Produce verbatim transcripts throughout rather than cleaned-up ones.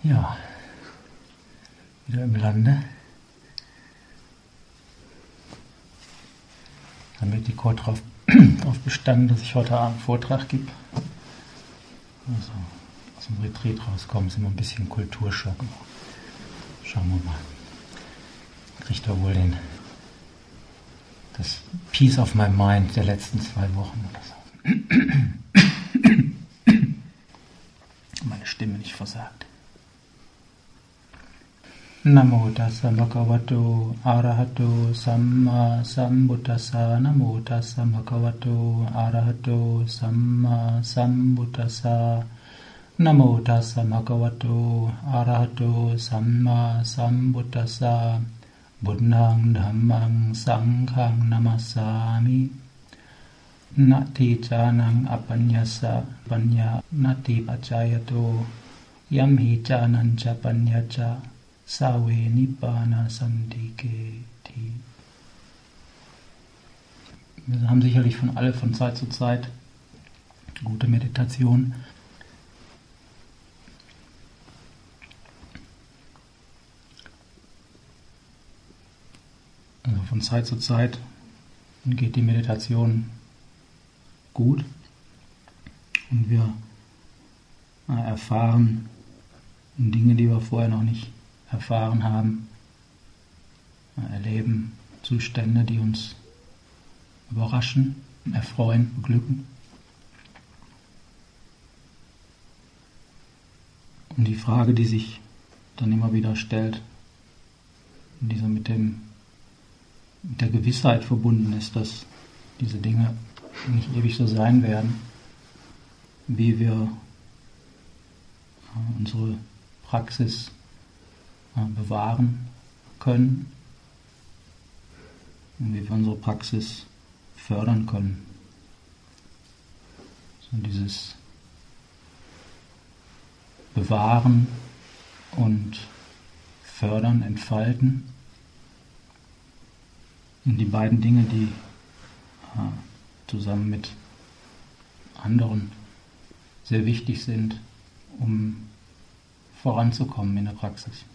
Ja, wieder im Lande. Damit die Chor darauf drauf bestanden, dass ich heute Abend Vortrag gebe. Also aus dem Retreat rauskommen, ist immer ein bisschen Kulturschock. Schauen wir mal. Kriegt er wohl den, das Peace of my mind der letzten zwei Wochen oder so. Meine Stimme nicht versagt. Namo tassa bhagavato arahato samma sambuddhassa. Namo tassa bhagavato arahato samma sambuddhassa. Namo tassa bhagavato arahato samma sambuddhassa. Buddhang dhammang sanghang namassami. Nati janang apanyasa panya nati pacayato. Yam hi janan ca panyaca. Sawe Nibbana Sandiketi. Wir haben sicherlich von alle von Zeit zu Zeit gute Meditation. Also von Zeit zu Zeit geht die Meditation gut und wir erfahren Dinge, die wir vorher noch nicht erfahren haben, erleben Zustände, die uns überraschen, erfreuen, beglücken. Und die Frage, die sich dann immer wieder stellt, die so mit dem, mit der Gewissheit verbunden ist, dass diese Dinge nicht ewig so sein werden, wie wir unsere Praxis bewahren können und wie wir unsere Praxis fördern können. So dieses Bewahren und Fördern, Entfalten und die beiden Dinge, die zusammen mit anderen sehr wichtig sind, um voranzukommen in der Praxis.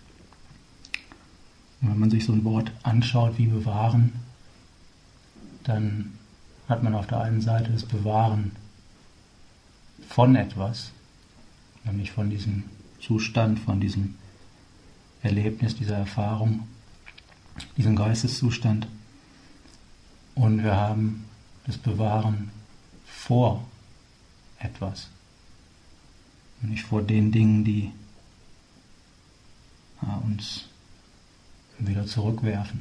Und wenn man sich so ein Wort anschaut wie bewahren, dann hat man auf der einen Seite das Bewahren von etwas, nämlich von diesem Zustand, von diesem Erlebnis, dieser Erfahrung, diesem Geisteszustand. Und wir haben das Bewahren vor etwas, nämlich vor den Dingen, die ja, uns wieder zurückwerfen.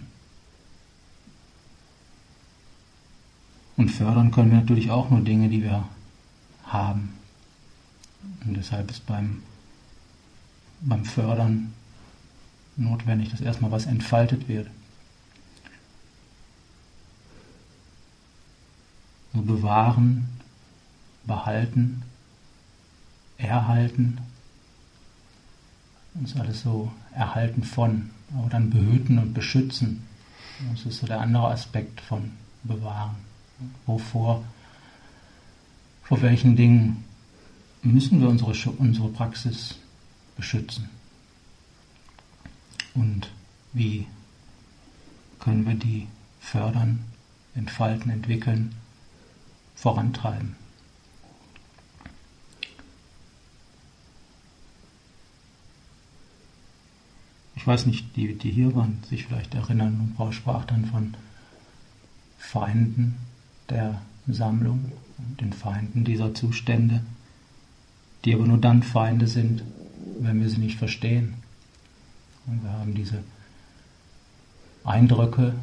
Und fördern können wir natürlich auch nur Dinge, die wir haben. Und deshalb ist beim, beim Fördern notwendig, dass erstmal was entfaltet wird. So bewahren, behalten, erhalten, das ist alles so erhalten von, aber dann behüten und beschützen. Das ist so der andere Aspekt von bewahren. Wovor, vor welchen Dingen müssen wir unsere, unsere Praxis beschützen? Und wie können wir die fördern, entfalten, entwickeln, vorantreiben? Ich weiß nicht, die, die hier waren, sich vielleicht erinnern, und Paul sprach dann von Feinden der Sammlung und den Feinden dieser Zustände, die aber nur dann Feinde sind, wenn wir sie nicht verstehen. Und wir haben diese Eindrücke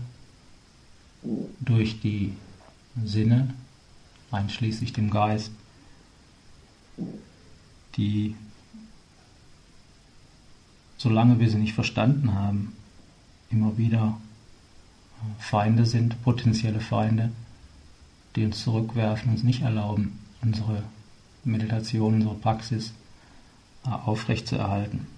durch die Sinne, einschließlich dem Geist, die, solange wir sie nicht verstanden haben, immer wieder Feinde sind, potenzielle Feinde, die uns zurückwerfen, uns nicht erlauben, unsere Meditation, unsere Praxis aufrechtzuerhalten.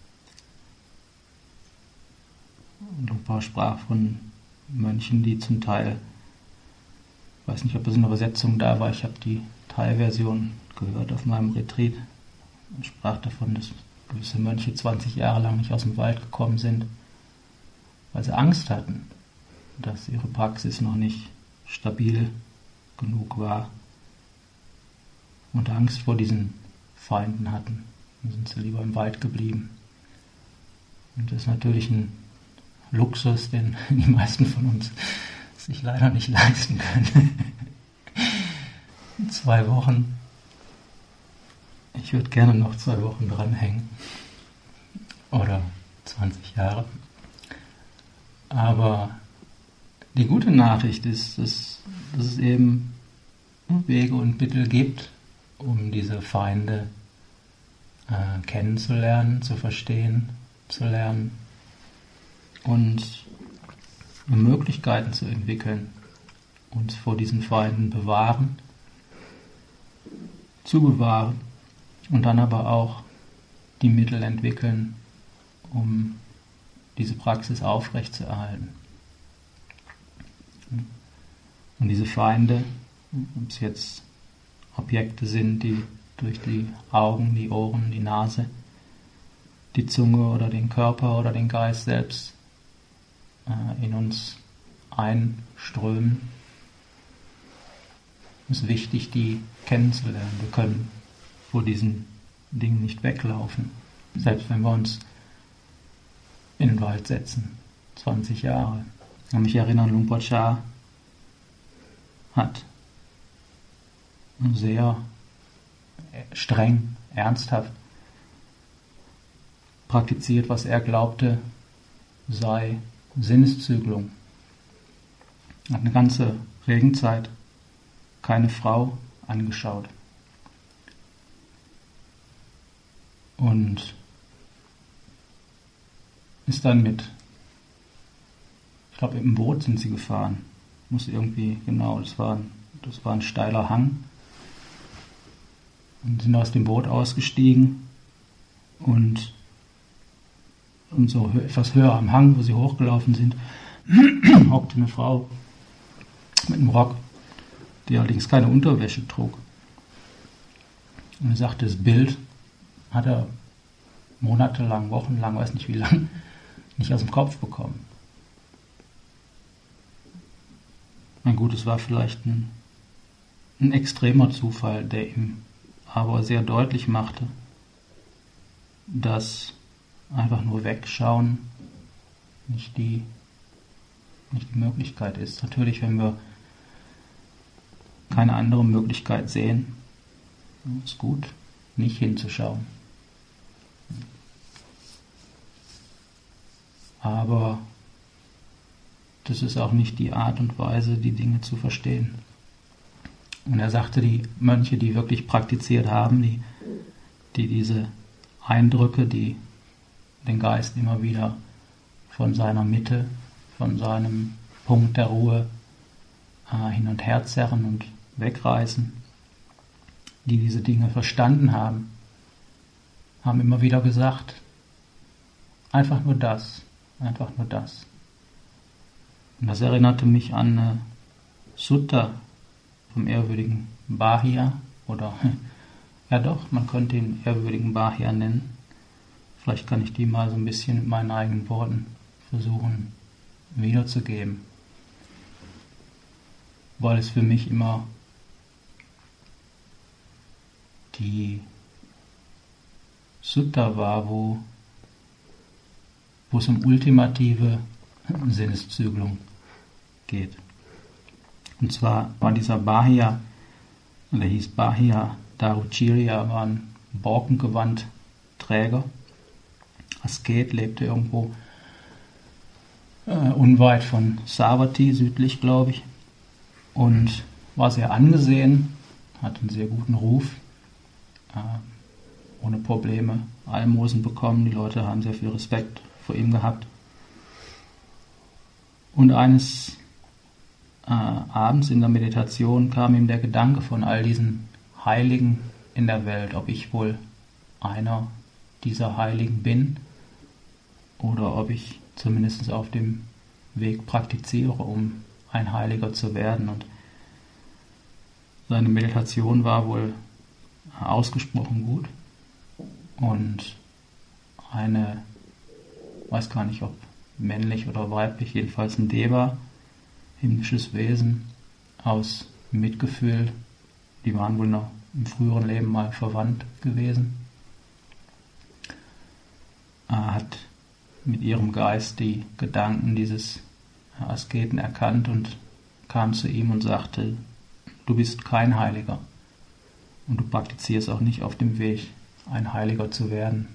Und ein paar sprach von Mönchen, die zum Teil, ich weiß nicht, ob das in der Übersetzung da war, ich habe die Teilversion gehört auf meinem Retreat und sprach davon, dass gewisse Mönche zwanzig Jahre lang nicht aus dem Wald gekommen sind, weil sie Angst hatten, dass ihre Praxis noch nicht stabil genug war und Angst vor diesen Feinden hatten. Dann sind sie lieber im Wald geblieben. Und das ist natürlich ein Luxus, den die meisten von uns sich leider nicht leisten können. Zwei Wochen. Ich würde gerne noch zwei Wochen dranhängen. Oder zwanzig Jahre. Aber die gute Nachricht ist, dass, dass es eben Wege und Mittel gibt, um diese Feinde äh, kennenzulernen, zu verstehen, zu lernen und Möglichkeiten zu entwickeln, uns vor diesen Feinden bewahren, zu bewahren und dann aber auch die Mittel entwickeln, um diese Praxis aufrechtzuerhalten. Und diese Feinde, ob es jetzt Objekte sind, die durch die Augen, die Ohren, die Nase, die Zunge oder den Körper oder den Geist selbst äh, in uns einströmen, ist wichtig, die kennenzulernen. Wir können vor diesen Dingen nicht weglaufen, selbst wenn wir uns in den Wald setzen, zwanzig Jahre. Ich kann mich erinnern, Luang Por Chah hat sehr streng, ernsthaft praktiziert, was er glaubte, sei Sinneszügelung. Er hat eine ganze Regenzeit keine Frau angeschaut. Und ist dann mit, ich glaube im Boot sind sie gefahren, muss irgendwie, genau, das war ein, das war ein steiler Hang, und sind aus dem Boot ausgestiegen und, und so etwas höher am Hang, wo sie hochgelaufen sind, hockte eine Frau mit einem Rock, die allerdings keine Unterwäsche trug. Und er sagte, das Bild hat er monatelang, wochenlang, weiß nicht wie lang, nicht aus dem Kopf bekommen. Na gut, es war vielleicht ein, ein extremer Zufall, der ihm aber sehr deutlich machte, dass einfach nur wegschauen nicht die, nicht die Möglichkeit ist. Natürlich, wenn wir keine andere Möglichkeit sehen, ist gut, nicht hinzuschauen. Aber das ist auch nicht die Art und Weise, die Dinge zu verstehen. Und er sagte, die Mönche, die wirklich praktiziert haben, die, die diese Eindrücke, die den Geist immer wieder von seiner Mitte, von seinem Punkt der Ruhe äh, hin und her zerren und wegreißen, die diese Dinge verstanden haben, haben immer wieder gesagt, einfach nur das, einfach nur das. Und das erinnerte mich an eine Sutta vom ehrwürdigen Bahia, oder ja doch, man könnte ihn ehrwürdigen Bahia nennen. Vielleicht kann ich die mal so ein bisschen mit meinen eigenen Worten versuchen wiederzugeben, weil es für mich immer die Sutta war, wo, wo es um ultimative Sinneszügelung geht. Und zwar war dieser Bahia, der hieß Bahia Daruchirya, war ein Borkengewandträger, Asket, lebte irgendwo äh, unweit von Savatthi, südlich glaube ich, und war sehr angesehen, hatte einen sehr guten Ruf, äh, ohne Probleme Almosen bekommen, die Leute haben sehr viel Respekt vor ihm gehabt. Und eines äh, Abends in der Meditation kam ihm der Gedanke von all diesen Heiligen in der Welt, ob ich wohl einer dieser Heiligen bin oder ob ich zumindest auf dem Weg praktiziere, um ein Heiliger zu werden. Und seine Meditation war wohl ausgesprochen gut. Und eine, weiß gar nicht, ob männlich oder weiblich, jedenfalls ein Deva, himmlisches Wesen, aus Mitgefühl, die waren wohl noch im früheren Leben mal verwandt gewesen, hat mit ihrem Geist die Gedanken dieses Asketen erkannt und kam zu ihm und sagte, du bist kein Heiliger und du praktizierst auch nicht auf dem Weg, ein Heiliger zu werden.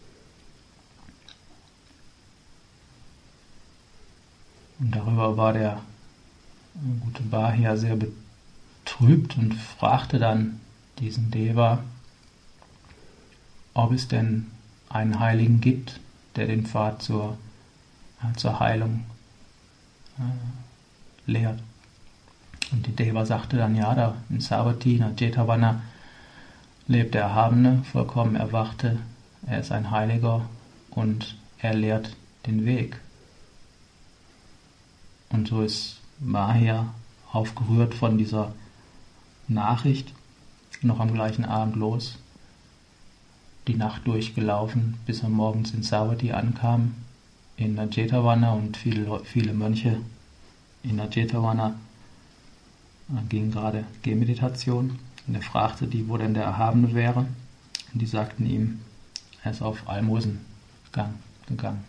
Und darüber war der gute Bahia sehr betrübt und fragte dann diesen Deva, ob es denn einen Heiligen gibt, der den Pfad zur, äh, zur Heilung äh, lehrt. Und die Deva sagte dann, ja, da in Savatthi, in Jetavana, lebt der Erhabene, vollkommen Erwachte, er ist ein Heiliger und er lehrt den Weg. Und so ist Bahia aufgerührt von dieser Nachricht noch am gleichen Abend los, die Nacht durchgelaufen, bis er morgens in Savatthi ankam, in der Jetavana, und viele, viele Mönche in der Jetavana gingen gerade Gehmeditation, und er fragte die, wo denn der Erhabene wäre, und die sagten ihm, er ist auf Almosengang gegangen.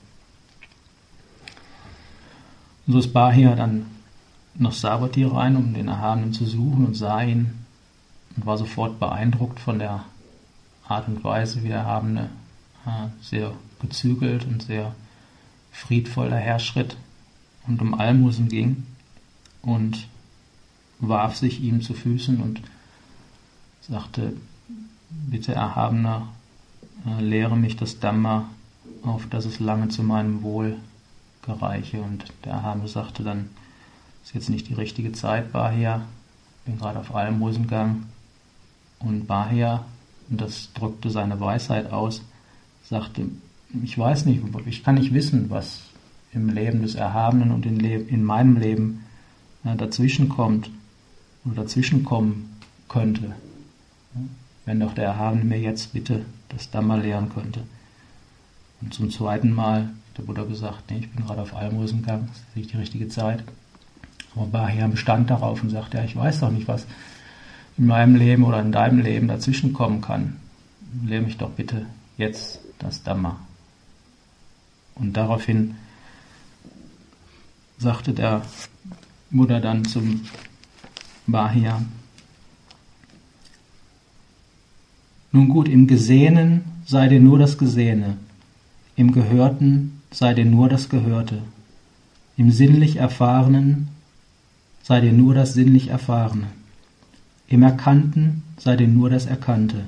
Und so ist Bahia dann nach Savatthi rein, um den Erhabenen zu suchen, und sah ihn und war sofort beeindruckt von der Art und Weise, wie der Erhabene äh, sehr gezügelt und sehr friedvoll daherschritt und um Almosen ging, und warf sich ihm zu Füßen und sagte, bitte Erhabener, äh, lehre mich das Dhamma, auf dass es lange zu meinem Wohl gereiche. Und der Erhabene sagte dann, ist jetzt nicht die richtige Zeit, Bahia, bin gerade auf Almosengang. Und Bahia, und das drückte seine Weisheit aus, sagte, ich weiß nicht, ich kann nicht wissen, was im Leben des Erhabenen und in, Le- in meinem Leben äh, dazwischen kommt oder dazwischen kommen könnte. Wenn doch der Erhabene mir jetzt bitte das Dhamma lehren könnte. Und zum zweiten Mal hat der Buddha gesagt, nee, ich bin gerade auf Almosengang, das ist nicht die richtige Zeit. Aber Bahia bestand darauf und sagte, ja, ich weiß doch nicht, was in meinem Leben oder in deinem Leben dazwischen kommen kann. Lehre mich doch bitte jetzt das Dhamma. Und daraufhin sagte der Buddha dann zum Bahia, nun gut, im Gesehenen sei dir nur das Gesehene, im Gehörten sei dir nur das Gehörte, im sinnlich Erfahrenen sei dir nur das sinnlich Erfahrene, im Erkannten sei dir nur das Erkannte.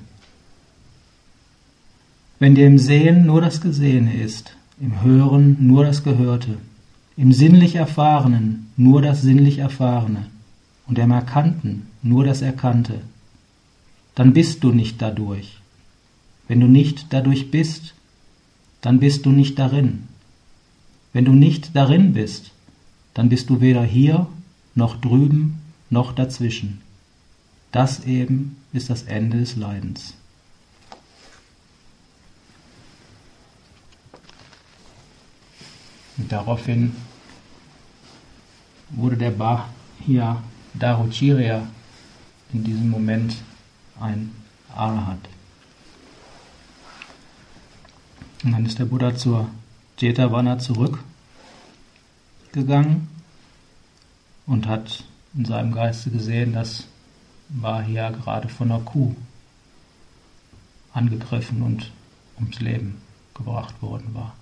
Wenn dir im Sehen nur das Gesehene ist, im Hören nur das Gehörte, im sinnlich Erfahrenen nur das sinnlich Erfahrene und im Erkannten nur das Erkannte, dann bist du nicht dadurch. Wenn du nicht dadurch bist, dann bist du nicht darin. Wenn du nicht darin bist, dann bist du weder hier, noch drüben, noch dazwischen. Das eben ist das Ende des Leidens. Und daraufhin wurde der Bahia Daruchirya in diesem Moment ein Arhat. Und dann ist der Buddha zur Jetavana zurückgegangen und hat in seinem Geiste gesehen, dass Bahia gerade von einer Kuh angegriffen und ums Leben gebracht worden war.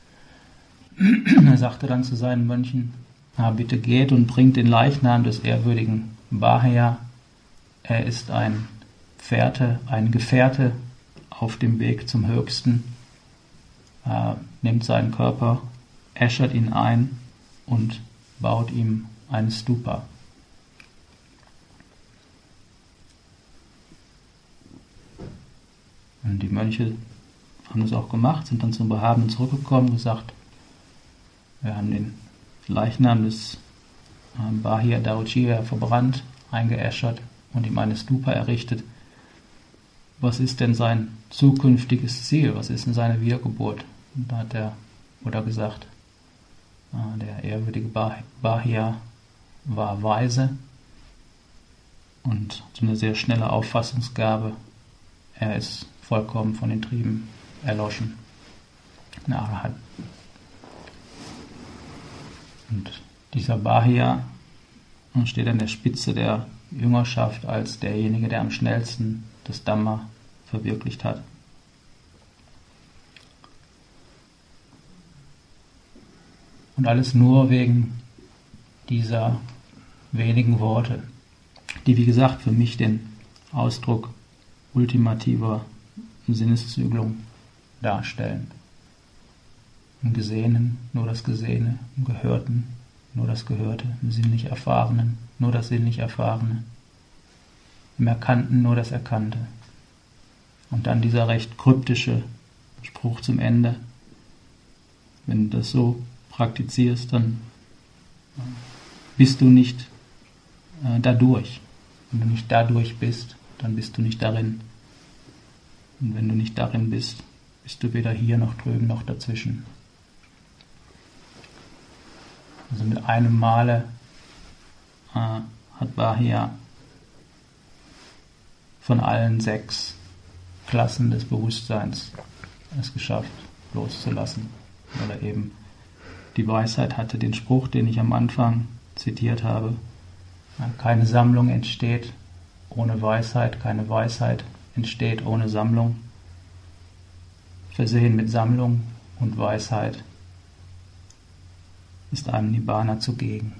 Er sagte dann zu seinen Mönchen, ah, bitte geht und bringt den Leichnam des ehrwürdigen Bahia. Er ist ein Fährte, ein Gefährte auf dem Weg zum Höchsten, äh, nimmt seinen Körper, äschert ihn ein und baut ihm eine Stupa. Und die Mönche haben das auch gemacht, sind dann zum Erhabenen zurückgekommen und gesagt, wir haben den Leichnam des äh, Bahia Daruchirya verbrannt, eingeäschert und ihm eine Stupa errichtet. was ist denn sein zukünftiges Ziel? Was ist denn seine Wiedergeburt? Und da hat der Buddha gesagt, der ehrwürdige Bahia war weise und so eine sehr schnelle Auffassungsgabe. Er ist vollkommen von den Trieben erloschen. Ein Arhat. Und dieser Bahia steht an der Spitze der Jüngerschaft als derjenige, der am schnellsten das Dhamma verwirklicht hat. Und alles nur wegen dieser wenigen Worte, die wie gesagt für mich den Ausdruck ultimativer Sinneszügelung darstellen. Im Gesehenen nur das Gesehene, im Gehörten nur das Gehörte, im sinnlich Erfahrenen nur das sinnlich Erfahrene, im Erkannten nur das Erkannte. Und dann dieser recht kryptische Spruch zum Ende. Wenn du das so praktizierst, dann bist du nicht äh, dadurch. Wenn du nicht dadurch bist, dann bist du nicht darin. Und wenn du nicht darin bist, bist du weder hier noch drüben noch dazwischen. Also mit einem Male äh, hat Bahia von allen sechs Klassen des Bewusstseins es geschafft, loszulassen. Weil er eben die Weisheit hatte, den Spruch, den ich am Anfang zitiert habe. Keine Sammlung entsteht ohne Weisheit, keine Weisheit entsteht ohne Sammlung. Versehen mit Sammlung und Weisheit ist einem Nibbana zugegen.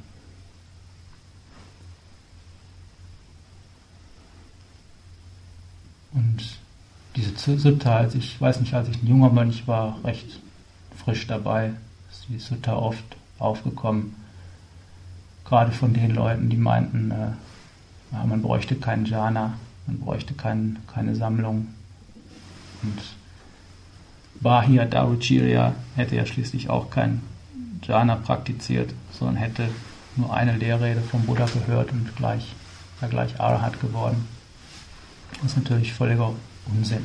Und diese Sutta, als ich weiß nicht, als ich ein junger Mönch war, recht frisch dabei, ist die Sutta oft aufgekommen. Gerade von den Leuten, die meinten, äh, man bräuchte keinen Jhana, man bräuchte kein, keine Sammlung. Und Bahia Daruchirya hätte ja schließlich auch kein Jhana praktiziert, sondern hätte nur eine Lehrrede vom Buddha gehört und gleich, war gleich Arhat geworden. Das ist natürlich völliger Unsinn.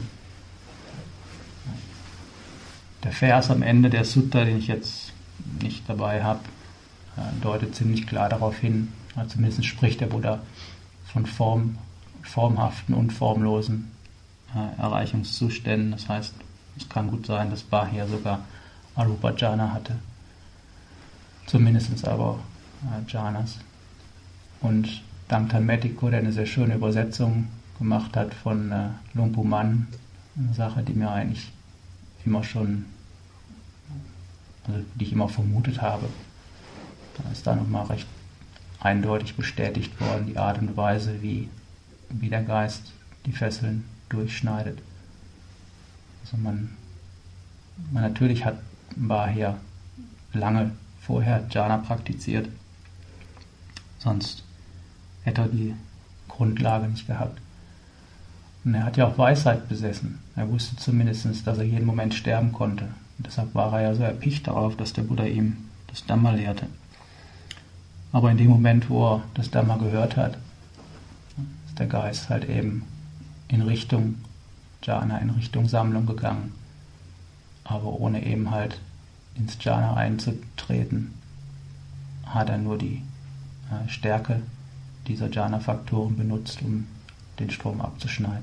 Der Vers am Ende der Sutta, den ich jetzt nicht dabei habe, deutet ziemlich klar darauf hin, also zumindest spricht der Buddha von Form, formhaften und formlosen äh, Erreichungszuständen. Das heißt, es kann gut sein, dass Bahia sogar Arupa Jhana hatte. Zumindest aber äh, Jhanas. Und Dangtan Metiko, der eine sehr schöne Übersetzung gemacht hat von äh, Lumpu Man, eine Sache, die mir eigentlich immer schon, also die ich immer vermutet habe. Da ist da nochmal recht eindeutig bestätigt worden, die Art und Weise, wie, wie der Geist die Fesseln durchschneidet. Also man, man natürlich hat Bahia lange vorher Jhana praktiziert, sonst hätte er die Grundlage nicht gehabt. Und er hat ja auch Weisheit besessen. Er wusste zumindest, dass er jeden Moment sterben konnte. Und deshalb war er ja so erpicht darauf, dass der Buddha ihm das Dhamma lehrte. Aber in dem Moment, wo er das Dhamma gehört hat, ist der Geist halt eben in Richtung Jhana, in Richtung Sammlung gegangen. Aber ohne eben halt ins Jhana einzutreten, hat er nur die äh, Stärke dieser Jhana-Faktoren benutzt, um den Strom abzuschneiden.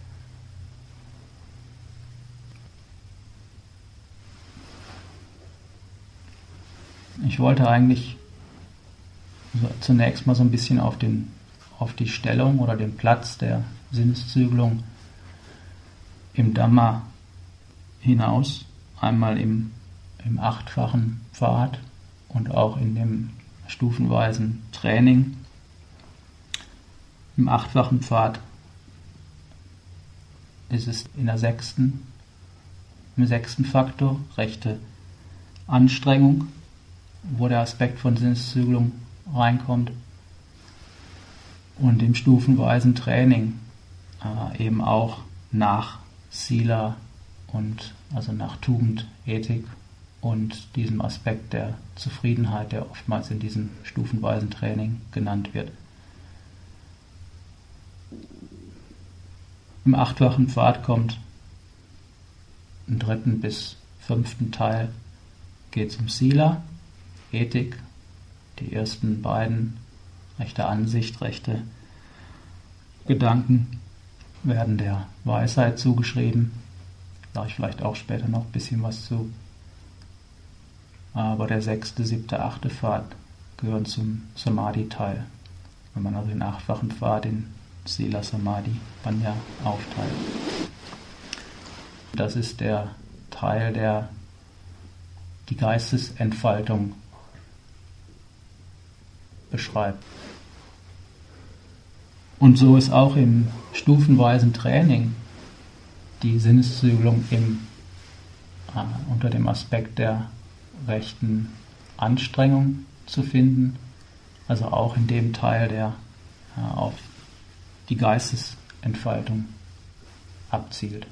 Ich wollte eigentlich so zunächst mal so ein bisschen auf, den, auf die Stellung oder den Platz der Sinneszügelung im Dhamma hinaus, einmal im, im achtfachen Pfad und auch in dem stufenweisen Training. Im achtfachen Pfad ist es in der sechsten, im sechsten Faktor, rechte Anstrengung, wo der Aspekt von Sinneszügelung reinkommt, und im stufenweisen Training äh, eben auch nach Sila und also nach Tugend, Ethik und diesem Aspekt der Zufriedenheit, der oftmals in diesem stufenweisen Training genannt wird. Im achtfachen Pfad kommt im dritten bis fünften Teil geht es um Sila, Ethik, die ersten beiden, rechte Ansicht, rechte Gedanken, werden der Weisheit zugeschrieben. Da ich vielleicht auch später noch ein bisschen was zu. Aber der sechste, siebte, achte Pfad gehören zum Samadhi-Teil. Wenn man also den achtfachen Pfad in Sila, Samadhi, Panya aufteilt. Das ist der Teil, der die Geistesentfaltung beschreibt. Und so ist auch im stufenweisen Training die Sinneszügelung im, äh, unter dem Aspekt der rechten Anstrengung zu finden, also auch in dem Teil, der äh, auf die Geistesentfaltung abzielt.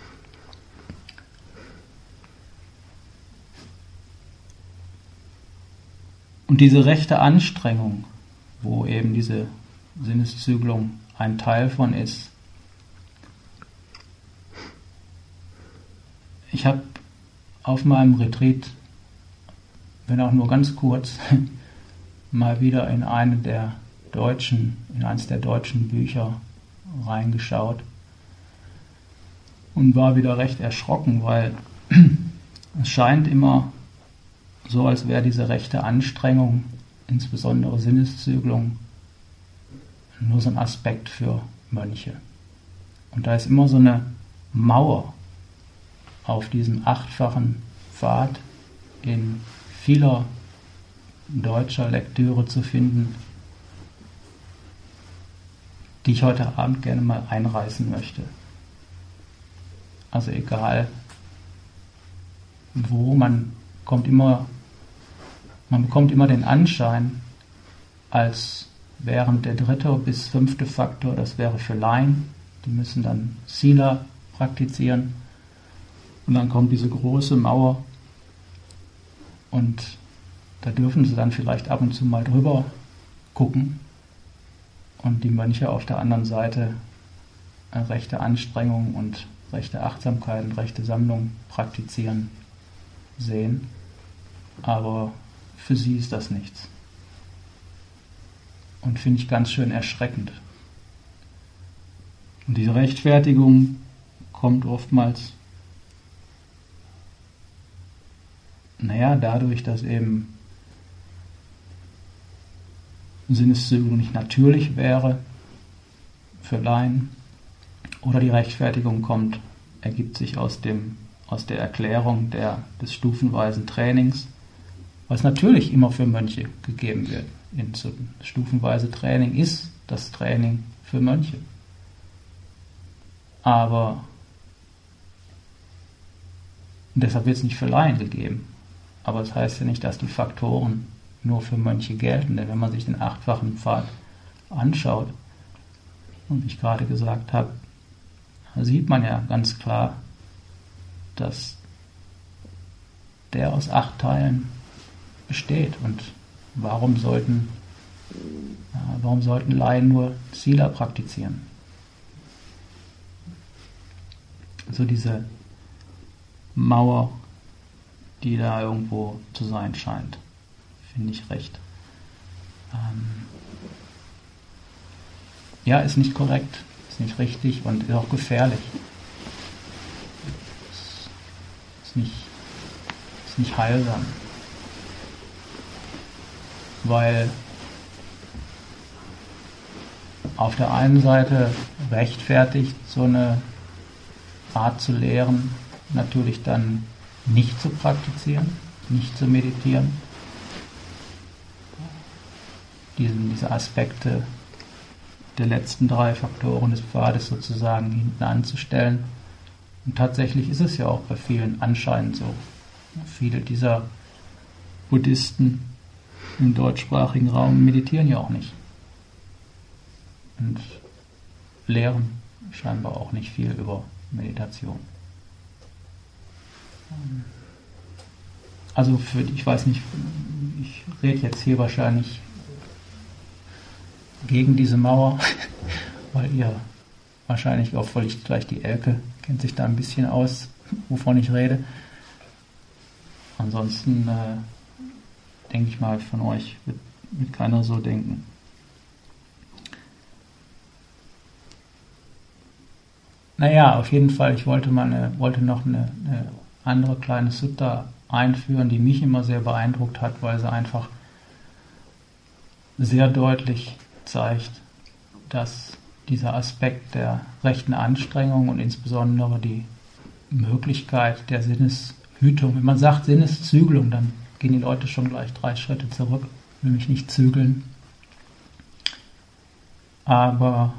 Und diese rechte Anstrengung, wo eben diese Sinneszügelung ein Teil von ist. Ich habe auf meinem Retreat, wenn auch nur ganz kurz, mal wieder in eine der deutschen, in eines der deutschen Bücher reingeschaut und war wieder recht erschrocken, weil es scheint immer so, als wäre diese rechte Anstrengung, insbesondere Sinneszügelung, nur so ein Aspekt für Mönche. Und da ist immer so eine Mauer auf diesem achtfachen Pfad in vieler deutscher Lektüre zu finden, die ich heute Abend gerne mal einreißen möchte. Also egal wo, man kommt immer, man bekommt immer den Anschein, als während der dritte bis fünfte Faktor, das wäre für Laien, die müssen dann Sila praktizieren. Und dann kommt diese große Mauer und da dürfen sie dann vielleicht ab und zu mal drüber gucken und die Mönche auf der anderen Seite rechte Anstrengung und rechte Achtsamkeit und rechte Sammlung praktizieren sehen. Aber für sie ist das nichts. Und finde ich ganz schön erschreckend. Und diese Rechtfertigung kommt oftmals, naja, dadurch, dass eben Sinneszügelung nicht natürlich wäre für Laien, oder die Rechtfertigung kommt, ergibt sich aus dem, aus der Erklärung der, des stufenweisen Trainings, was natürlich immer für Mönche gegeben wird. In so stufenweise Training ist das Training für Mönche. Aber deshalb wird es nicht für Laien gegeben. Aber das heißt ja nicht, dass die Faktoren nur für Mönche gelten. Denn wenn man sich den achtfachen Pfad anschaut, und wie ich gerade gesagt habe, sieht man ja ganz klar, dass der aus acht Teilen besteht. Und warum sollten, warum sollten Laien nur Sila praktizieren? Also diese Mauer, die da irgendwo zu sein scheint, finde ich recht. Ähm, ja, ist nicht korrekt, ist nicht richtig und ist auch gefährlich. Ist nicht, ist nicht heilsam. Weil auf der einen Seite rechtfertigt so eine Art zu lehren, natürlich dann nicht zu praktizieren, nicht zu meditieren, diese, diese Aspekte der letzten drei Faktoren des Pfades sozusagen hinten anzustellen. Und tatsächlich ist es ja auch bei vielen anscheinend so. Viele dieser Buddhisten im deutschsprachigen Raum meditieren ja auch nicht. Und lehren scheinbar auch nicht viel über Meditation. Also für, ich weiß nicht, ich rede jetzt hier wahrscheinlich gegen diese Mauer, weil ihr wahrscheinlich auch völlig gleich die Elke, kennt sich da ein bisschen aus, wovon ich rede. Ansonsten äh, denke ich mal, von euch wird, wird keiner so denken. Naja, auf jeden Fall, ich wollte, mal eine, wollte noch eine, eine andere kleine Sutta einführen, die mich immer sehr beeindruckt hat, weil sie einfach sehr deutlich zeigt, dass dieser Aspekt der rechten Anstrengung und insbesondere die Möglichkeit der Sinneshütung, wenn man sagt Sinneszügelung, dann gehen die Leute schon gleich drei Schritte zurück, nämlich nicht zügeln. Aber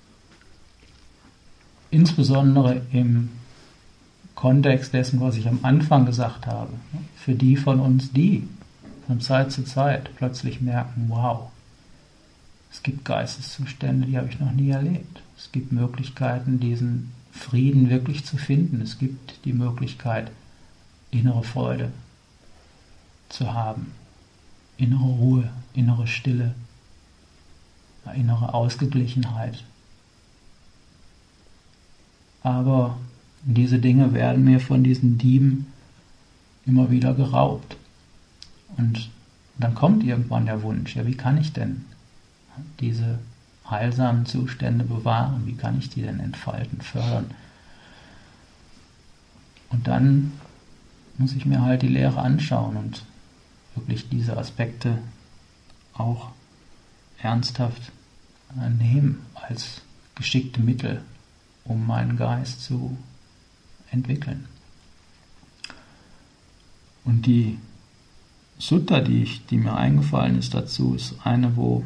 insbesondere im Kontext dessen, was ich am Anfang gesagt habe, für die von uns, die von Zeit zu Zeit plötzlich merken, wow, es gibt Geisteszustände, die habe ich noch nie erlebt. Es gibt Möglichkeiten, diesen Frieden wirklich zu finden. Es gibt die Möglichkeit, innere Freude zu haben, innere Ruhe, innere Stille, innere Ausgeglichenheit. Aber diese Dinge werden mir von diesen Dieben immer wieder geraubt. Und dann kommt irgendwann der Wunsch, ja, wie kann ich denn diese heilsamen Zustände bewahren? Wie kann ich die denn entfalten, fördern? Und dann muss ich mir halt die Lehre anschauen und wirklich diese Aspekte auch ernsthaft nehmen als geschickte Mittel, um meinen Geist zu entwickeln. Und die Sutta, die, ich, die mir eingefallen ist dazu, ist eine, wo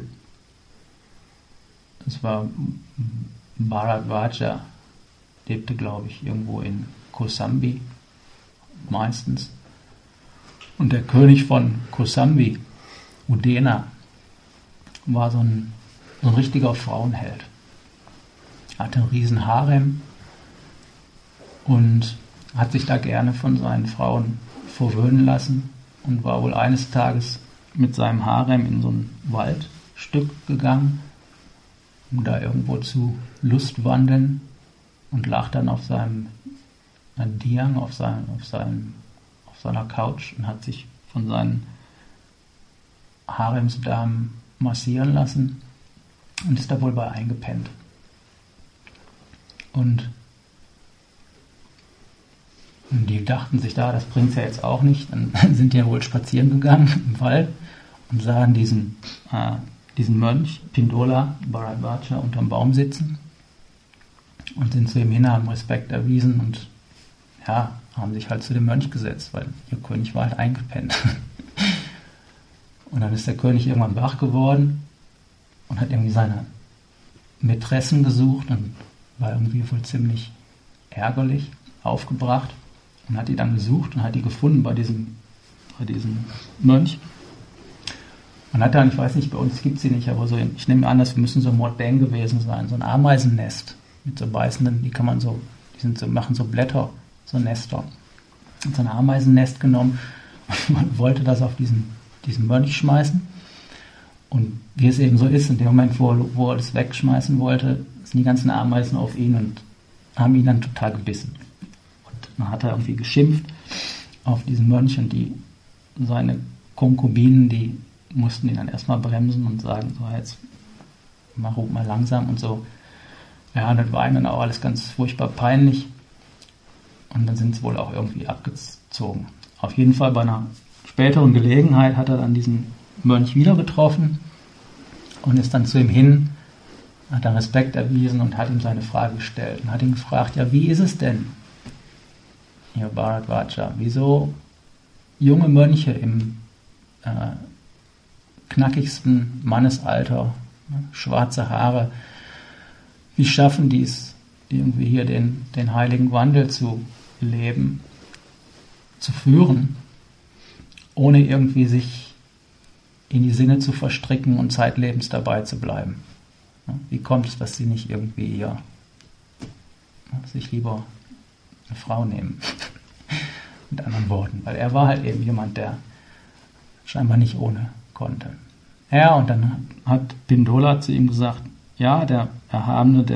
es war Bharadvaja, lebte, glaube ich, irgendwo in Kosambi meistens. Und der König von Kosambi, Udena, war so ein, so ein richtiger Frauenheld. Er hatte einen riesen Harem und hat sich da gerne von seinen Frauen verwöhnen lassen und war wohl eines Tages mit seinem Harem in so ein Waldstück gegangen, um da irgendwo zu lustwandeln, und lag dann auf seinem Diang, auf, seinem, auf, seinem, auf seiner Couch und hat sich von seinen Haremsdamen massieren lassen und ist da wohl bei eingepennt. Und die dachten sich da, das bringt es ja jetzt auch nicht. Dann sind die ja wohl spazieren gegangen im Wald und sahen diesen, äh, diesen Mönch, Pindola Bharadvaja, unterm Baum sitzen und sind zu ihm hin, haben Respekt erwiesen und ja, haben sich halt zu dem Mönch gesetzt, weil ihr König war halt eingepennt. Und dann ist der König irgendwann wach geworden und hat irgendwie seine Mätressen gesucht und war irgendwie wohl ziemlich ärgerlich, aufgebracht, und hat die dann gesucht und hat die gefunden bei diesem, bei diesem Mönch. Und hat dann, ich weiß nicht, bei uns gibt es sie nicht, aber so, ich nehme an, das müssen so Mordbang gewesen sein, so ein Ameisennest mit so beißenden, die kann man so, die sind so, machen so Blätter, so Nester. Hat so ein Ameisennest genommen und wollte das auf diesen, diesen Mönch schmeißen. Und wie es eben so ist, in dem Moment, wo, wo er das wegschmeißen wollte, sind die ganzen Ameisen auf ihn und haben ihn dann total gebissen. Und dann hat er irgendwie geschimpft auf diesen Mönch, und die, seine Konkubinen, die mussten ihn dann erstmal bremsen und sagen, so, jetzt mach mal langsam und so. Ja, und das war ihnen dann auch alles ganz furchtbar peinlich. Und dann sind sie wohl auch irgendwie abgezogen. Auf jeden Fall bei einer späteren Gelegenheit hat er dann diesen Mönch wieder getroffen und ist dann zu ihm hin, hat er Respekt erwiesen und hat ihm seine Frage gestellt und hat ihn gefragt, ja, wie ist es denn, ihr Bharadvaja, wieso junge Mönche im äh, knackigsten Mannesalter, ne, schwarze Haare, wie schaffen die es, irgendwie hier den, den heiligen Wandel zu leben, zu führen, ohne irgendwie sich in die Sinne zu verstricken und zeitlebens dabei zu bleiben. Wie kommt es, dass sie nicht irgendwie ja, sich lieber eine Frau nehmen? Mit anderen Worten. Weil er war halt eben jemand, der scheinbar nicht ohne konnte. Ja, und dann hat Pindola zu ihm gesagt, ja, der Erhabene, der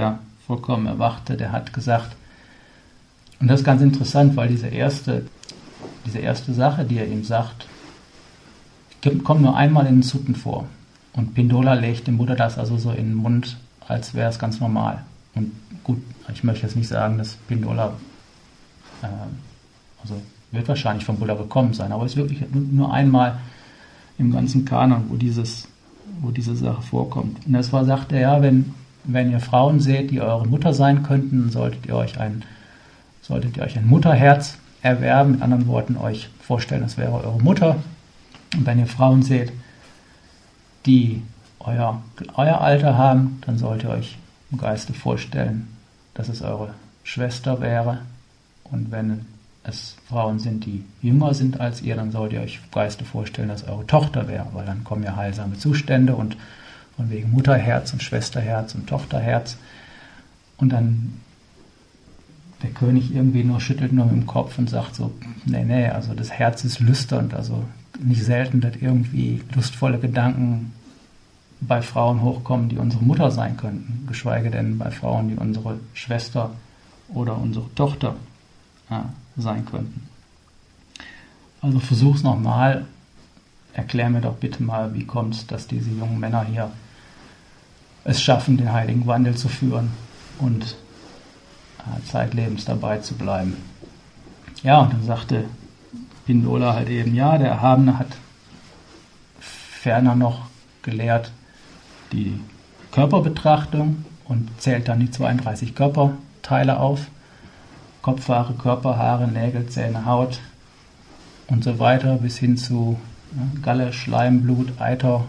vollkommen erwachte, der hat gesagt, und das ist ganz interessant, weil diese erste, diese erste Sache, die er ihm sagt, kommt nur einmal in den Sutton vor. Und Pindola legt dem Buddha das also so in den Mund, als wäre es ganz normal. Und gut, ich möchte jetzt nicht sagen, dass Pindola, äh, also wird wahrscheinlich vom Buddha gekommen sein, aber es ist wirklich nur einmal im ganzen Kanon, wo dieses, wo diese Sache vorkommt. Und das war, sagt er, ja, wenn, wenn ihr Frauen seht, die eure Mutter sein könnten, solltet ihr euch ein, solltet ihr euch ein Mutterherz erwerben, mit anderen Worten euch vorstellen, das wäre eure Mutter. Und wenn ihr Frauen seht, die euer, euer Alter haben, dann sollt ihr euch im Geiste vorstellen, dass es eure Schwester wäre. Und wenn es Frauen sind, die jünger sind als ihr, dann sollt ihr euch im Geiste vorstellen, dass eure Tochter wäre, weil dann kommen ja heilsame Zustände und von wegen Mutterherz und Schwesterherz und Tochterherz. Und dann der König irgendwie nur schüttelt nur mit dem Kopf und sagt so, nee, nee, also das Herz ist lüsternd, also nicht selten, dass irgendwie lustvolle Gedanken bei Frauen hochkommen, die unsere Mutter sein könnten, geschweige denn bei Frauen, die unsere Schwester oder unsere Tochter äh, sein könnten. Also versuch's nochmal, erklär mir doch bitte mal, wie kommt es, dass diese jungen Männer hier es schaffen, den heiligen Wandel zu führen und äh, zeitlebens dabei zu bleiben. Ja, und dann sagte Pindola halt eben, ja, der Erhabene hat ferner noch gelehrt die Körperbetrachtung und zählt dann die zweiunddreißig Körperteile auf. Kopfhaare, Körperhaare, Nägel, Zähne, Haut und so weiter bis hin zu ne, Galle, Schleim, Blut, Eiter.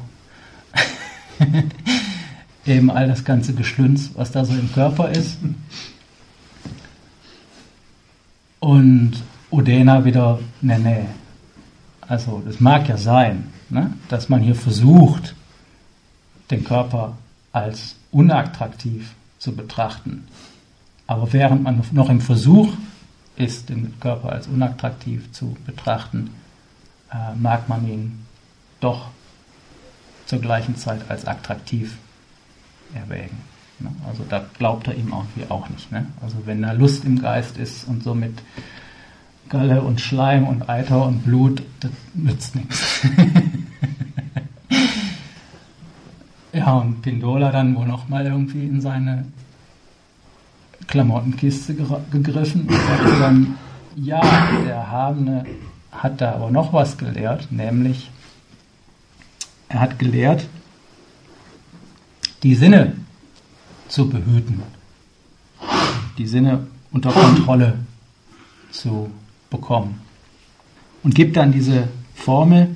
Eben all das ganze Geschlünz, was da so im Körper ist. Und Udena wieder, nee, nee. Also, das mag ja sein, ne, dass man hier versucht, den Körper als unattraktiv zu betrachten. Aber während man noch im Versuch ist, den Körper als unattraktiv zu betrachten, äh, mag man ihn doch zur gleichen Zeit als attraktiv erwägen. Ne? Also da glaubt er ihm irgendwie auch nicht. Ne? Also wenn da Lust im Geist ist und so mit Galle und Schleim und Eiter und Blut, das nützt nichts. Ja, und Pindola dann wohl nochmal irgendwie in seine Klamottenkiste gegriffen und sagte dann, ja, der Erhabene hat da aber noch was gelehrt, nämlich er hat gelehrt, die Sinne zu behüten, die Sinne unter Kontrolle zu bekommen. Und gibt dann diese Formel,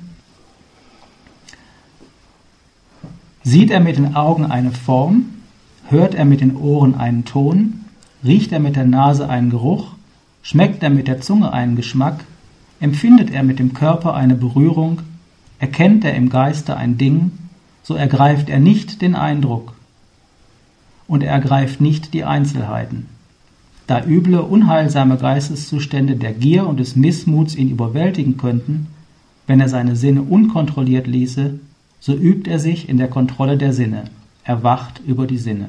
sieht er mit den Augen eine Form, hört er mit den Ohren einen Ton, riecht er mit der Nase einen Geruch, schmeckt er mit der Zunge einen Geschmack, empfindet er mit dem Körper eine Berührung, erkennt er im Geiste ein Ding, so ergreift er nicht den Eindruck und er ergreift nicht die Einzelheiten. Da üble, unheilsame Geisteszustände der Gier und des Missmuts ihn überwältigen könnten, wenn er seine Sinne unkontrolliert ließe, so übt er sich in der Kontrolle der Sinne, er wacht über die Sinne.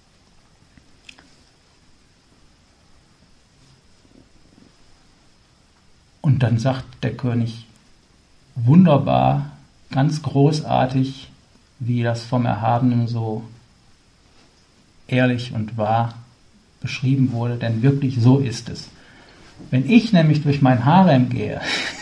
Und dann sagt der König wunderbar, ganz großartig, wie das vom Erhabenen so ehrlich und wahr beschrieben wurde, denn wirklich so ist es. Wenn ich nämlich durch mein Harem gehe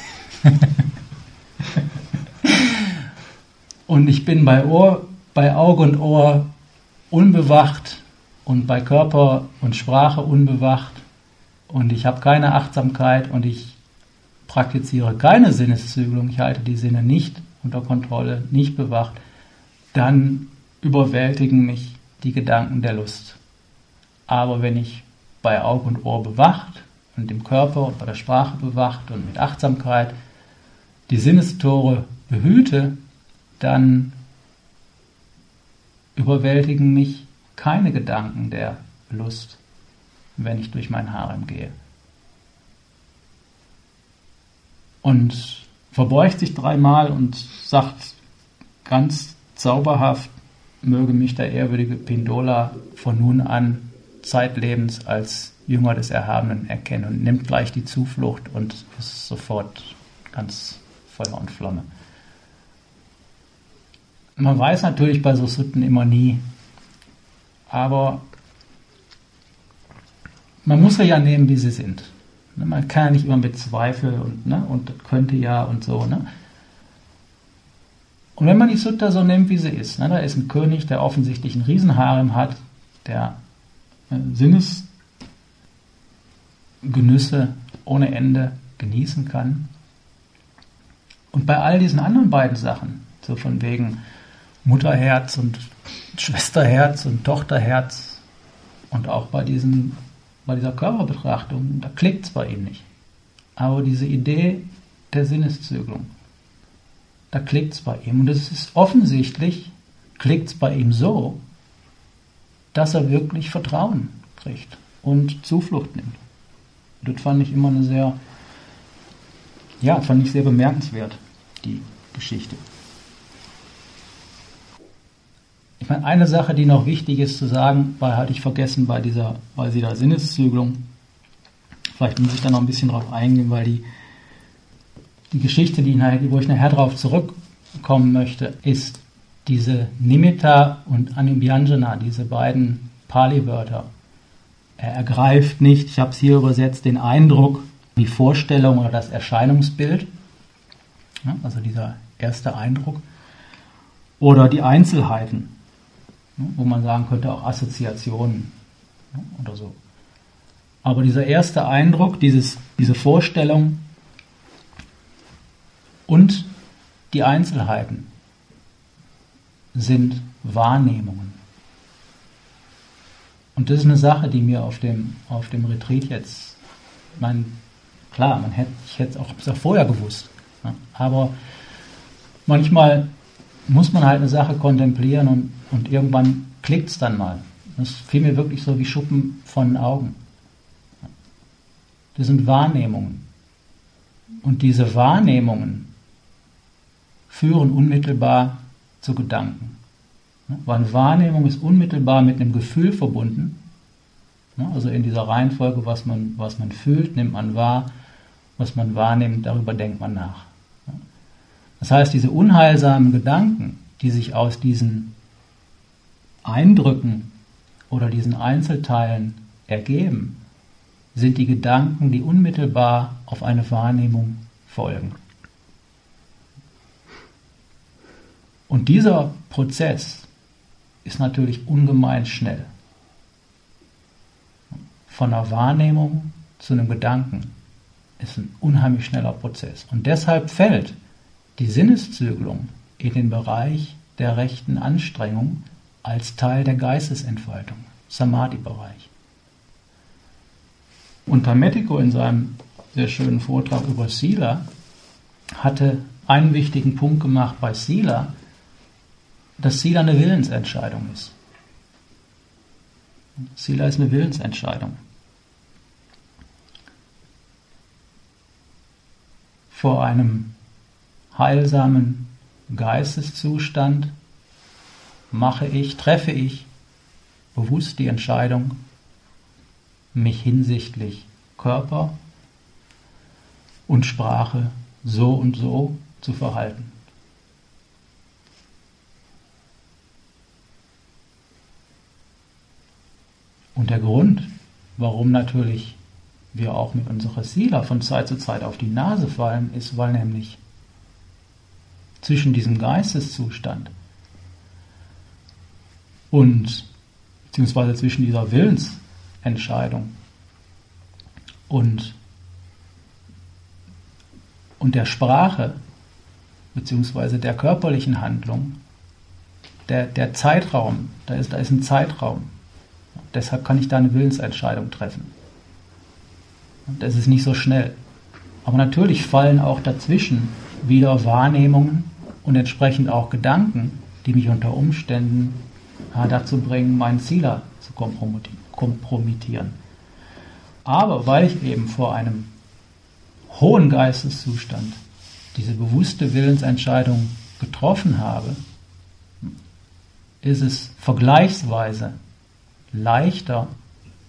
und ich bin bei Ohr, bei Auge und Ohr unbewacht und bei Körper und Sprache unbewacht und ich habe keine Achtsamkeit und ich praktiziere keine Sinneszügelung, ich halte die Sinne nicht unter Kontrolle, nicht bewacht, dann überwältigen mich die Gedanken der Lust. Aber wenn ich bei Auge und Ohr bewacht und im Körper und bei der Sprache bewacht und mit Achtsamkeit die Sinnestore behüte, dann überwältigen mich keine Gedanken der Lust, wenn ich durch mein Harem gehe. Und verbeugt sich dreimal und sagt ganz zauberhaft, möge mich der ehrwürdige Pindola von nun an zeitlebens als Jünger des Erhabenen erkennen und nimmt gleich die Zuflucht und ist sofort ganz Feuer und Flamme. Man weiß natürlich bei so Sutten immer nie, aber man muss sie ja nehmen, wie sie sind. Man kann ja nicht immer mit Zweifel und, ne, und das könnte ja und so. Ne? Und wenn man die Sutta so nimmt, wie sie ist, ne, da ist ein König, der offensichtlich einen Riesenharem hat, der äh, Sinnesgenüsse ohne Ende genießen kann. Und bei all diesen anderen beiden Sachen, so von wegen Mutterherz und Schwesterherz und Tochterherz und auch bei, diesen, bei dieser Körperbetrachtung, da klickt es bei ihm nicht. Aber diese Idee der Sinneszügelung, da klickt es bei ihm. Und es ist offensichtlich, klickt es bei ihm so, dass er wirklich Vertrauen kriegt und Zuflucht nimmt. Und das fand ich immer eine sehr, ja, fand ich sehr bemerkenswert, die Geschichte. Ich meine, eine Sache, die noch wichtig ist zu sagen, weil hatte ich vergessen bei dieser, bei dieser Sinneszügelung. Vielleicht muss ich da noch ein bisschen drauf eingehen, weil die, die Geschichte, die, wo ich nachher drauf zurückkommen möchte, ist diese Nimitta und Anubhyanjana, diese beiden Pali-Wörter. Er ergreift nicht, ich habe es hier übersetzt, den Eindruck, die Vorstellung oder das Erscheinungsbild, ja, also dieser erste Eindruck, oder die Einzelheiten, ja, wo man sagen könnte auch Assoziationen, ja, oder so. Aber dieser erste Eindruck, dieses, diese Vorstellung und die Einzelheiten sind Wahrnehmungen. Und das ist eine Sache, die mir auf dem, auf dem Retreat jetzt, mein, klar, man hätte, ich hätte es auch, auch vorher gewusst, ja, aber manchmal muss man halt eine Sache kontemplieren und, und irgendwann klickt es dann mal. Das fiel mir wirklich so wie Schuppen von den Augen. Das sind Wahrnehmungen. Und diese Wahrnehmungen führen unmittelbar zu Gedanken. Weil eine Wahrnehmung ist unmittelbar mit einem Gefühl verbunden. Also in dieser Reihenfolge, was man, was man fühlt, nimmt man wahr, was man wahrnimmt, darüber denkt man nach. Das heißt, diese unheilsamen Gedanken, die sich aus diesen Eindrücken oder diesen Einzelteilen ergeben, sind die Gedanken, die unmittelbar auf eine Wahrnehmung folgen. Und dieser Prozess ist natürlich ungemein schnell. Von einer Wahrnehmung zu einem Gedanken ist ein unheimlich schneller Prozess. Und deshalb fällt die Sinneszügelung in den Bereich der rechten Anstrengung als Teil der Geistesentfaltung, Samadhi-Bereich. Und Hermetico in seinem sehr schönen Vortrag über Sila hatte einen wichtigen Punkt gemacht bei Sila, dass Sila eine Willensentscheidung ist. Sila ist eine Willensentscheidung. Vor einem heilsamen Geisteszustand mache ich, treffe ich bewusst die Entscheidung, mich hinsichtlich Körper und Sprache so und so zu verhalten. Und der Grund, warum natürlich wir auch mit unserer Sila von Zeit zu Zeit auf die Nase fallen, ist, weil nämlich zwischen diesem Geisteszustand und beziehungsweise zwischen dieser Willensentscheidung und, und der Sprache beziehungsweise der körperlichen Handlung, der, der Zeitraum, da ist, da ist ein Zeitraum. Deshalb kann ich da eine Willensentscheidung treffen. Das ist nicht so schnell. Aber natürlich fallen auch dazwischen wieder Wahrnehmungen und entsprechend auch Gedanken, die mich unter Umständen ja, dazu bringen, meinen Sila zu kompromittieren. Aber weil ich eben vor einem hohen Geisteszustand diese bewusste Willensentscheidung getroffen habe, ist es vergleichsweise leichter,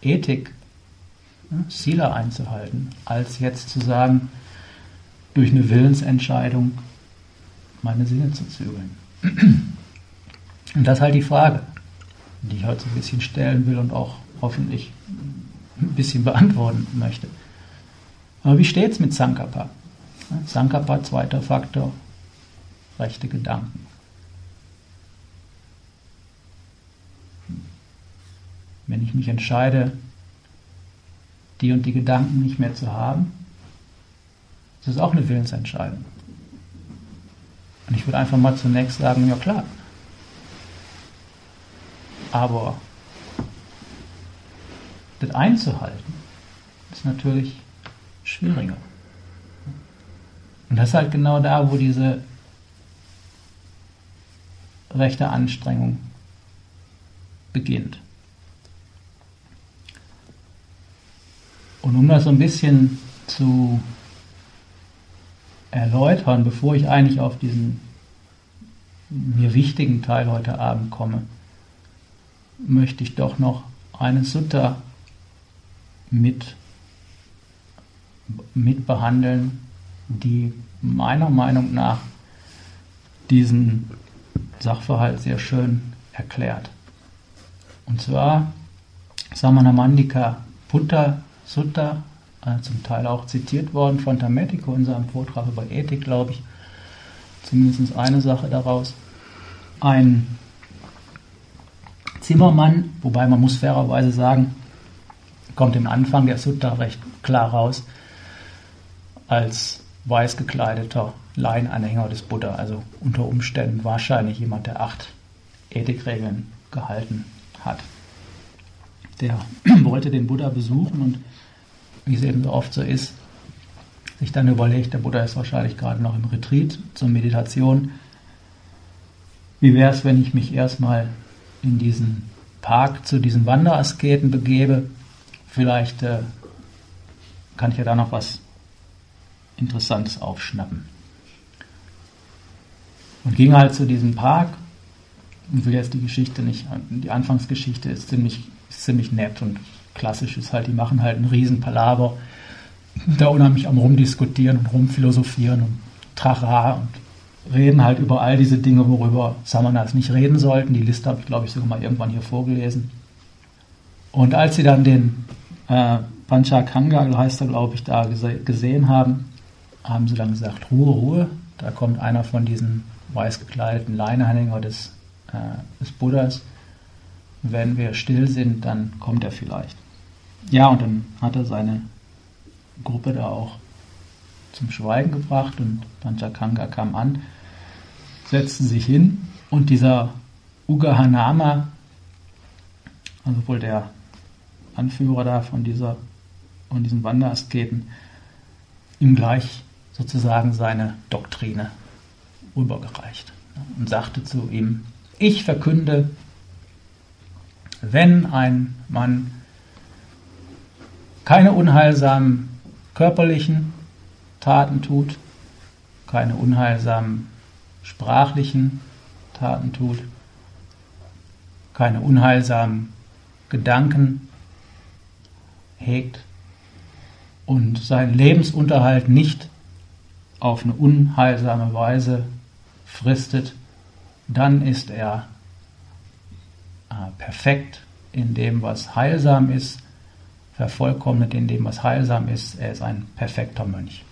Ethik, ne, Sila einzuhalten, als jetzt zu sagen, durch eine Willensentscheidung meine Sinne zu zügeln. Und das ist halt die Frage, die ich heute so ein bisschen stellen will und auch hoffentlich ein bisschen beantworten möchte. Aber wie steht es mit Sankappa? Sankappa, zweiter Faktor, rechte Gedanken. Wenn ich mich entscheide, die und die Gedanken nicht mehr zu haben, das ist auch eine Willensentscheidung. Und ich würde einfach mal zunächst sagen, ja klar. Aber das einzuhalten, ist natürlich schwieriger. Und das ist halt genau da, wo diese rechte Anstrengung beginnt. Und um das so ein bisschen zu erläutern, bevor ich eigentlich auf diesen mir wichtigen Teil heute Abend komme, möchte ich doch noch eine Sutta mit, mit behandeln, die meiner Meinung nach diesen Sachverhalt sehr schön erklärt. Und zwar Samanamandika Putta Sutta, äh, zum Teil auch zitiert worden von Tametico in seinem Vortrag über Ethik, glaube ich. Zumindest eine Sache daraus. Ein Zimmermann, wobei man muss fairerweise sagen, kommt im Anfang der Sutta recht klar raus, als weiß gekleideter Laienanhänger des Buddha, also unter Umständen wahrscheinlich jemand, der acht Ethikregeln gehalten hat. Der wollte den Buddha besuchen und wie es eben so oft so ist, sich dann überlegt, der Buddha ist wahrscheinlich gerade noch im Retreat zur Meditation. Wie wäre es, wenn ich mich erstmal in diesen Park zu diesen Wanderasketen begebe? Vielleicht äh, kann ich ja da noch was Interessantes aufschnappen. Und ging halt zu diesem Park und will jetzt die Geschichte nicht, die Anfangsgeschichte ist ziemlich, ist ziemlich nett und klassisch ist halt, die machen halt einen riesen Palaver, da unheimlich am rumdiskutieren und rumphilosophieren und Trara und reden halt über all diese Dinge, worüber Samanas nicht reden sollten. Die Liste habe ich, glaube ich, sogar mal irgendwann hier vorgelesen. Und als sie dann den äh, Panchakanga, heißt er, glaube ich, da gese- gesehen haben, haben sie dann gesagt, Ruhe, Ruhe, da kommt einer von diesen weiß gekleideten Laienanhänger des, äh, des Buddhas. Wenn wir still sind, dann kommt er vielleicht. Ja, und dann hat er seine Gruppe da auch zum Schweigen gebracht und Panchakanga kam an, setzte sich hin und dieser Ugahanama, also wohl der Anführer da von dieser von diesen Wanderasketen, ihm gleich sozusagen seine Doktrine rübergereicht und sagte zu ihm, ich verkünde, wenn ein Mann keine unheilsamen körperlichen Taten tut, keine unheilsamen sprachlichen Taten tut, keine unheilsamen Gedanken hegt und seinen Lebensunterhalt nicht auf eine unheilsame Weise fristet, dann ist er äh, perfekt in dem, was heilsam ist, vervollkommnet in dem, was heilsam ist. Er ist ein perfekter Mönch.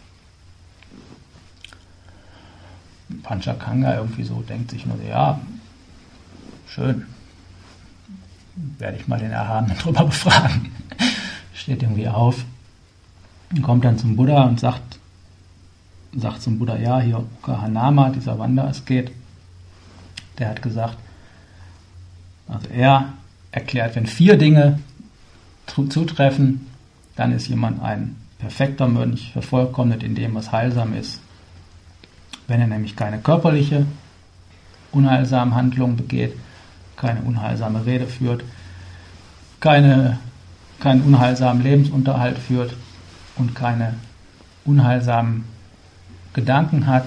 Panchakanga irgendwie so denkt sich nur, ja, schön, werde ich mal den Erhabenen drüber befragen. Steht irgendwie auf und kommt dann zum Buddha und sagt, sagt zum Buddha, ja, hier Ugahanama, dieser Wanderasket, der hat gesagt, also er erklärt, wenn vier Dinge zutreffen, dann ist jemand ein perfekter Mönch, vervollkommnet in dem, was heilsam ist. Wenn er nämlich keine körperliche unheilsame Handlung begeht, keine unheilsame Rede führt, keine, keinen unheilsamen Lebensunterhalt führt und keine unheilsamen Gedanken hat,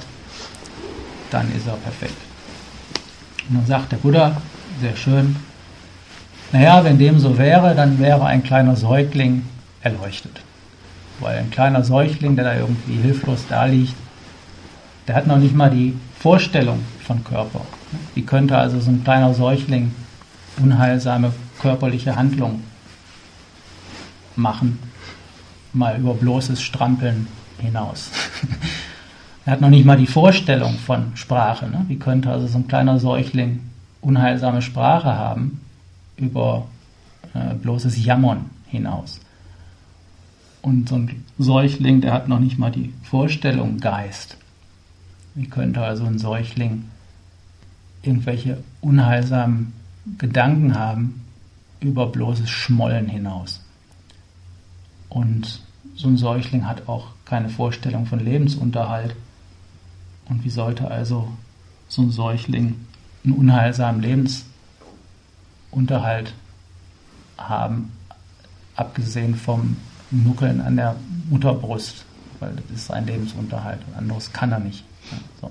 dann ist er perfekt. Und dann sagt der Buddha, sehr schön, Naja, wenn dem so wäre, dann wäre ein kleiner Säugling erleuchtet. Weil ein kleiner Säugling, der da irgendwie hilflos da liegt, der hat noch nicht mal die Vorstellung von Körper. Wie könnte also so ein kleiner Säugling unheilsame körperliche Handlungen machen, mal über bloßes Strampeln hinaus? Er hat noch nicht mal die Vorstellung von Sprache. Ne? Wie könnte also so ein kleiner Säugling unheilsame Sprache haben über äh, bloßes Jammern hinaus? Und so ein Säugling, der hat noch nicht mal die Vorstellung Geist. Wie könnte also ein Säugling irgendwelche unheilsamen Gedanken haben über bloßes Schmollen hinaus? Und so ein Säugling hat auch keine Vorstellung von Lebensunterhalt. Und wie sollte also so ein Säugling einen unheilsamen Lebensunterhalt haben, abgesehen vom Nuckeln an der Mutterbrust, weil das ist sein Lebensunterhalt, und anderes kann er nicht. Ja, so.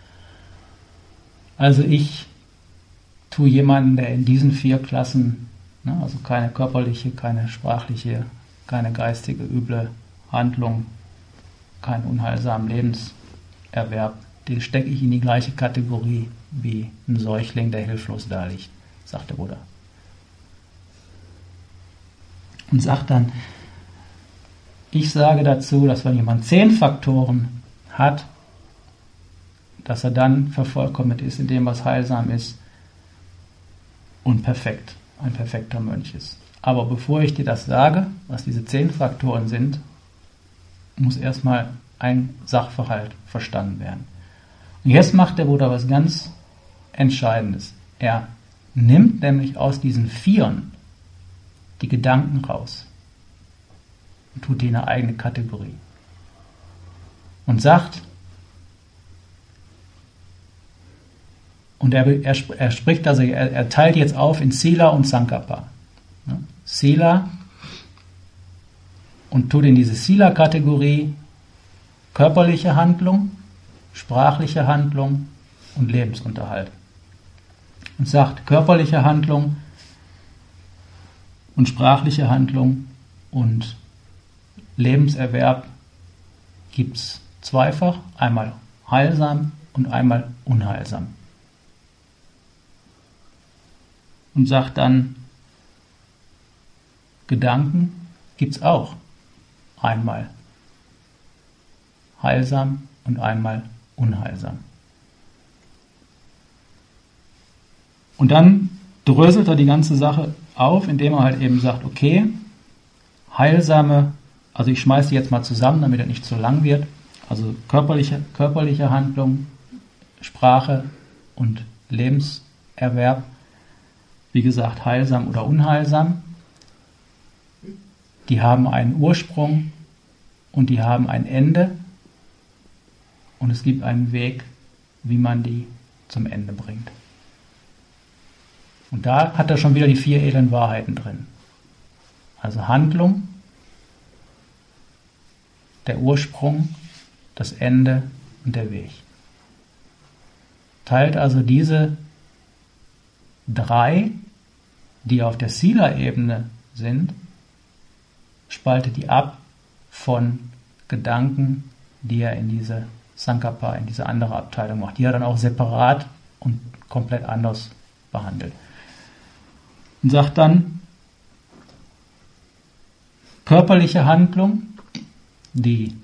Also ich tue jemanden, der in diesen vier Klassen, ne, also keine körperliche, keine sprachliche, keine geistige, üble Handlung, keinen unheilsamen Lebenserwerb, den stecke ich in die gleiche Kategorie wie ein Säugling, der hilflos da liegt, sagt der Buddha. Und sagt dann, ich sage dazu, dass wenn jemand zehn Faktoren hat, dass er dann vervollkommnet ist in dem, was heilsam ist und perfekt, ein perfekter Mönch ist. Aber bevor ich dir das sage, was diese zehn Faktoren sind, muss erstmal ein Sachverhalt verstanden werden. Und jetzt macht der Buddha was ganz Entscheidendes. Er nimmt nämlich aus diesen Vieren die Gedanken raus und tut die in eine eigene Kategorie. Und sagt, und er, er, er spricht, also er, er teilt jetzt auf in Sila und Sankappa. Ja, Sila, und tut in diese Sila-Kategorie körperliche Handlung, sprachliche Handlung und Lebensunterhalt. Und sagt, körperliche Handlung und sprachliche Handlung und Lebenserwerb gibt es zweifach, einmal heilsam und einmal unheilsam. Und sagt dann, Gedanken gibt es auch einmal heilsam und einmal unheilsam. Und dann dröselt er die ganze Sache auf, indem er halt eben sagt, okay, heilsame, also ich schmeiße die jetzt mal zusammen, damit er nicht zu lang wird, also körperliche, körperliche Handlung, Sprache und Lebenserwerb, wie gesagt, heilsam oder unheilsam, die haben einen Ursprung und die haben ein Ende und es gibt einen Weg, wie man die zum Ende bringt. Und da hat er schon wieder die vier edlen Wahrheiten drin. Also Handlung, der Ursprung, das Ende und der Weg. Teilt also diese drei, die auf der Sila-Ebene sind, spaltet die ab von Gedanken, die er in diese Sankappa, in diese andere Abteilung macht, die er dann auch separat und komplett anders behandelt. Und sagt dann, körperliche Handlung, die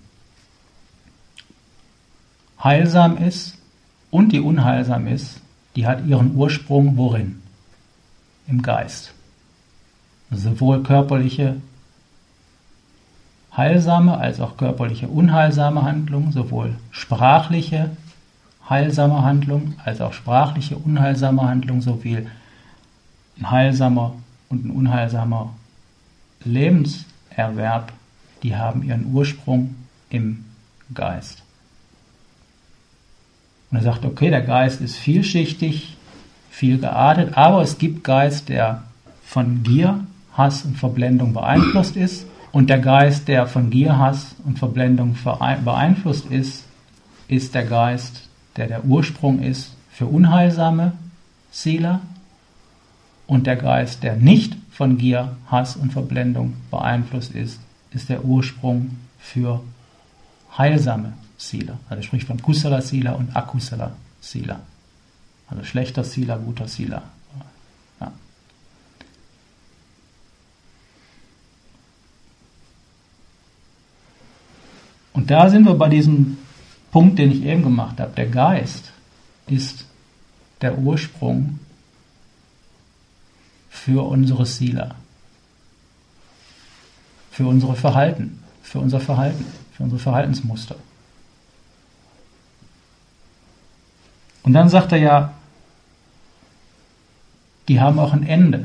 heilsam ist und die unheilsam ist, die hat ihren Ursprung worin? Im Geist. Sowohl körperliche heilsame als auch körperliche unheilsame Handlung, sowohl sprachliche heilsame Handlung als auch sprachliche unheilsame Handlung, sowie ein heilsamer und ein unheilsamer Lebenserwerb, die haben ihren Ursprung im Geist. Und er sagt, okay, der Geist ist vielschichtig, viel geartet, aber es gibt Geist, der von Gier, Hass und Verblendung beeinflusst ist. Und der Geist, der von Gier, Hass und Verblendung beeinflusst ist, ist der Geist, der der Ursprung ist für unheilsame Sila Und der Geist, der nicht von Gier, Hass und Verblendung beeinflusst ist, ist der Ursprung für heilsame Sila. Also sprich von Kusala Sila und Akusala Sila. Also schlechter Sila, guter Sila. Ja. Und da sind wir bei diesem Punkt, den ich eben gemacht habe. Der Geist ist der Ursprung für unsere Sila, für unsere Verhalten, für unser Verhalten, für unsere Verhaltensmuster. Und dann sagt er ja, die haben auch ein Ende.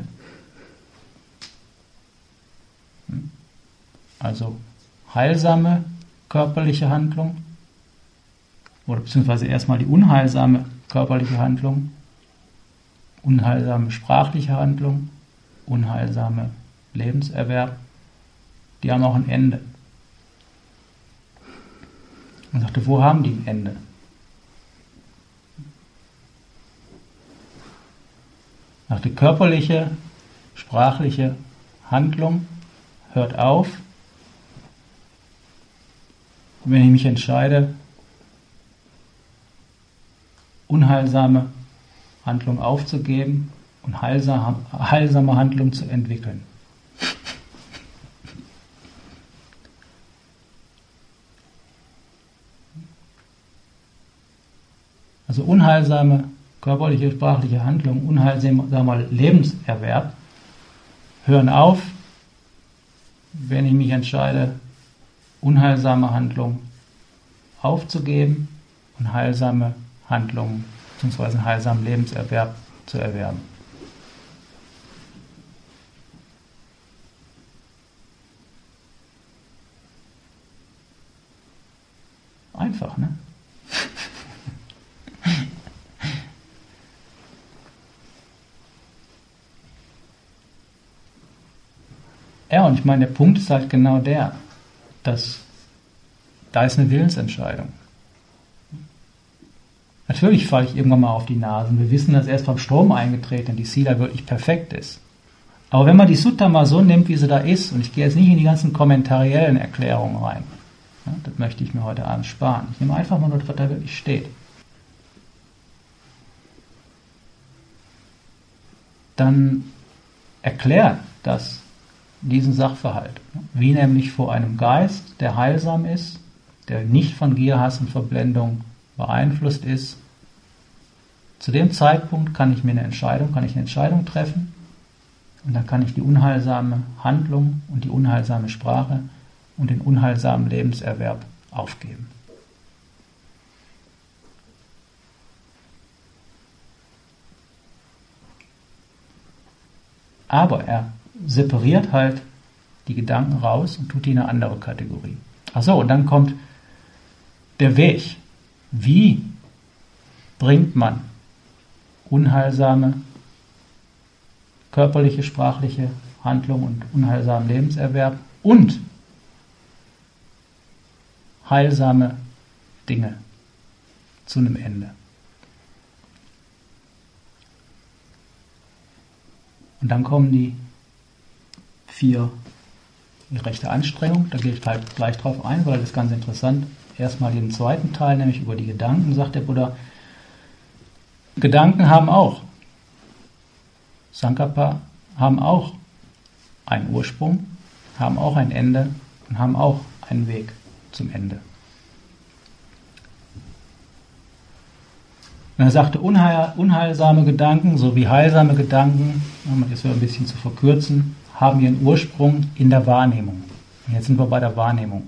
Also heilsame körperliche Handlung, oder beziehungsweise erstmal die unheilsame körperliche Handlung, unheilsame sprachliche Handlung, unheilsame Lebenserwerb, die haben auch ein Ende. Und sagte, wo haben die ein Ende? Sagte, körperliche, sprachliche Handlung hört auf, wenn ich mich entscheide, unheilsame Handlung aufzugeben und heilsame, heilsame Handlung zu entwickeln. Also unheilsame körperliche, sprachliche Handlung, unheilsamer Lebenserwerb hören auf, wenn ich mich entscheide, unheilsame Handlung aufzugeben und heilsame Handlungen bzw. einen heilsamen Lebenserwerb zu erwerben. Einfach, ne? Ja, und ich meine, der Punkt ist halt genau der, dass da ist eine Willensentscheidung. Natürlich falle ich irgendwann mal auf die Nase. Wir wissen, dass erst beim Strom eingetreten die Sila wirklich perfekt ist. Aber wenn man die Sutta mal so nimmt, wie sie da ist, und ich gehe jetzt nicht in die ganzen kommentariellen Erklärungen rein, ja, das möchte ich mir heute Abend sparen. Ich nehme einfach mal nur, was da wirklich steht. Dann erklärt das diesen Sachverhalt. Wie nämlich vor einem Geist, der heilsam ist, der nicht von Gier, Hass und Verblendung beeinflusst ist. Zu dem Zeitpunkt kann ich mir eine Entscheidung, kann ich eine Entscheidung treffen und dann kann ich die unheilsame Handlung und die unheilsame Sprache und den unheilsamen Lebenserwerb aufgeben. Aber er separiert halt die Gedanken raus und tut die in eine andere Kategorie. Achso, und dann kommt der Weg. Wie bringt man unheilsame körperliche, sprachliche Handlung und unheilsamen Lebenserwerb und heilsame Dinge zu einem Ende? Und dann kommen die vier, die rechte Anstrengung, da gehe ich halt gleich drauf ein, weil das ist ganz interessant. Erstmal den zweiten Teil, nämlich über die Gedanken, sagt der Buddha, Gedanken haben auch, Sankappa haben auch einen Ursprung, haben auch ein Ende und haben auch einen Weg zum Ende. Und er sagte, unheil, unheilsame Gedanken sowie heilsame Gedanken, um das wieder ein bisschen zu verkürzen, haben ihren Ursprung in der Wahrnehmung. Und jetzt sind wir bei der Wahrnehmung.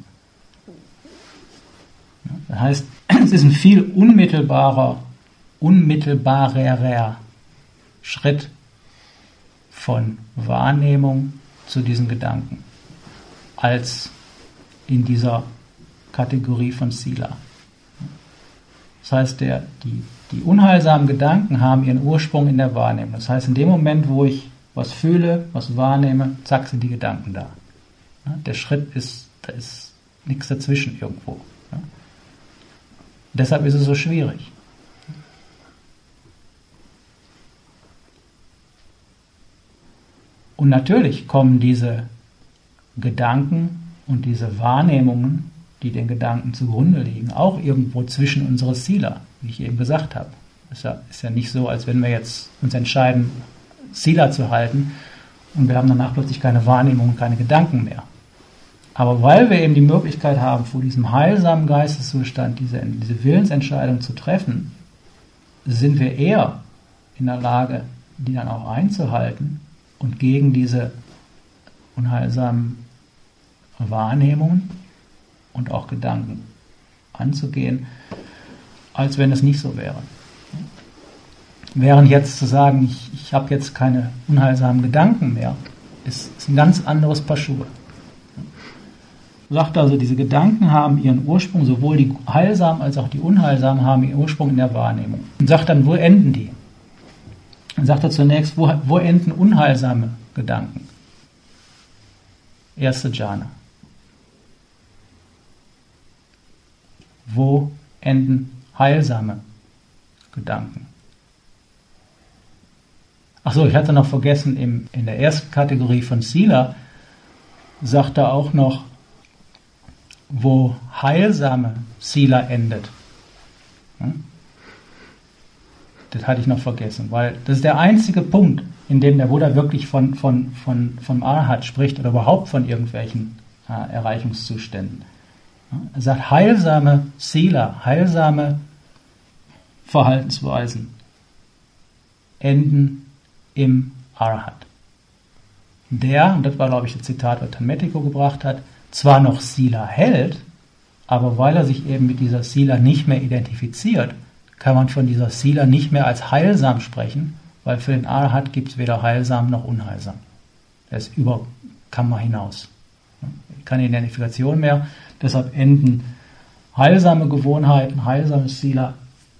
Das heißt, es ist ein viel unmittelbarer, unmittelbarerer Schritt von Wahrnehmung zu diesen Gedanken als in dieser Kategorie von Sila. Das heißt, der, die, die unheilsamen Gedanken haben ihren Ursprung in der Wahrnehmung. Das heißt, in dem Moment, wo ich was fühle, was wahrnehme, zack, sind die Gedanken da. Ja, der Schritt ist, da ist nichts dazwischen irgendwo. Ja. Deshalb ist es so schwierig. Und natürlich kommen diese Gedanken und diese Wahrnehmungen, die den Gedanken zugrunde liegen, auch irgendwo zwischen unsere Sila, wie ich eben gesagt habe. Ist ja, ist ja nicht so, als wenn wir jetzt uns entscheiden, Sila zu halten und wir haben danach plötzlich keine Wahrnehmung und keine Gedanken mehr. Aber weil wir eben die Möglichkeit haben, vor diesem heilsamen Geisteszustand diese, diese Willensentscheidung zu treffen, sind wir eher in der Lage, die dann auch einzuhalten und gegen diese unheilsamen Wahrnehmungen und auch Gedanken anzugehen, als wenn es nicht so wäre. Während jetzt zu sagen, ich, ich habe jetzt keine unheilsamen Gedanken mehr, ist, ist ein ganz anderes Paar Schuhe. Sagt also, diese Gedanken haben ihren Ursprung, sowohl die heilsamen als auch die unheilsamen haben ihren Ursprung in der Wahrnehmung. Und sagt dann, wo enden die? Dann sagt er zunächst, wo, wo enden unheilsame Gedanken? Erste Jhana. Wo enden heilsame Gedanken? Achso, ich hatte noch vergessen, im, in der ersten Kategorie von Sila sagt er auch noch, wo heilsame Sila endet. Hm? Das hatte ich noch vergessen, weil das ist der einzige Punkt, in dem der Buddha wirklich von, von, von, von Arhat spricht oder überhaupt von irgendwelchen äh, Erreichungszuständen. Er sagt, heilsame Sila, heilsame Verhaltensweisen enden im Arhat. Der, und das war glaube ich das Zitat, was Tanmetiko gebracht hat, zwar noch Sila hält, aber weil er sich eben mit dieser Sila nicht mehr identifiziert, kann man von dieser Sila nicht mehr als heilsam sprechen, weil für den Arhat gibt es weder heilsam noch unheilsam. Er ist über Kamma hinaus. Keine Identifikation mehr, deshalb enden heilsame Gewohnheiten, heilsames Sila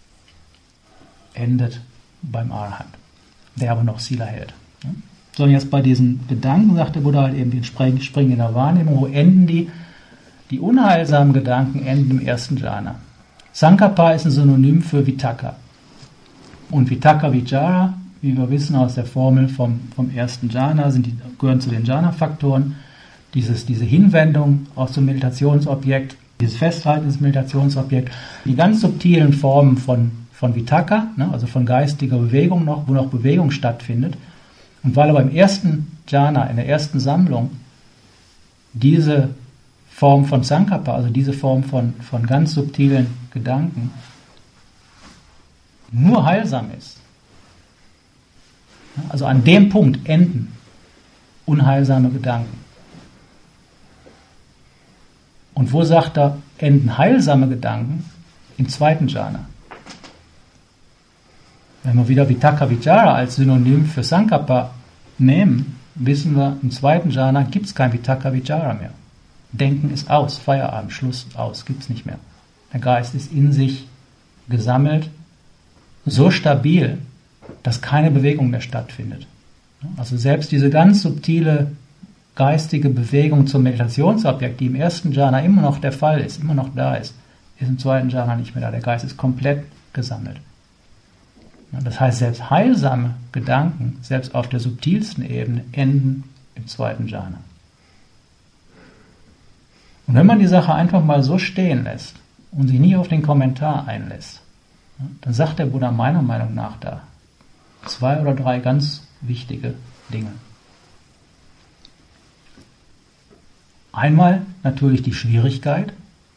endet beim Arhat, der aber noch Sila hält. So, und jetzt bei diesen Gedanken, sagt der Buddha halt eben, die springen in der Wahrnehmung. Wo enden die? Die unheilsamen Gedanken enden im ersten Jhana. Sankappa ist ein Synonym für Vitakka. Und Vitakka, Vichara, wie wir wissen aus der Formel vom, vom ersten Jhana, sind die, gehören zu den Jhana-Faktoren. Dieses, diese Hinwendung aus dem Meditationsobjekt, dieses Festhalten des Meditationsobjekts, die ganz subtilen Formen von, von Vitakka, ne, also von geistiger Bewegung noch, wo noch Bewegung stattfindet. Und weil aber im ersten Jhana, in der ersten Sammlung, diese Form von Sankappa, also diese Form von, von ganz subtilen Gedanken, nur heilsam ist, also an dem Punkt enden unheilsame Gedanken. Und wo sagt er, enden heilsame Gedanken? Im zweiten Jhana. Wenn wir wieder Vitakka Vichara als Synonym für Sankappa nehmen, wissen wir, im zweiten Jhana gibt es kein Vitakka Vichara mehr. Denken ist aus, Feierabend, Schluss, aus, gibt es nicht mehr. Der Geist ist in sich gesammelt, so stabil, dass keine Bewegung mehr stattfindet. Also selbst diese ganz subtile geistige Bewegung zum Meditationsobjekt, die im ersten Jhana immer noch der Fall ist, immer noch da ist, ist im zweiten Jhana nicht mehr da. Der Geist ist komplett gesammelt. Das heißt, selbst heilsame Gedanken, selbst auf der subtilsten Ebene, enden im zweiten Jhana. Und wenn man die Sache einfach mal so stehen lässt und sich nie auf den Kommentar einlässt, dann sagt der Buddha meiner Meinung nach da zwei oder drei ganz wichtige Dinge. Einmal natürlich die Schwierigkeit,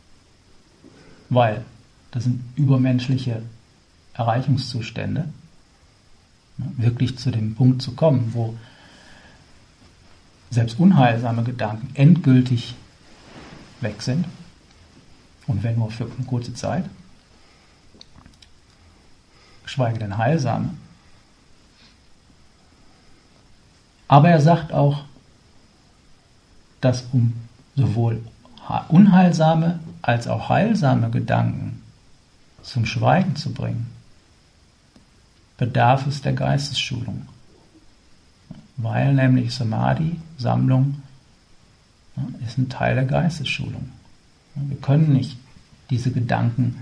weil das sind übermenschliche Erreichungszustände, wirklich zu dem Punkt zu kommen, wo selbst unheilsame Gedanken endgültig weg sind, und wenn nur für eine kurze Zeit, geschweige denn heilsame. Aber er sagt auch, dass um sowohl unheilsame als auch heilsame Gedanken zum Schweigen zu bringen, bedarf es der Geistesschulung. Weil nämlich Samadhi, Sammlung, ist ein Teil der Geistesschulung. Wir können nicht diese Gedanken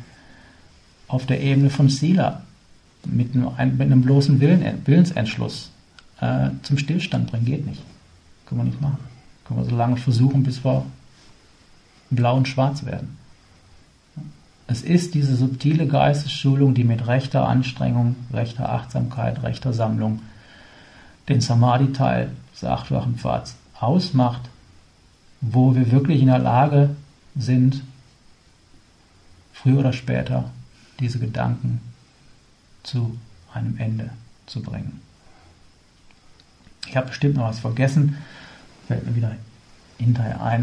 auf der Ebene von Sila mit einem, mit einem bloßen Willen, Willensentschluss äh, zum Stillstand bringen. Geht nicht. Können wir nicht machen. Können wir so lange versuchen, bis wir blau und schwarz werden. Es ist diese subtile Geistesschulung, die mit rechter Anstrengung, rechter Achtsamkeit, rechter Sammlung den Samadhi-Teil des achtfachen Pfads ausmacht, wo wir wirklich in der Lage sind, früher oder später diese Gedanken zu einem Ende zu bringen. Ich habe bestimmt noch was vergessen, fällt mir wieder hinterher ein.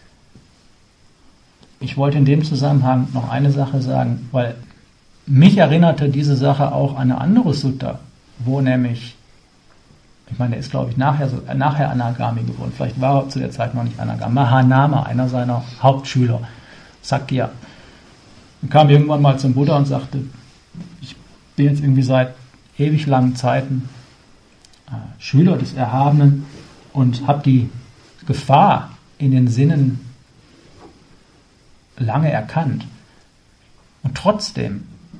Ich wollte in dem Zusammenhang noch eine Sache sagen, weil mich erinnerte diese Sache auch an eine andere Sutta, wo nämlich, ich meine, er ist glaube ich nachher, so, nachher Anagami geworden, vielleicht war er zu der Zeit noch nicht Anagami, Mahanama, einer seiner Hauptschüler, Sakya, und kam irgendwann mal zum Buddha und sagte, ich bin jetzt irgendwie seit ewig langen Zeiten äh, Schüler des Erhabenen und habe die Gefahr in den Sinnen lange erkannt. Und trotzdem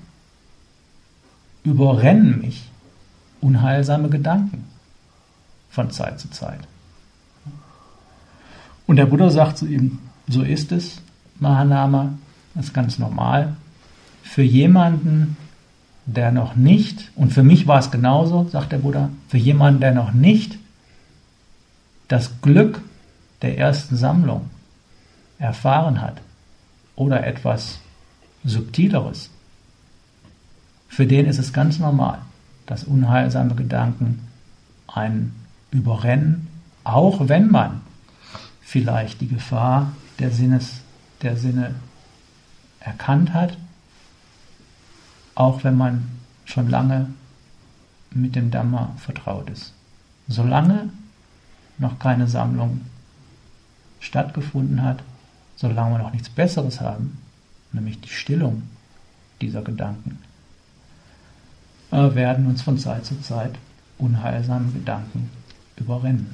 überrennen mich unheilsame Gedanken von Zeit zu Zeit. Und der Buddha sagt zu ihm, so ist es, Mahanama, das ist ganz normal. Für jemanden, der noch nicht, und für mich war es genauso, sagt der Buddha, für jemanden, der noch nicht das Glück der ersten Sammlung erfahren hat oder etwas Subtileres, für den ist es ganz normal, dass unheilsame Gedanken einen überrennen, auch wenn man vielleicht die Gefahr der, Sinnes, der Sinne erkannt hat, auch wenn man schon lange mit dem Dhamma vertraut ist. Solange noch keine Sammlung stattgefunden hat, solange wir noch nichts Besseres haben, nämlich die Stillung dieser Gedanken, äh, werden uns von Zeit zu Zeit unheilsame Gedanken überrennen.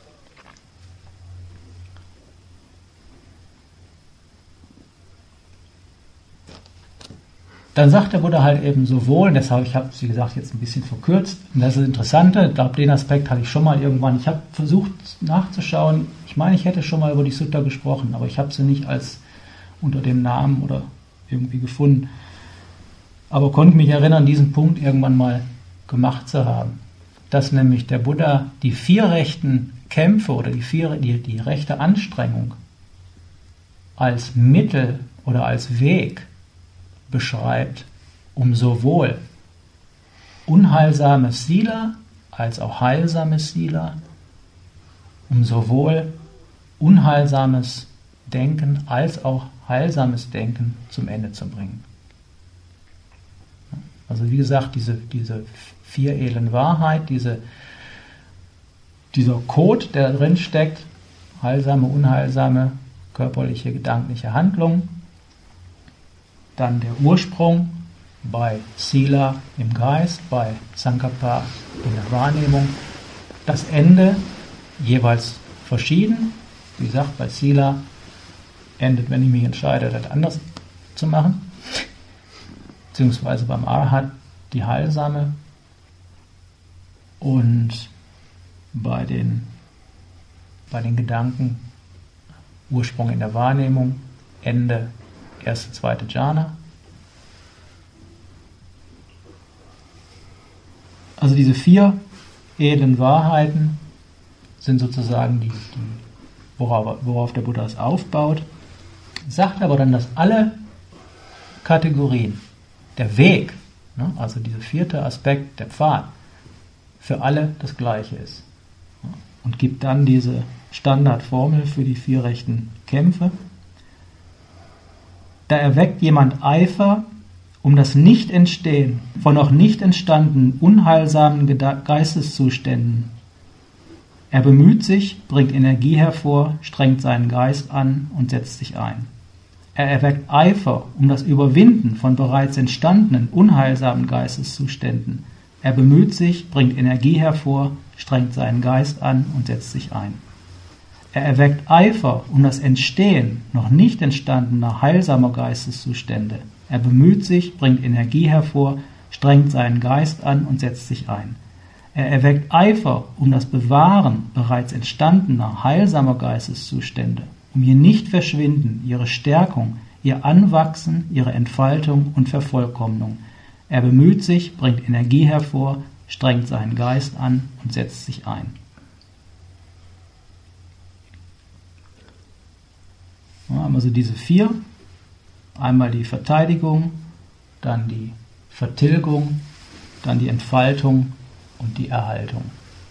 Dann sagt der Buddha halt eben sowohl, und deshalb, ich habe es wie gesagt jetzt ein bisschen verkürzt, und das ist das Interessante, ich glaube, den Aspekt hatte ich schon mal irgendwann, ich habe versucht nachzuschauen, ich meine, ich hätte schon mal über die Sutta gesprochen, aber ich habe sie nicht als unter dem Namen oder irgendwie gefunden, aber konnte mich erinnern, diesen Punkt irgendwann mal gemacht zu haben, dass nämlich der Buddha die vier rechten Kämpfe oder die, vier, die, die rechte Anstrengung als Mittel oder als Weg beschreibt, um sowohl unheilsames Sila als auch heilsames Sila, um sowohl unheilsames Denken als auch heilsames Denken zum Ende zu bringen. Also wie gesagt, diese, diese vier edlen Wahrheit, diese, dieser Code, der drin steckt, heilsame, unheilsame, körperliche, gedankliche Handlung, dann der Ursprung bei Sila im Geist, bei Sankappa in der Wahrnehmung, das Ende jeweils verschieden. Wie gesagt, bei Sila endet, wenn ich mich entscheide, das anders zu machen, beziehungsweise beim Arhat die heilsame, und bei den, bei den Gedanken Ursprung in der Wahrnehmung, Ende erste, zweite Jhana. Also diese vier edlen Wahrheiten sind sozusagen die, die worauf, worauf der Buddha es aufbaut. Sagt aber dann, dass alle Kategorien, der Weg, ne, also dieser vierte Aspekt, der Pfad, für alle das Gleiche ist. Und gibt dann diese Standardformel für die vier rechten Kämpfe. Da erweckt jemand Eifer, um das Nicht-Entstehen von noch nicht entstandenen unheilsamen Geisteszuständen. Er bemüht sich, bringt Energie hervor, strengt seinen Geist an und setzt sich ein. Er erweckt Eifer um das Überwinden von bereits entstandenen unheilsamen Geisteszuständen. Er bemüht sich, bringt Energie hervor, strengt seinen Geist an und setzt sich ein. Er erweckt Eifer um das Entstehen noch nicht entstandener heilsamer Geisteszustände. Er bemüht sich, bringt Energie hervor, strengt seinen Geist an und setzt sich ein. Er erweckt Eifer um das Bewahren bereits entstandener, heilsamer Geisteszustände, um ihr Nicht-Verschwinden, ihre Stärkung, ihr Anwachsen, ihre Entfaltung und Vervollkommnung. Er bemüht sich, bringt Energie hervor, strengt seinen Geist an und setzt sich ein. Ja, haben also diese vier. Einmal die Verteidigung, dann die Vertilgung, dann die Entfaltung und die Erhaltung.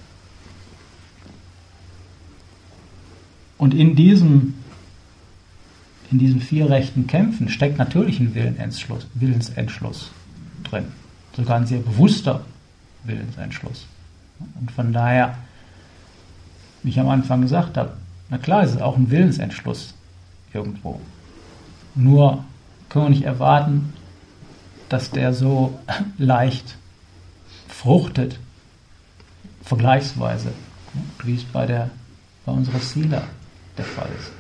Und in diesem, in diesen vier rechten Kämpfen steckt natürlich ein Willensentschluss, Willensentschluss drin. Sogar ein sehr bewusster Willensentschluss. Und von daher, wie ich am Anfang gesagt habe, na klar ist es auch ein Willensentschluss irgendwo. Nur können wir nicht erwarten, dass der so leicht fruchtet, vergleichsweise, wie es bei, der, bei unserer Sila der Fall ist.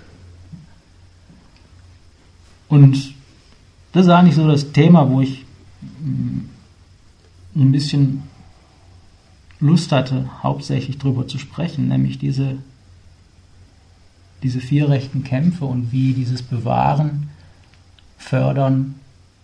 Und das ist eigentlich so das Thema, wo ich ein bisschen Lust hatte, hauptsächlich drüber zu sprechen, nämlich diese, diese vier rechten Kämpfe und wie dieses Bewahren, Fördern,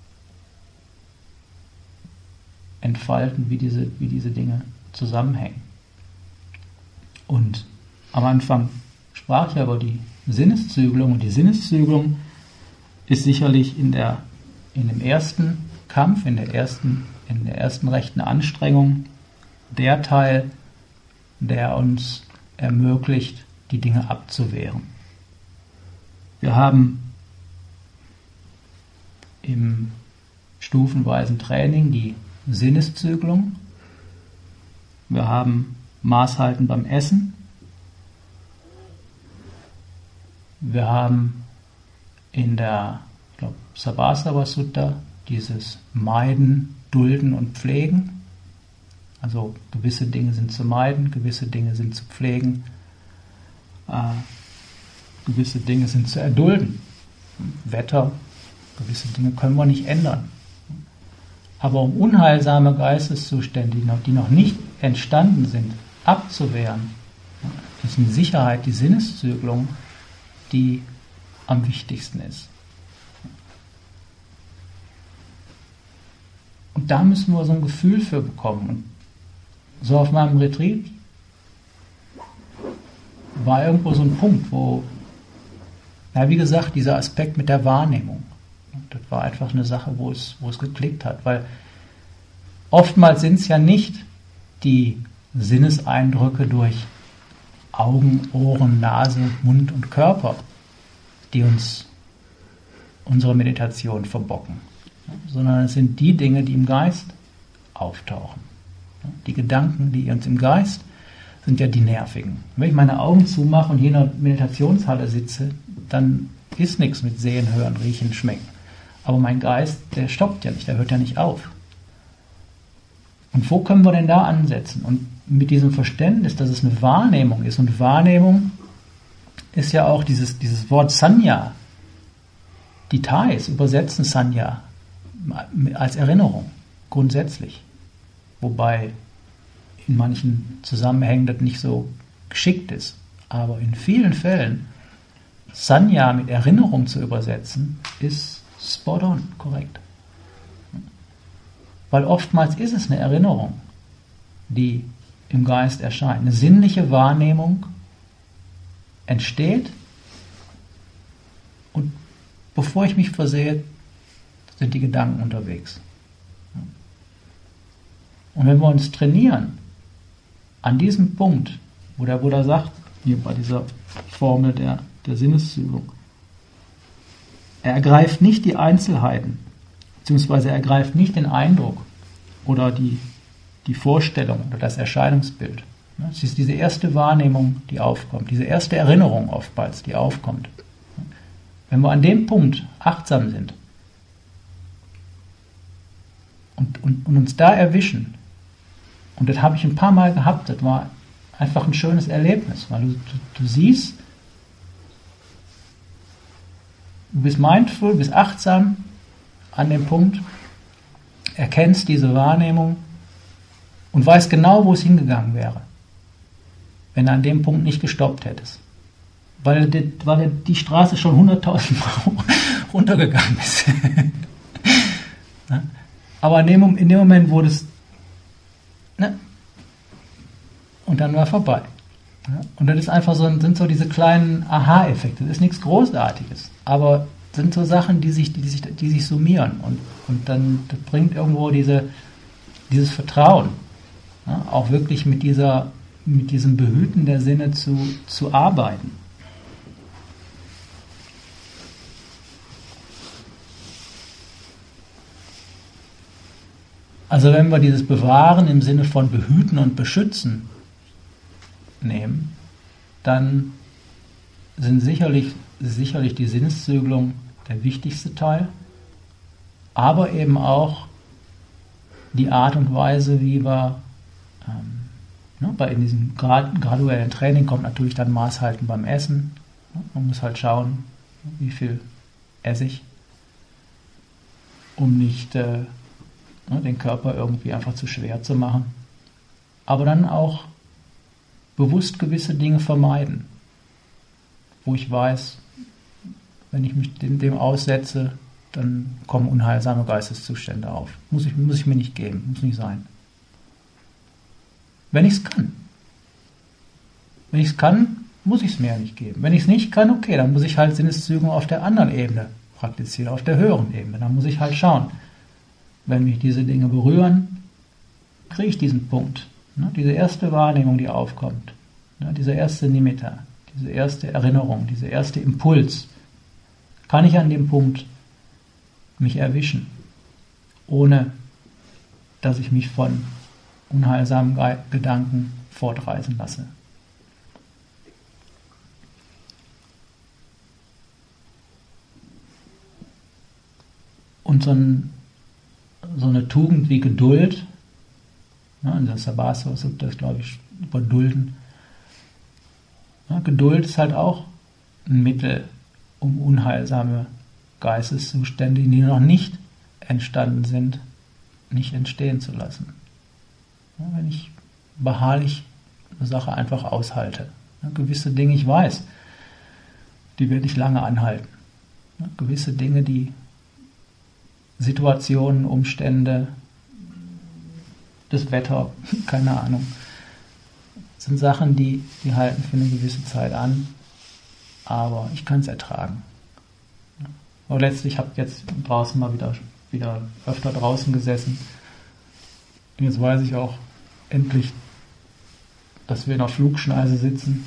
Entfalten, wie diese, wie diese Dinge zusammenhängen. Und am Anfang sprach ich ja über die Sinneszügelung, und die Sinneszügelung ist sicherlich in, der, in dem ersten Kampf, in der ersten, in der ersten rechten Anstrengung der Teil, der uns ermöglicht, die Dinge abzuwehren. Wir haben im stufenweisen Training die Sinneszügelung. Wir haben Maßhalten beim Essen. Wir haben in der, ich glaube, Sabhasava Sutta dieses Meiden, Dulden und Pflegen. Also gewisse Dinge sind zu meiden, gewisse Dinge sind zu pflegen, äh, gewisse Dinge sind zu erdulden. Wetter, gewisse Dinge können wir nicht ändern. Aber um unheilsame Geisteszustände, die noch, die noch nicht entstanden sind, abzuwehren, ist mit Sicherheit die Sinneszügelung, die am wichtigsten ist. Und da müssen wir so ein Gefühl für bekommen. Und so auf meinem Retreat war irgendwo so ein Punkt, wo, ja, wie gesagt, dieser Aspekt mit der Wahrnehmung, das war einfach eine Sache, wo es, wo es geklickt hat, weil oftmals sind es ja nicht die Sinneseindrücke durch Augen, Ohren, Nase, Mund und Körper, die uns unsere Meditation verbocken, sondern es sind die Dinge, die im Geist auftauchen. Die Gedanken, die uns im Geist, sind ja die nervigen. Wenn ich meine Augen zumache und hier in einer Meditationshalle sitze, dann ist nichts mit Sehen, Hören, Riechen, Schmecken. Aber mein Geist, der stoppt ja nicht, der hört ja nicht auf. Und wo können wir denn da ansetzen? Und mit diesem Verständnis, dass es eine Wahrnehmung ist, und Wahrnehmung ist ja auch dieses, dieses Wort Sanya. Die Thais übersetzen Sanya als Erinnerung, grundsätzlich. Wobei in manchen Zusammenhängen das nicht so geschickt ist. Aber in vielen Fällen Sanya mit Erinnerung zu übersetzen, ist spot on, korrekt. Weil oftmals ist es eine Erinnerung, die im Geist erscheint. Eine sinnliche Wahrnehmung entsteht und bevor ich mich versehe, sind die Gedanken unterwegs. Und wenn wir uns trainieren, an diesem Punkt, wo der Buddha sagt, hier bei dieser Formel der, der Sinneszügelung, er ergreift nicht die Einzelheiten, beziehungsweise er ergreift nicht den Eindruck oder die, die Vorstellung oder das Erscheinungsbild. Es ist diese erste Wahrnehmung, die aufkommt, diese erste Erinnerung oftmals, die aufkommt. Wenn wir an dem Punkt achtsam sind und, und, und uns da erwischen, und das habe ich ein paar Mal gehabt, das war einfach ein schönes Erlebnis, weil du, du, du siehst, du bist mindful, bist achtsam an dem Punkt, erkennst diese Wahrnehmung und weißt genau, wo es hingegangen wäre, wenn du an dem Punkt nicht gestoppt hättest. Weil, die, weil die Straße schon hunderttausend Mal runtergegangen ist. Aber in dem, in dem Moment wurde es, ne? Und dann war vorbei. Und das ist einfach so, sind so diese kleinen Aha-Effekte. Das ist nichts Großartiges, aber sind so Sachen, die sich, die sich, die sich summieren. Und, und dann das bringt irgendwo diese, dieses Vertrauen, ja, auch wirklich mit dieser, mit diesem Behüten der Sinne zu, zu arbeiten. Also wenn wir dieses Bewahren im Sinne von behüten und beschützen nehmen, dann sind sicherlich, sicherlich die Sinneszügelung der wichtigste Teil, aber eben auch die Art und Weise, wie wir ähm, ne, bei in diesem grad, graduellen Training kommt natürlich dann Maßhalten beim Essen. Man muss halt schauen, wie viel esse ich, um nicht äh, ne, den Körper irgendwie einfach zu schwer zu machen. Aber dann auch bewusst gewisse Dinge vermeiden, wo ich weiß, wenn ich mich dem, dem aussetze, dann kommen unheilsame Geisteszustände auf. Muss ich, muss ich mir nicht geben, muss nicht sein. Wenn ich es kann. Wenn ich es kann, muss ich es mir ja nicht geben. Wenn ich es nicht kann, okay, dann muss ich halt Sinneszüge auf der anderen Ebene praktizieren, auf der höheren Ebene. Dann muss ich halt schauen, wenn mich diese Dinge berühren, kriege ich diesen Punkt. Ne, diese erste Wahrnehmung, die aufkommt, ne, dieser erste Nimitta, diese erste Erinnerung, dieser erste Impuls, kann ich an dem Punkt mich erwischen, ohne dass ich mich von unheilsamen Ge- Gedanken fortreißen lasse. Und so, ein, so eine Tugend wie Geduld, ja, in der Sabasava Sutta ist, glaube ich, über Dulden. Ja, Geduld ist halt auch ein Mittel, um unheilsame Geisteszustände, die noch nicht entstanden sind, nicht entstehen zu lassen. Ja, wenn ich beharrlich eine Sache einfach aushalte. Ja, gewisse Dinge, ich weiß, die werde ich lange anhalten. Ja, gewisse Dinge, die Situationen, Umstände, das Wetter, keine Ahnung, sind Sachen, die, die halten für eine gewisse Zeit an, aber ich kann es ertragen. Aber letztlich habe ich jetzt draußen mal wieder, wieder öfter draußen gesessen. Und jetzt weiß ich auch endlich, dass wir in der Flugschneise sitzen.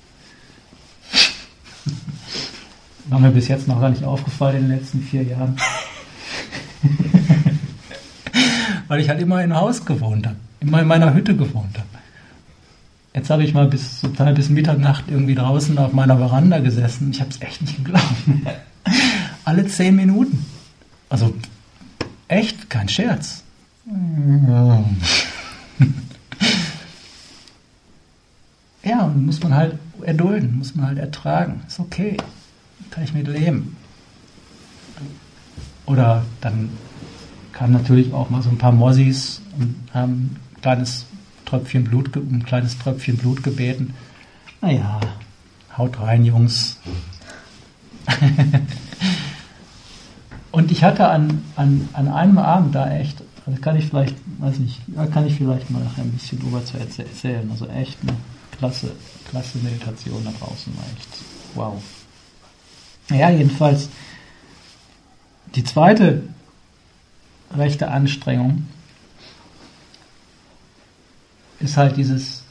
War mir bis jetzt noch gar nicht aufgefallen in den letzten vier Jahren. Weil ich halt immer im Haus gewohnt habe, immer in meiner Hütte gewohnt habe. Jetzt habe ich mal bis, total bis Mitternacht irgendwie draußen auf meiner Veranda gesessen. Ich habe es echt nicht geglaubt. Alle zehn Minuten. Also echt, kein Scherz. Ja, und muss man halt erdulden, muss man halt ertragen. Ist okay, kann ich mit leben. Oder dann kamen natürlich auch mal so ein paar Mossis und haben ein kleines Tröpfchen Blut, ein kleines Tröpfchen Blut gebeten. Naja, haut rein, Jungs. Und ich hatte an, an, an einem Abend da echt, das kann ich vielleicht, weiß nicht, da kann ich vielleicht mal nachher ein bisschen drüber zu erzählen. Also echt eine klasse, klasse Meditation da draußen, war echt wow. Ja, jedenfalls die zweite rechte Anstrengung ist halt dieses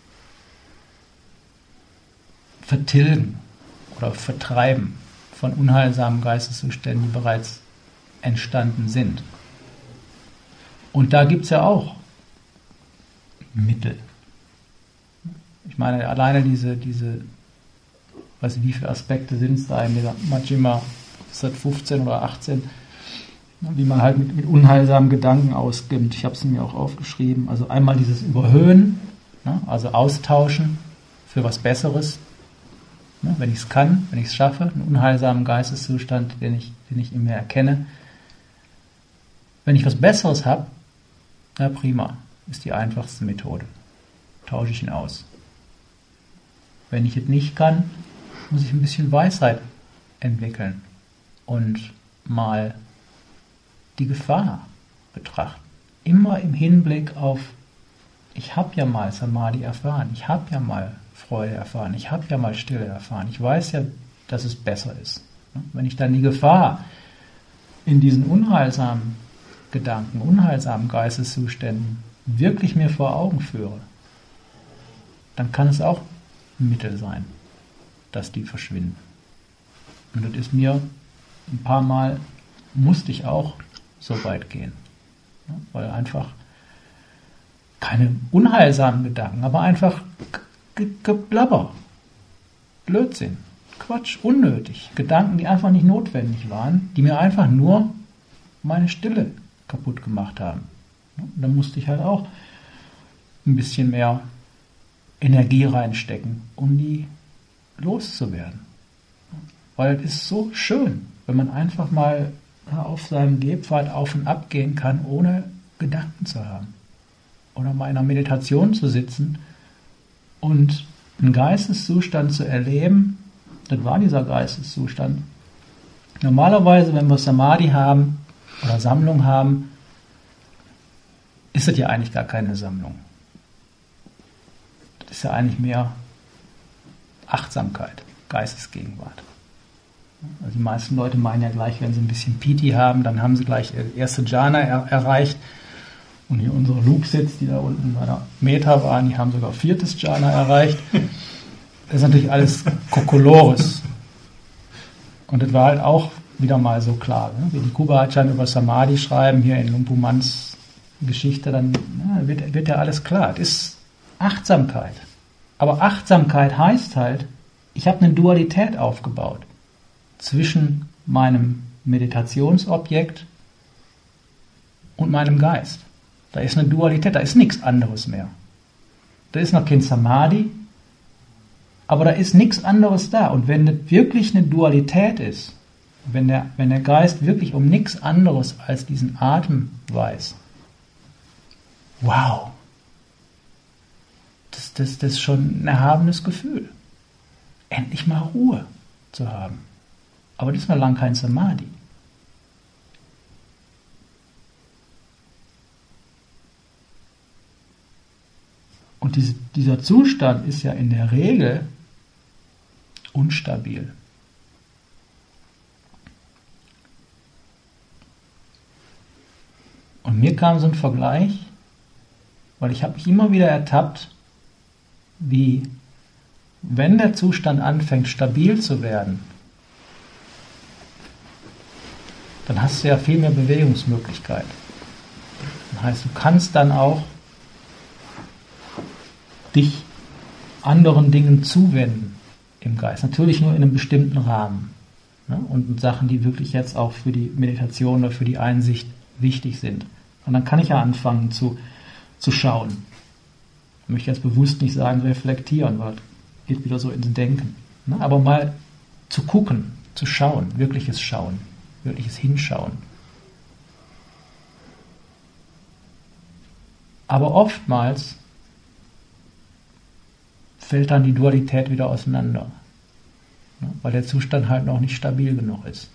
Vertilgen oder Vertreiben von unheilsamen Geisteszuständen, die bereits entstanden sind. Und da gibt es ja auch Mittel. Ich meine, alleine diese, diese, weiß ich, wie viele Aspekte sind es da in dieser Majjhima fünfzehn oder achtzehn, wie man halt mit, mit unheilsamen Gedanken ausgibt. Ich habe es mir auch aufgeschrieben. Also einmal dieses Überhöhen, ne, also austauschen für was Besseres. Ne, wenn ich es kann, wenn ich es schaffe, einen unheilsamen Geisteszustand, den ich, den ich in mir erkenne. Wenn ich was Besseres habe, ja prima. ist die einfachste Methode. Tausche ich ihn aus. Wenn ich es nicht kann, muss ich ein bisschen Weisheit entwickeln und mal die Gefahr betrachten. Immer im Hinblick auf, ich habe ja mal Samadhi erfahren, ich habe ja mal Freude erfahren, ich habe ja mal Stille erfahren, ich weiß ja, dass es besser ist. Wenn ich dann die Gefahr in diesen unheilsamen Gedanken, unheilsamen Geisteszuständen wirklich mir vor Augen führe, dann kann es auch ein Mittel sein, dass die verschwinden. Und das ist mir ein paar Mal, musste ich auch so weit gehen. Weil einfach keine unheilsamen Gedanken, aber einfach Geblabber, Blödsinn, Quatsch, unnötig. Gedanken, die einfach nicht notwendig waren, die mir einfach nur meine Stille kaputt gemacht haben. Und da musste ich halt auch ein bisschen mehr Energie reinstecken, um die loszuwerden. Weil es ist so schön, wenn man einfach mal auf seinem Gehpfad auf und ab gehen kann, ohne Gedanken zu haben. Oder mal in einer Meditation zu sitzen und einen Geisteszustand zu erleben. Das war dieser Geisteszustand. Normalerweise, wenn wir Samadhi haben oder Sammlung haben, ist das ja eigentlich gar keine Sammlung. Das ist ja eigentlich mehr Achtsamkeit, Geistesgegenwart. Also die meisten Leute meinen ja gleich, wenn sie ein bisschen Piti haben, dann haben sie gleich erste Jhana er- erreicht. Und hier unsere Luke-Sits, die da unten bei der Meta waren, die haben sogar viertes Jhana erreicht. Das ist natürlich alles Kokolores. Und das war halt auch wieder mal so klar. Ne? Wie die Kuba-Achan über Samadhi schreiben, hier in Lumpu Mans Geschichte, dann ja, wird, wird ja alles klar. Das ist Achtsamkeit. Aber Achtsamkeit heißt halt, ich habe eine Dualität aufgebaut zwischen meinem Meditationsobjekt und meinem Geist. Da ist eine Dualität, da ist nichts anderes mehr. Da ist noch kein Samadhi, aber da ist nichts anderes da. Und wenn das wirklich eine Dualität ist, wenn der, wenn der Geist wirklich um nichts anderes als diesen Atem weiß, wow, das, das, das ist schon ein erhabenes Gefühl. Endlich mal Ruhe zu haben. Aber das ist noch lange kein Samadhi. Und diese, dieser Zustand ist ja in der Regel unstabil. Und mir kam so ein Vergleich, weil ich habe mich immer wieder ertappt, wie wenn der Zustand anfängt stabil zu werden, dann hast du ja viel mehr Bewegungsmöglichkeit. Das heißt, du kannst dann auch dich anderen Dingen zuwenden im Geist. Natürlich nur in einem bestimmten Rahmen. Ne? Und mit Sachen, die wirklich jetzt auch für die Meditation oder für die Einsicht wichtig sind. Und dann kann ich ja anfangen zu, zu schauen. Ich möchte jetzt bewusst nicht sagen reflektieren, weil das geht wieder so ins Denken. Ne? Aber mal zu gucken, zu schauen, wirkliches Schauen, wirkliches Hinschauen. Aber oftmals fällt dann die Dualität wieder auseinander, ne? Weil der Zustand halt noch nicht stabil genug ist.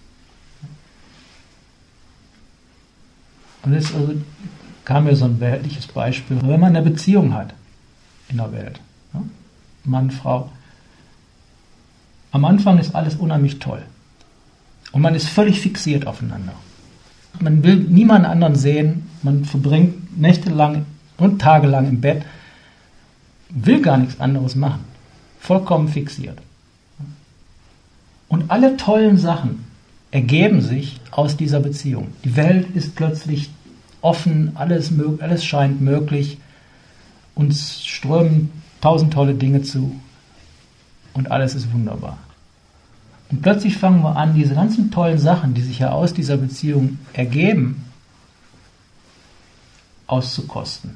Und jetzt also kam mir so ein weltliches Beispiel, wenn man eine Beziehung hat in der Welt, ne? Mann, Frau, am Anfang ist alles unheimlich toll und man ist völlig fixiert aufeinander. Man will niemanden anderen sehen, man verbringt nächtelang und tagelang im Bett, will gar nichts anderes machen, vollkommen fixiert. Und alle tollen Sachen ergeben sich aus dieser Beziehung. Die Welt ist plötzlich offen, alles, alles scheint möglich, uns strömen tausend tolle Dinge zu und alles ist wunderbar. Und plötzlich fangen wir an, diese ganzen tollen Sachen, die sich ja aus dieser Beziehung ergeben, auszukosten.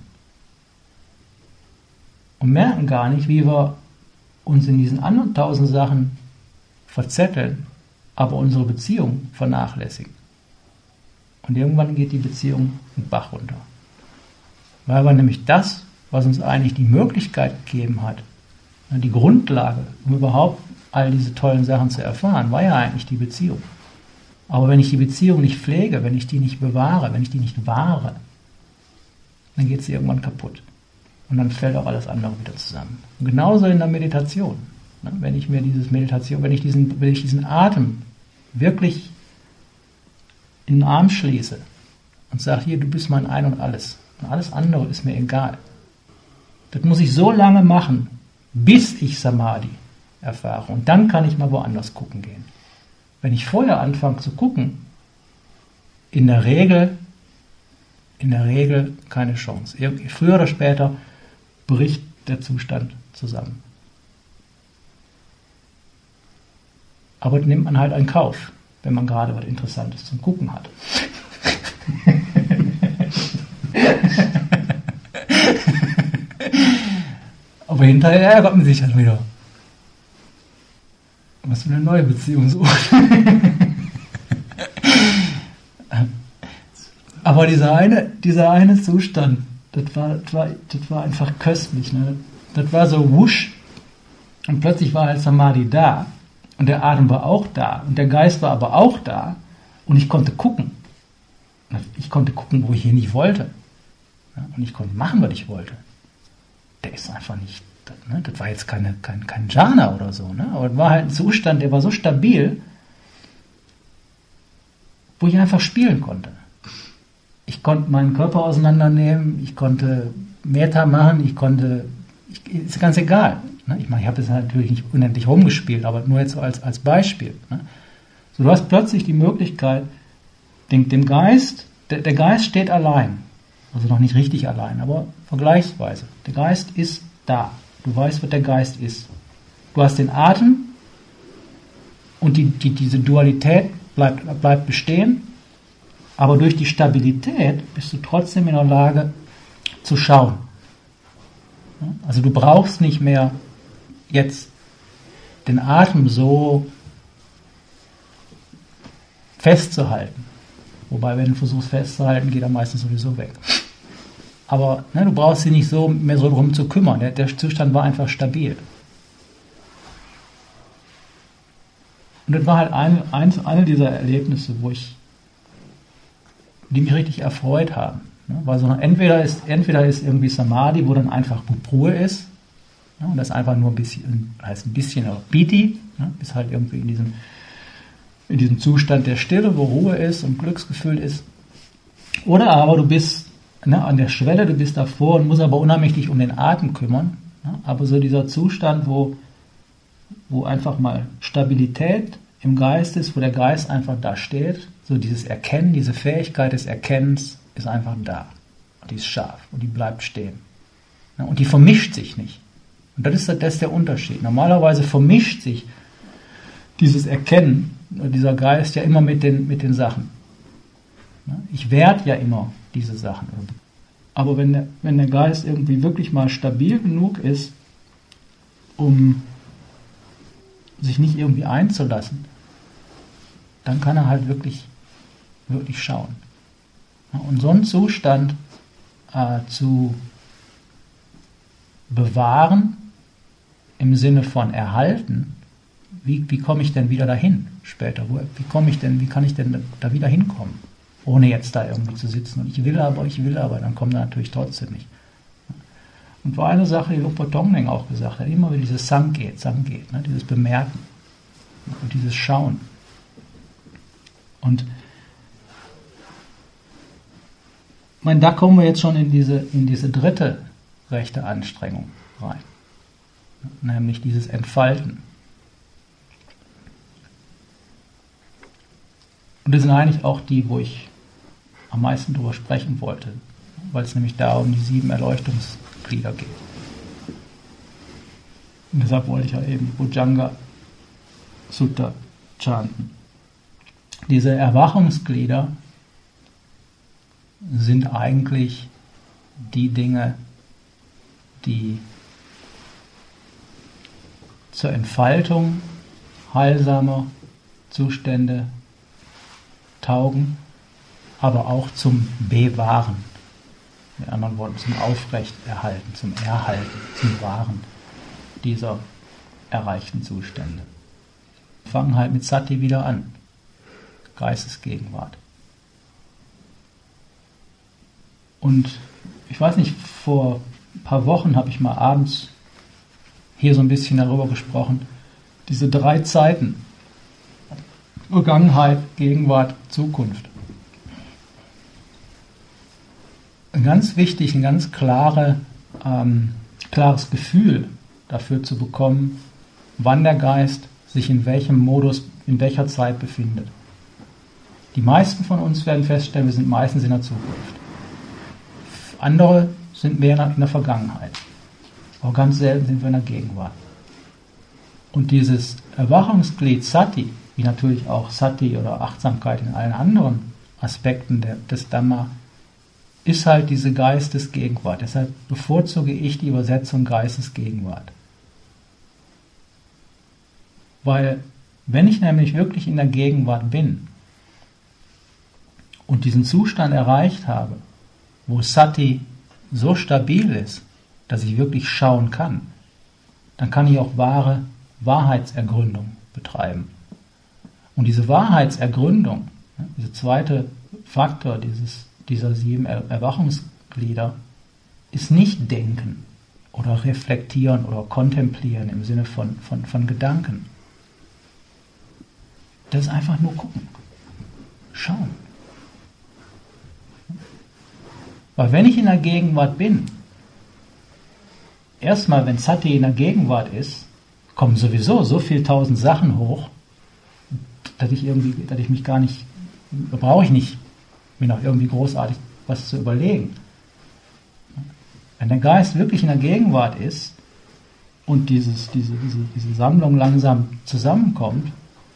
Und merken gar nicht, wie wir uns in diesen anderen tausend Sachen verzetteln, aber unsere Beziehung vernachlässigen. Und irgendwann geht die Beziehung den Bach runter. Weil aber nämlich das, was uns eigentlich die Möglichkeit gegeben hat, die Grundlage, um überhaupt all diese tollen Sachen zu erfahren, war ja eigentlich die Beziehung. Aber wenn ich die Beziehung nicht pflege, wenn ich die nicht bewahre, wenn ich die nicht wahre, dann geht sie irgendwann kaputt. Und dann fällt auch alles andere wieder zusammen. Und genauso in der Meditation. Wenn ich mir dieses Meditation, wenn ich diesen, wenn ich diesen Atem wirklich in den Arm schließe und sage, hier, du bist mein Ein und Alles. Und alles andere ist mir egal. Das muss ich so lange machen, bis ich Samadhi erfahre. Und dann kann ich mal woanders gucken gehen. Wenn ich vorher anfange zu gucken, in der Regel, in der Regel keine Chance. Früher oder später bricht der Zustand zusammen. Aber das nimmt man halt in Kauf, wenn man gerade was Interessantes zum Gucken hat. Aber hinterher ärgert man sich halt wieder. Was für eine neue Beziehung suchen. Aber dieser eine, dieser eine Zustand, das war, das war, das war einfach köstlich. Ne? Das war so wusch und plötzlich war halt Samadhi da und der Atem war auch da und der Geist war aber auch da und ich konnte gucken. Ich konnte gucken, wo ich hier nicht wollte. Ja? Und ich konnte machen, was ich wollte. Der ist einfach nicht, das, ne? das war jetzt keine, kein, kein Jhana oder so, ne? Aber es war halt ein Zustand, der war so stabil, wo ich einfach spielen konnte. Ich konnte meinen Körper auseinandernehmen, ich konnte Metta machen, ich konnte, ich, ist ganz egal. Ne? Ich meine, ich habe das natürlich nicht unendlich rumgespielt, aber nur jetzt so als, als Beispiel. Ne? So, du hast plötzlich die Möglichkeit, dem, dem Geist, der, der Geist steht allein, also noch nicht richtig allein, aber vergleichsweise. Der Geist ist da. Du weißt, was der Geist ist. Du hast den Atem und die, die, diese Dualität bleibt, bleibt bestehen. Aber durch die Stabilität bist du trotzdem in der Lage zu schauen. Also du brauchst nicht mehr jetzt den Atem so festzuhalten. Wobei, wenn du versuchst festzuhalten, geht er meistens sowieso weg. Aber ne, du brauchst dich nicht so mehr so drum zu kümmern. Der, der Zustand war einfach stabil. Und das war halt ein, eins, eine dieser Erlebnisse, wo ich die mich richtig erfreut haben. Ne? Weil so entweder ist, entweder ist irgendwie Samadhi, wo dann einfach Ruhe ist, ne? Und das einfach nur ein bisschen, heißt ein bisschen Piti, ne? Ist halt irgendwie in diesem, in diesem Zustand der Stille, wo Ruhe ist und Glücksgefühl ist. Oder aber du bist ne, an der Schwelle, du bist davor und musst aber unheimlich dich um den Atem kümmern. Ne? Aber so dieser Zustand, wo, wo einfach mal Stabilität im Geist ist, wo der Geist einfach da steht, so dieses Erkennen, diese Fähigkeit des Erkennens ist einfach da. Und die ist scharf und die bleibt stehen. Und die vermischt sich nicht. Und das ist, das ist der Unterschied. Normalerweise vermischt sich dieses Erkennen, dieser Geist ja immer mit den, mit den Sachen. Ich werte ja immer diese Sachen. Aber wenn der, wenn der Geist irgendwie wirklich mal stabil genug ist, um sich nicht irgendwie einzulassen, dann kann er halt wirklich, wirklich schauen. Und so einen Zustand äh, zu bewahren, im Sinne von erhalten, wie, wie komme ich denn wieder dahin später? Wo, wie komme ich denn, wie kann ich denn da wieder hinkommen? Ohne jetzt da irgendwie zu sitzen und ich will aber, ich will aber, dann kommt er natürlich trotzdem nicht. Und war eine Sache, die Lupa Tongling auch gesagt hat, immer wieder dieses Sanket, Sanket, ne, dieses Bemerken und dieses Schauen. Und ich meine, da kommen wir jetzt schon in diese, in diese dritte rechte Anstrengung rein, nämlich dieses Entfalten. Und das sind eigentlich auch die, wo ich am meisten drüber sprechen wollte, weil es nämlich da um die sieben Erleuchtungsglieder geht. Und deshalb wollte ich ja eben Bhujanga Sutta chanten. Diese Erwachungsglieder sind eigentlich die Dinge, die zur Entfaltung heilsamer Zustände taugen, aber auch zum Bewahren Mit anderen Worten, zum Aufrechterhalten, zum Erhalten, zum Wahren dieser erreichten Zustände. Wir fangen halt mit Sati wieder an. Geistesgegenwart. Und ich weiß nicht, vor ein paar Wochen habe ich mal abends hier so ein bisschen darüber gesprochen, diese drei Zeiten, Vergangenheit, Gegenwart, Zukunft. Ein ganz wichtig, ein ganz klare, ähm, klares Gefühl dafür zu bekommen, wann der Geist sich in welchem Modus, in welcher Zeit befindet. Die meisten von uns werden feststellen, wir sind meistens in der Zukunft. Andere sind mehr in der Vergangenheit. Aber ganz selten sind wir in der Gegenwart. Und dieses Erwachungsglied Sati, wie natürlich auch Sati oder Achtsamkeit in allen anderen Aspekten der, des Dhamma, ist halt diese Geistesgegenwart. Deshalb bevorzuge ich die Übersetzung Geistesgegenwart. Weil, wenn ich nämlich wirklich in der Gegenwart bin und diesen Zustand erreicht habe, wo Sati so stabil ist, dass ich wirklich schauen kann, dann kann ich auch wahre Wahrheitsergründung betreiben. Und diese Wahrheitsergründung, dieser zweite Faktor dieses, dieser sieben Erwachungsglieder, ist nicht Denken oder Reflektieren oder Kontemplieren im Sinne von, von, von Gedanken. Das ist einfach nur gucken, schauen. Weil wenn ich in der Gegenwart bin, erstmal, wenn Sati in der Gegenwart ist, kommen sowieso so viele tausend Sachen hoch, dass ich irgendwie, dass ich mich gar nicht, da brauche ich nicht, mir noch irgendwie großartig was zu überlegen. Wenn der Geist wirklich in der Gegenwart ist und dieses, diese, diese, diese Sammlung langsam zusammenkommt,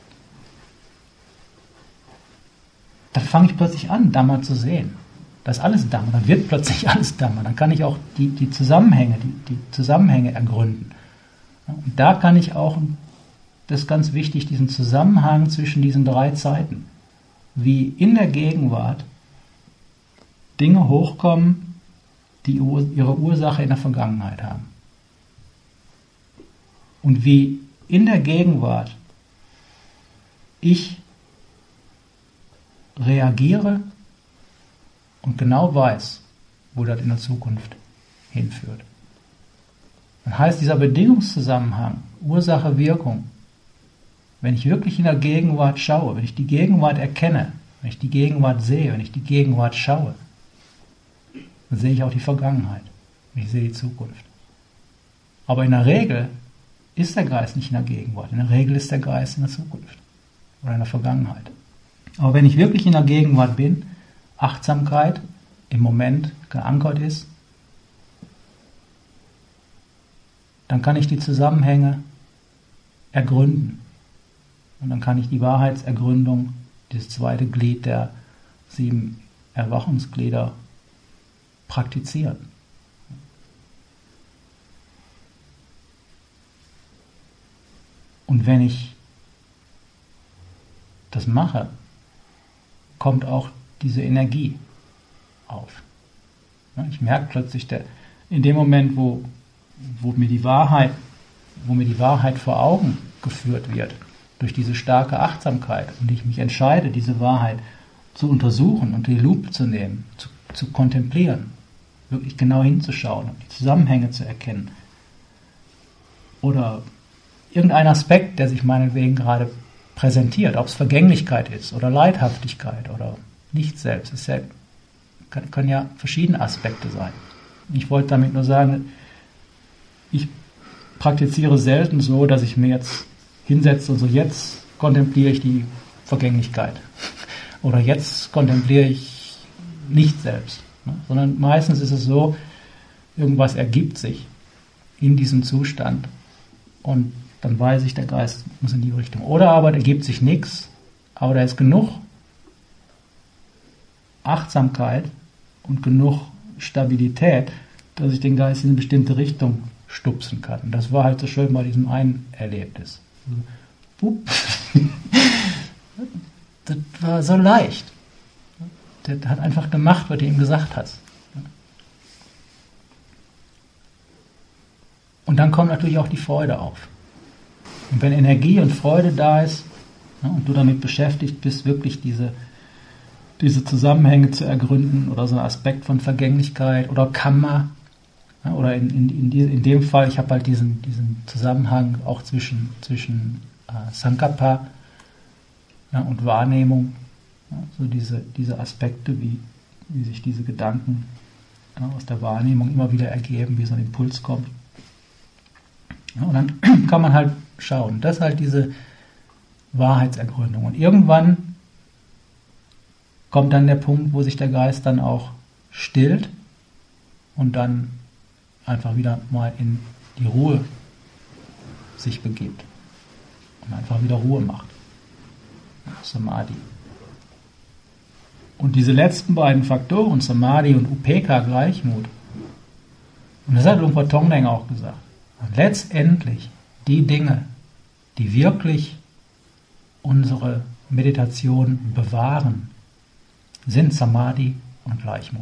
dann fange ich plötzlich an, Dhamma zu sehen. Das ist alles Dhamma, dann wird plötzlich alles Dhamma. Dann kann ich auch die, die Zusammenhänge, die, die Zusammenhänge ergründen. Und da kann ich auch, das ist ganz wichtig, diesen Zusammenhang zwischen diesen drei Zeiten, wie in der Gegenwart Dinge hochkommen, die ihre Ursache in der Vergangenheit haben. Und wie in der Gegenwart ich reagiere und genau weiß, wo das in der Zukunft hinführt. Dann heißt dieser Bedingungszusammenhang, Ursache, Wirkung, wenn ich wirklich in der Gegenwart schaue, wenn ich die Gegenwart erkenne, wenn ich die Gegenwart sehe, wenn ich die Gegenwart schaue, dann sehe ich auch die Vergangenheit und ich sehe die Zukunft. Aber in der Regel ist der Geist nicht in der Gegenwart, in der Regel ist der Geist in der Zukunft oder in der Vergangenheit. Aber wenn ich wirklich in der Gegenwart bin, Achtsamkeit im Moment geankert ist, dann kann ich die Zusammenhänge ergründen. Und dann kann ich die Wahrheitsergründung, dieses zweite Glied der sieben Erwachungsglieder, praktizieren. Und wenn ich das mache, kommt auch diese Energie auf. Ich merke plötzlich, der, in dem Moment, wo, wo, mir die Wahrheit, wo mir die Wahrheit vor Augen geführt wird, durch diese starke Achtsamkeit, und ich mich entscheide, diese Wahrheit zu untersuchen und die Lupe zu nehmen, zu, zu kontemplieren, wirklich genau hinzuschauen und die Zusammenhänge zu erkennen. Oder irgendein Aspekt, der sich meinetwegen gerade präsentiert, ob es Vergänglichkeit ist oder Leidhaftigkeit oder nicht selbst. Es ja, kann, können ja verschiedene Aspekte sein. Ich wollte damit nur sagen, ich praktiziere selten so, dass ich mir jetzt hinsetze und so, jetzt kontempliere ich die Vergänglichkeit. Oder jetzt kontempliere ich nicht selbst. Ne? Sondern meistens ist es so, irgendwas ergibt sich in diesem Zustand und dann weiß ich, der Geist muss in die Richtung. Oder aber da ergibt sich nichts, aber da ist genug Achtsamkeit und genug Stabilität, dass ich den Geist in eine bestimmte Richtung stupsen kann. Und das war halt so schön bei diesem einen Erlebnis. Das war so leicht. Der hat einfach gemacht, was du ihm gesagt hast. Und dann kommt natürlich auch die Freude auf. Und wenn Energie und Freude da ist, ja, und du damit beschäftigt bist, wirklich diese, diese Zusammenhänge zu ergründen oder so ein Aspekt von Vergänglichkeit oder Karma, ja, oder in, in, in, die, in dem Fall, ich habe halt diesen, diesen Zusammenhang auch zwischen, zwischen äh, Sankappa, ja, und Wahrnehmung, ja, so diese, diese Aspekte, wie, wie sich diese Gedanken, ja, aus der Wahrnehmung immer wieder ergeben, wie so ein Impuls kommt. Ja, und dann kann man halt schauen. Das ist halt diese Wahrheitsergründung. Und irgendwann kommt dann der Punkt, wo sich der Geist dann auch stillt und dann einfach wieder mal in die Ruhe sich begibt und einfach wieder Ruhe macht. Samadhi. Und diese letzten beiden Faktoren, Samadhi und Upekkha, Gleichmut, und das hat Luang Por Thongdeng auch gesagt, und letztendlich die Dinge, die wirklich unsere Meditation bewahren, sind Samadhi und Gleichmut.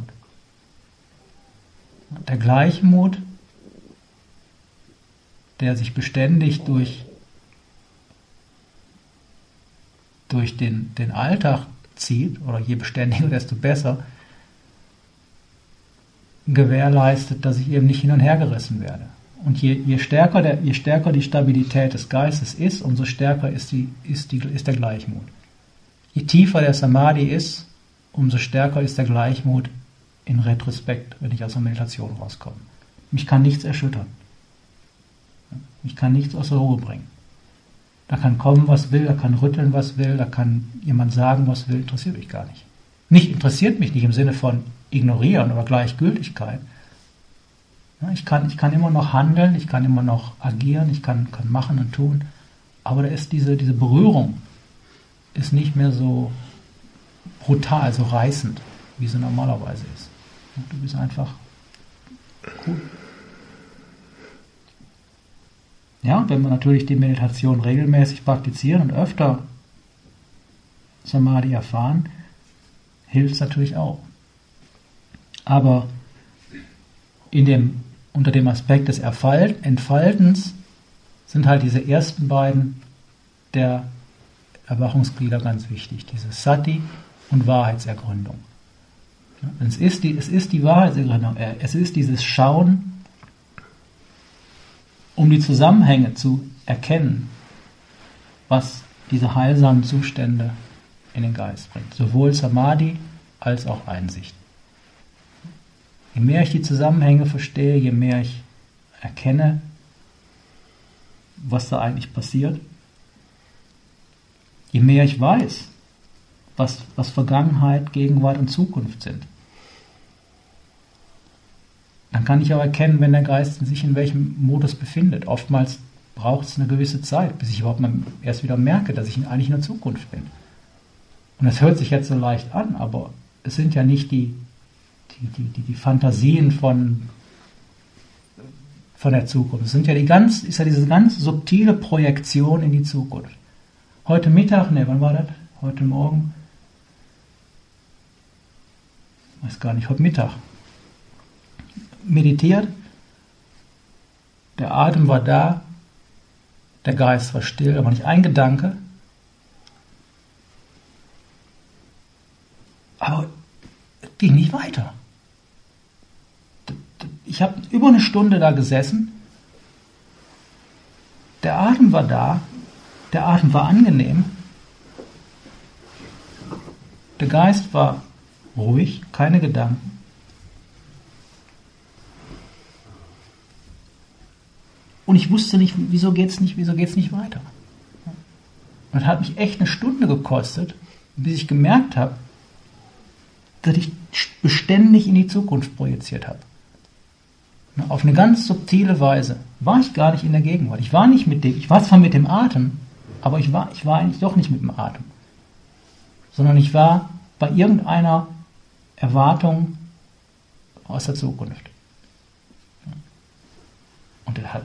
Der Gleichmut, der sich beständig durch, durch den, den Alltag zieht, oder je beständiger, desto besser, gewährleistet, dass ich eben nicht hin und her gerissen werde. Und je, je, stärker der, je stärker die Stabilität des Geistes ist, umso stärker ist, die, ist, die, ist der Gleichmut. Je tiefer der Samadhi ist, umso stärker ist der Gleichmut in Retrospekt, wenn ich aus der Meditation rauskomme. Mich kann nichts erschüttern. Mich kann nichts aus der Ruhe bringen. Da kann kommen, was will, da kann rütteln, was will, da kann jemand sagen, was will, interessiert mich gar nicht. Nicht interessiert mich nicht im Sinne von ignorieren oder Gleichgültigkeit. Ja, ich kann, ich kann immer noch handeln, ich kann immer noch agieren, ich kann, kann machen und tun, aber da ist diese, diese Berührung ist nicht mehr so brutal, so reißend, wie sie normalerweise ist. Du bist einfach cool. Ja, wenn wir natürlich die Meditation regelmäßig praktizieren und öfter Samadhi erfahren, hilft es natürlich auch. Aber in dem, unter dem Aspekt des Erfalt, Entfaltens sind halt diese ersten beiden der Erwachungsglieder ganz wichtig. Diese Sati und Wahrheitsergründung. Es ist die, es ist die Wahrheitsergründung. Es ist dieses Schauen, um die Zusammenhänge zu erkennen, was diese heilsamen Zustände in den Geist bringt. Sowohl Samadhi als auch Einsicht. Je mehr ich die Zusammenhänge verstehe, je mehr ich erkenne, was da eigentlich passiert, je mehr ich weiß, was, was Vergangenheit, Gegenwart und Zukunft sind, dann kann ich auch erkennen, wenn der Geist sich in welchem Modus befindet. Oftmals braucht es eine gewisse Zeit, bis ich überhaupt mal erst wieder merke, dass ich eigentlich in der Zukunft bin. Und das hört sich jetzt so leicht an, aber es sind ja nicht die, die, die, die, die Fantasien von, von der Zukunft. Es sind ja die ganz, ist ja diese ganz subtile Projektion in die Zukunft. Heute Mittag, ne, wann war das? Heute Morgen? Ich weiß gar nicht, heute Mittag. Meditiert, der Atem war da, der Geist war still, aber nicht ein Gedanke. Aber es ging nicht weiter. Ich habe über eine Stunde da gesessen, der Atem war da, der Atem war angenehm, der Geist war ruhig, keine Gedanken. Und ich wusste nicht, wieso geht's nicht, wieso geht's nicht weiter. Und das hat mich echt eine Stunde gekostet, bis ich gemerkt habe, dass ich beständig in die Zukunft projiziert habe. Auf eine ganz subtile Weise war ich gar nicht in der Gegenwart. Ich war nicht mit dem, ich war zwar mit dem Atem, aber ich war, ich war eigentlich doch nicht mit dem Atem. Sondern ich war bei irgendeiner Erwartung aus der Zukunft. Und das hat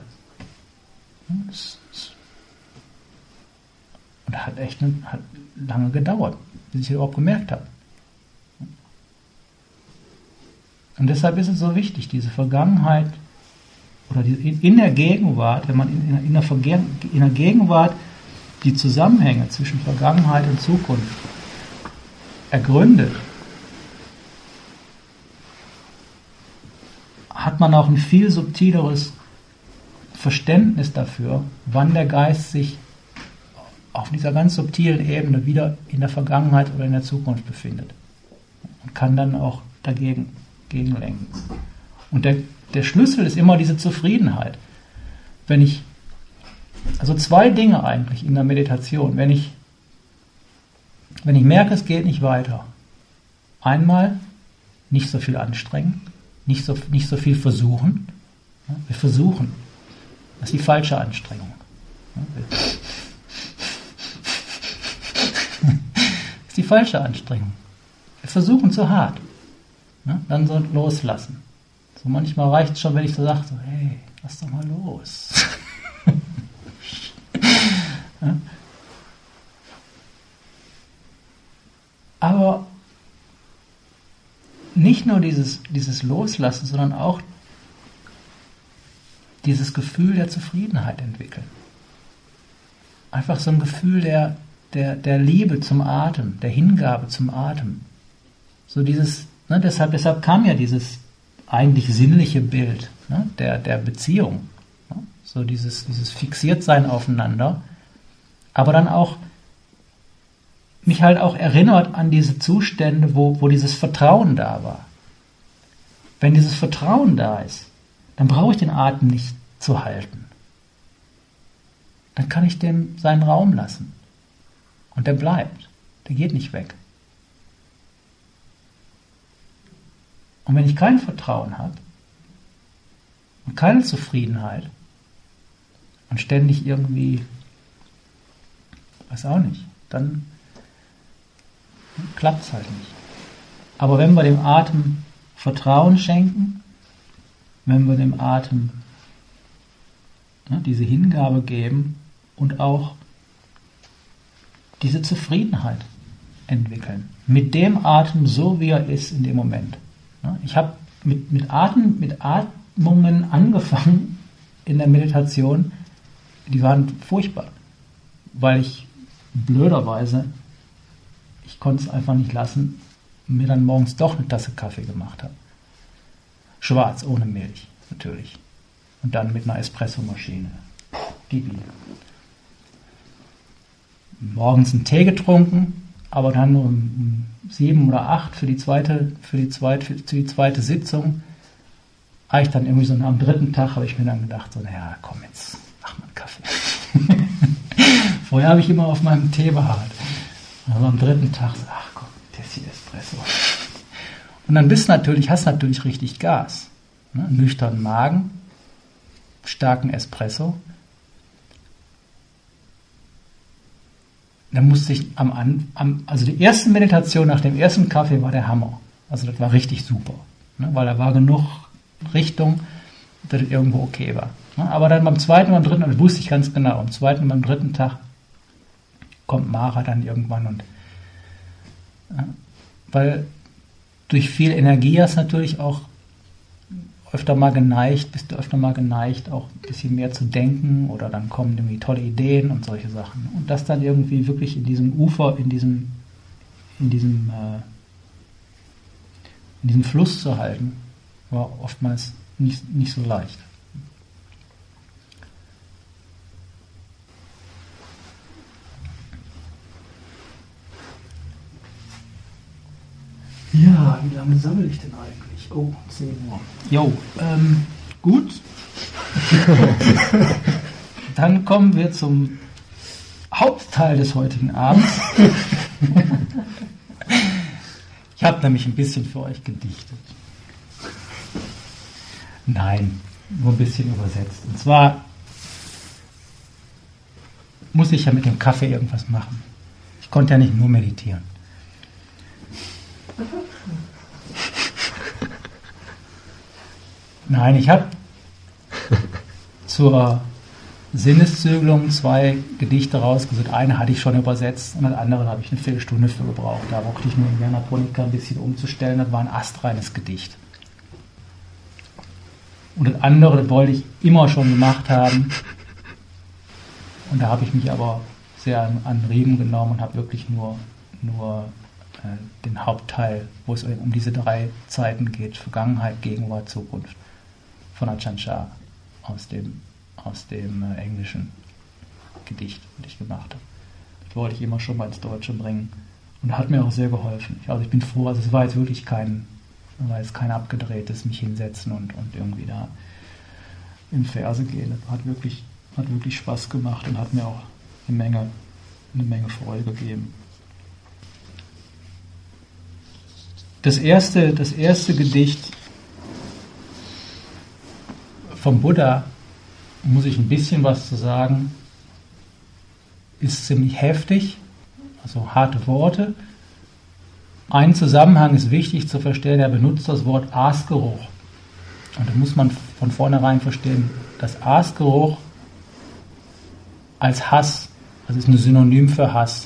Und das hat echt eine, hat lange gedauert, bis ich das überhaupt gemerkt habe. Und deshalb ist es so wichtig, diese Vergangenheit oder die, in, in der Gegenwart, wenn man in, in, in, der Verge- in der Gegenwart die Zusammenhänge zwischen Vergangenheit und Zukunft ergründet, hat man auch ein viel subtileres Verständnis dafür, wann der Geist sich auf dieser ganz subtilen Ebene wieder in der Vergangenheit oder in der Zukunft befindet und kann dann auch dagegen gegenlenken. Und der, der Schlüssel ist immer diese Zufriedenheit. Wenn ich, also zwei Dinge eigentlich in der Meditation, wenn ich, wenn ich merke, es geht nicht weiter, einmal nicht so viel anstrengen, nicht so, nicht so viel versuchen. Wir versuchen. Das ist die falsche Anstrengung. Das ist die falsche Anstrengung. Wir versuchen zu hart. Dann so loslassen. So manchmal reicht es schon, wenn ich so sage, so, hey, lass doch mal los. Aber nicht nur dieses, dieses Loslassen, sondern auch dieses Gefühl der Zufriedenheit entwickeln. Einfach so ein Gefühl der, der, der Liebe zum Atem, der Hingabe zum Atem. So dieses, ne, deshalb, deshalb kam ja dieses eigentlich sinnliche Bild, ne, der, der Beziehung. Ne, so dieses, dieses Fixiertsein aufeinander, aber dann auch mich halt auch erinnert an diese Zustände, wo, wo dieses Vertrauen da war. Wenn dieses Vertrauen da ist, dann brauche ich den Atem nicht zu halten. Dann kann ich dem seinen Raum lassen. Und der bleibt. Der geht nicht weg. Und wenn ich kein Vertrauen habe und keine Zufriedenheit und ständig irgendwie, weiß auch nicht, dann klappt es halt nicht. Aber wenn wir dem Atem Vertrauen schenken, wenn wir dem Atem, ne, diese Hingabe geben und auch diese Zufriedenheit entwickeln, mit dem Atem so wie er ist in dem Moment. Ne, ich habe mit, mit, Atem, mit Atmungen angefangen in der Meditation, die waren furchtbar, weil ich blöderweise, ich konnte es einfach nicht lassen, mir dann morgens doch eine Tasse Kaffee gemacht habe. Schwarz, ohne Milch, natürlich. Und dann mit einer Espressomaschine. Gib ihm. Morgens einen Tee getrunken, aber dann nur um sieben oder acht für die zweite, für die zweite, für die zweite Sitzung. Eigentlich dann irgendwie so am dritten Tag habe ich mir dann gedacht, so, naja, komm jetzt, mach mal einen Kaffee. Vorher habe ich immer auf meinem Tee beharrt. Also am dritten Tag, ach komm, Tessie Espresso. Und dann bist du natürlich, hast natürlich richtig Gas. Ne? Nüchternen Magen, starken Espresso. Dann musste ich am, am, also die erste Meditation nach dem ersten Kaffee war der Hammer. Also das war richtig super. Ne? Weil da war genug Richtung, dass es irgendwo okay war. Ne? Aber dann beim zweiten und beim dritten, das wusste ich ganz genau, am zweiten und beim dritten Tag kommt Mara dann irgendwann und ja, weil durch viel Energie hast du natürlich auch öfter mal geneigt, bist du öfter mal geneigt, auch ein bisschen mehr zu denken oder dann kommen irgendwie tolle Ideen und solche Sachen. Und das dann irgendwie wirklich in diesem Ufer, in diesem, in diesem, äh, in diesem Fluss zu halten, war oftmals nicht, nicht so leicht. Ja, wie lange sammle ich denn eigentlich? Oh, zehn Uhr. Jo, ähm, gut. Dann kommen wir zum Hauptteil des heutigen Abends. Ich habe nämlich ein bisschen für euch gedichtet. Nein, nur ein bisschen übersetzt. Und zwar muss ich ja mit dem Kaffee irgendwas machen. Ich konnte ja nicht nur meditieren. Nein, ich habe zur Sinneszügelung zwei Gedichte rausgesucht. Eine hatte ich schon übersetzt und das andere habe ich eine Viertelstunde für gebraucht. Da brauchte ich nur in Janaponika ein bisschen umzustellen. Das war ein astreines Gedicht. Und das andere, das wollte ich immer schon gemacht haben. Und da habe ich mich aber sehr an, an Riemen genommen und habe wirklich nur, nur äh, den Hauptteil, wo es um diese drei Zeiten geht, Vergangenheit, Gegenwart, Zukunft, von Ajahn Chah aus dem, aus dem äh, englischen Gedicht, das ich gemacht habe. Das wollte ich immer schon mal ins Deutsche bringen. Und hat mir auch sehr geholfen. Also ich bin froh, also es war jetzt wirklich kein, war jetzt kein abgedrehtes mich hinsetzen und, und irgendwie da in Verse gehen. Das hat wirklich, hat wirklich Spaß gemacht und hat mir auch eine Menge, eine Menge Freude gegeben. Das erste, das erste Gedicht vom Buddha, muss ich ein bisschen was zu sagen, ist ziemlich heftig, also harte Worte. Ein Zusammenhang ist wichtig zu verstehen, er benutzt das Wort Aasgeruch. Und da muss man von vornherein verstehen, dass Aasgeruch als Hass, also ist ein Synonym für Hass.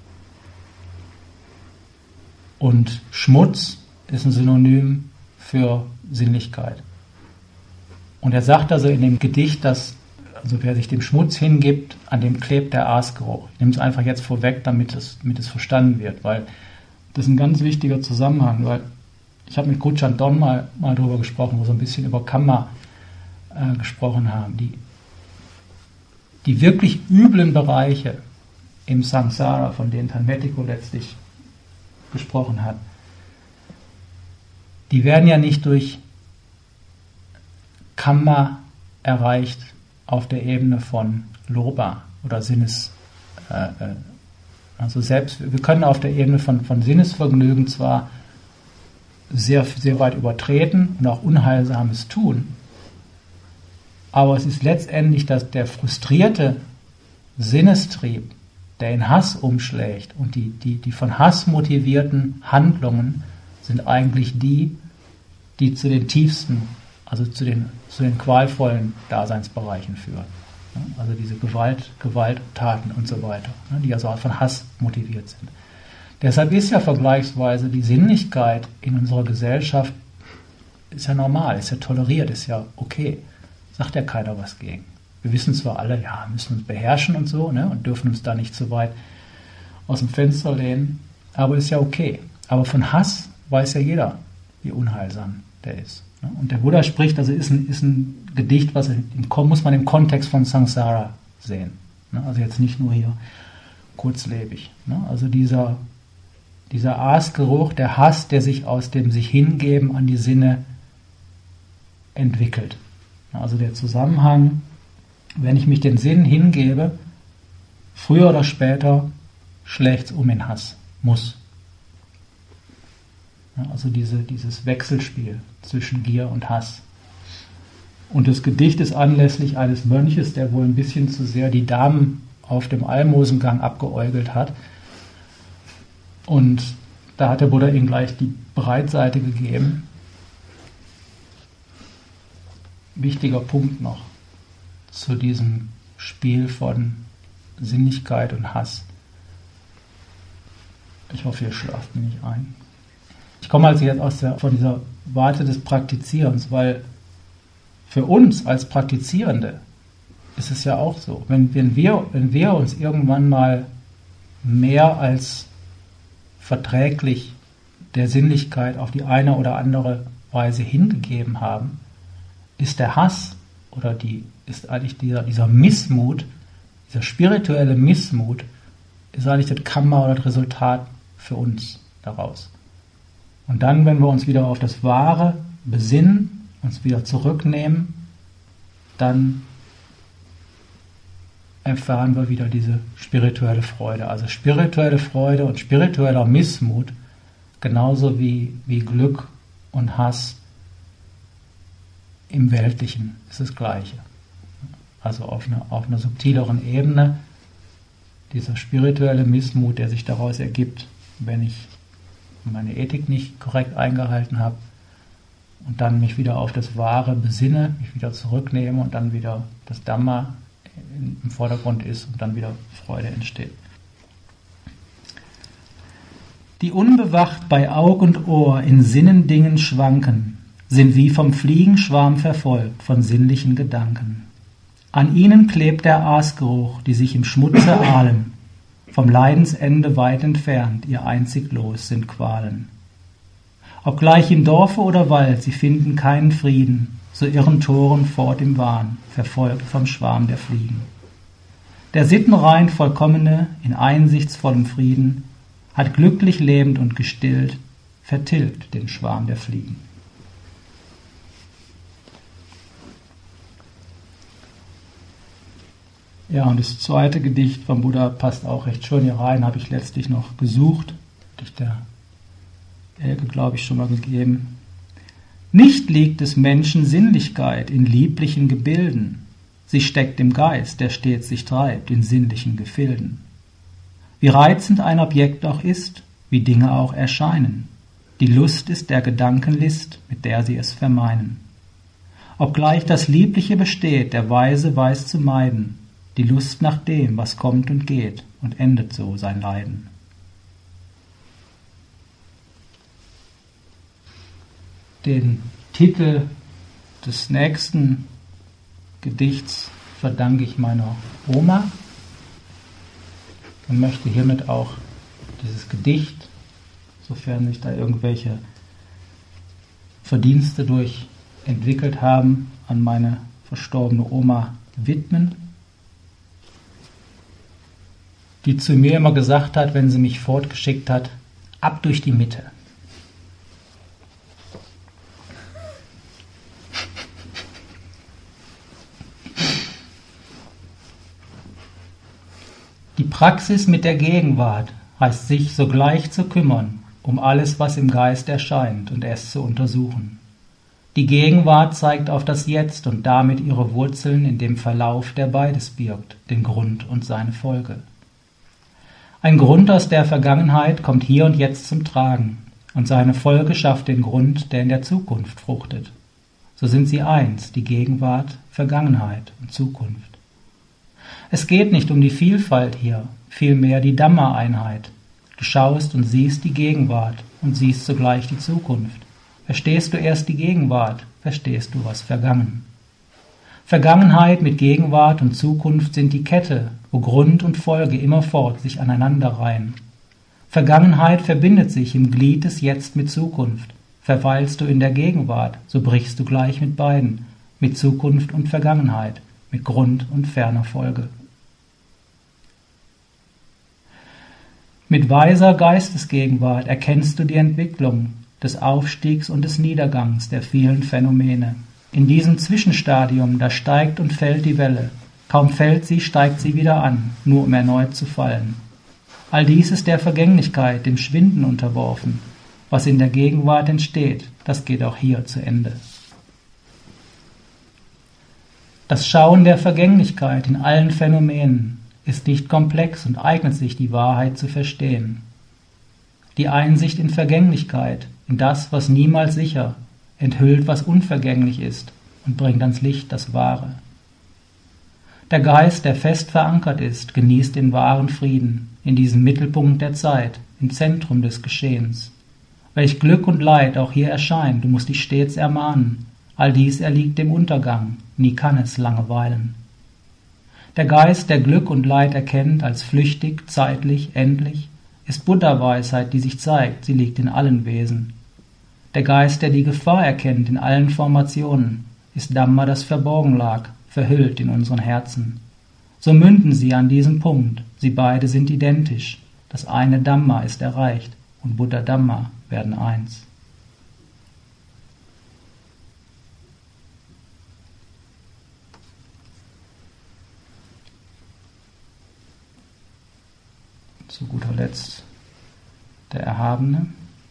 Und Schmutz ist ein Synonym für Sinnlichkeit. Und er sagt also in dem Gedicht, dass also wer sich dem Schmutz hingibt, an dem klebt der Aasgeruch. Ich nehme es einfach jetzt vorweg, damit es, damit es verstanden wird, weil das ist ein ganz wichtiger Zusammenhang, weil ich habe mit Gujjan Don mal, mal darüber gesprochen, wo wir so ein bisschen über Kamma äh, gesprochen haben. Die, die wirklich üblen Bereiche im Samsara, von denen Tanmetico letztlich gesprochen hat, die werden ja nicht durch Kamma erreicht auf der Ebene von Loba oder Sinnes, äh, also selbst, wir können auf der Ebene von, von Sinnesvergnügen zwar sehr, sehr weit übertreten und auch Unheilsames tun, aber es ist letztendlich, dass der frustrierte Sinnestrieb, der in Hass umschlägt und die, die, die von Hass motivierten Handlungen sind eigentlich die, die zu den tiefsten, also zu den, zu den qualvollen Daseinsbereichen führen. Also diese Gewalt, Gewalttaten und so weiter, die also von Hass motiviert sind. Deshalb ist ja vergleichsweise die Sinnlichkeit in unserer Gesellschaft ist ja normal, ist ja toleriert, ist ja okay. Sagt ja keiner was gegen. Wir wissen zwar alle, ja, müssen uns beherrschen und so, ne, und dürfen uns da nicht zu weit aus dem Fenster lehnen, aber ist ja okay. Aber von Hass weiß ja jeder, wie unheilsam der ist. Und der Buddha spricht, also ist ein, ist ein Gedicht, was im, muss man im Kontext von Samsara sehen. Also jetzt nicht nur hier kurzlebig. Also dieser, dieser Aasgeruch, der Hass, der sich aus dem sich hingeben an die Sinne entwickelt. Also der Zusammenhang, wenn ich mich den Sinnen hingebe, früher oder später schlägt es um in Hass. Muss. Also diese, dieses Wechselspiel zwischen Gier und Hass. Und das Gedicht ist anlässlich eines Mönches, der wohl ein bisschen zu sehr die Damen auf dem Almosengang abgeäugelt hat. Und da hat der Buddha ihm gleich die Breitseite gegeben. Wichtiger Punkt noch zu diesem Spiel von Sinnlichkeit und Hass. Ich hoffe, ihr schlaft mir nicht ein. Ich komme also jetzt aus der, von dieser Warte des Praktizierens, weil für uns als Praktizierende ist es ja auch so, wenn, wenn, wir, wenn wir uns irgendwann mal mehr als verträglich der Sinnlichkeit auf die eine oder andere Weise hingegeben haben, ist der Hass oder die, ist eigentlich dieser, dieser Missmut, dieser spirituelle Missmut, ist eigentlich das Kamma oder das Resultat für uns daraus. Und dann, wenn wir uns wieder auf das Wahre besinnen, uns wieder zurücknehmen, dann erfahren wir wieder diese spirituelle Freude. Also spirituelle Freude und spiritueller Missmut, genauso wie, wie Glück und Hass im Weltlichen, ist das Gleiche. Also auf einer, auf einer subtileren Ebene, dieser spirituelle Missmut, der sich daraus ergibt, wenn ich meine Ethik nicht korrekt eingehalten habe und dann mich wieder auf das Wahre besinne, mich wieder zurücknehme und dann wieder das Dhamma im Vordergrund ist und dann wieder Freude entsteht. Die unbewacht bei Aug und Ohr in Sinnendingen schwanken, sind wie vom Fliegenschwarm verfolgt von sinnlichen Gedanken. An ihnen klebt der Aasgeruch, die sich im Schmutze ahlen, vom Leidensende weit entfernt, ihr einzig Los sind Qualen. Obgleich im Dorfe oder Wald, sie finden keinen Frieden, so irren Toren fort im Wahn, verfolgt vom Schwarm der Fliegen. Der sittenrein Vollkommene, in einsichtsvollem Frieden, hat glücklich lebend und gestillt, vertilgt den Schwarm der Fliegen. Ja, und das zweite Gedicht vom Buddha passt auch recht schön hier rein, habe ich letztlich noch gesucht. Gedicht der Elke, glaube ich, schon mal gegeben. Nicht liegt des Menschen Sinnlichkeit in lieblichen Gebilden, sie steckt im Geist, der stets sich treibt in sinnlichen Gefilden. Wie reizend ein Objekt auch ist, wie Dinge auch erscheinen, die Lust ist der Gedankenlist, mit der sie es vermeinen. Obgleich das Liebliche besteht, der Weise weiß zu meiden, die Lust nach dem, was kommt und geht, und endet so sein Leiden. Den Titel des nächsten Gedichts verdanke ich meiner Oma und möchte hiermit auch dieses Gedicht, sofern sich da irgendwelche Verdienste durch entwickelt haben, an meine verstorbene Oma widmen, die zu mir immer gesagt hat, wenn sie mich fortgeschickt hat, ab durch die Mitte. Die Praxis mit der Gegenwart heißt sich sogleich zu kümmern, um alles, was im Geist erscheint, und es zu untersuchen. Die Gegenwart zeigt auf das Jetzt und damit ihre Wurzeln in dem Verlauf, der beides birgt, den Grund und seine Folge. Ein Grund aus der Vergangenheit kommt hier und jetzt zum Tragen, und seine Folge schafft den Grund, der in der Zukunft fruchtet. So sind sie eins, die Gegenwart, Vergangenheit und Zukunft. Es geht nicht um die Vielfalt hier, vielmehr die Dhamma-Einheit. Du schaust und siehst die Gegenwart und siehst zugleich die Zukunft. Verstehst du erst die Gegenwart, verstehst du, was vergangen. Vergangenheit mit Gegenwart und Zukunft sind die Kette, wo Grund und Folge immerfort sich aneinander reihen. Vergangenheit verbindet sich im Glied des Jetzt mit Zukunft. Verweilst du in der Gegenwart, so brichst du gleich mit beiden, mit Zukunft und Vergangenheit, mit Grund und ferner Folge. Mit weiser Geistesgegenwart erkennst du die Entwicklung des Aufstiegs und des Niedergangs der vielen Phänomene. In diesem Zwischenstadium, da steigt und fällt die Welle. Kaum fällt sie, steigt sie wieder an, nur um erneut zu fallen. All dies ist der Vergänglichkeit, dem Schwinden unterworfen. Was in der Gegenwart entsteht, das geht auch hier zu Ende. Das Schauen der Vergänglichkeit in allen Phänomenen ist nicht komplex und eignet sich, die Wahrheit zu verstehen. Die Einsicht in Vergänglichkeit, in das, was niemals sicher, enthüllt, was unvergänglich ist und bringt ans Licht das Wahre. Der Geist, der fest verankert ist, genießt den wahren Frieden, in diesem Mittelpunkt der Zeit, im Zentrum des Geschehens. Welch Glück und Leid auch hier erscheint, du musst dich stets ermahnen, all dies erliegt dem Untergang, nie kann es lange weilen. Der Geist, der Glück und Leid erkennt als flüchtig, zeitlich, endlich, ist Buddha-Weisheit, die sich zeigt, sie liegt in allen Wesen. Der Geist, der die Gefahr erkennt in allen Formationen, ist Dhamma, das verborgen lag, verhüllt in unseren Herzen. So münden sie an diesem Punkt, sie beide sind identisch, das eine Dhamma ist erreicht und Buddha Dhamma werden eins. Zu guter Letzt der Erhabene.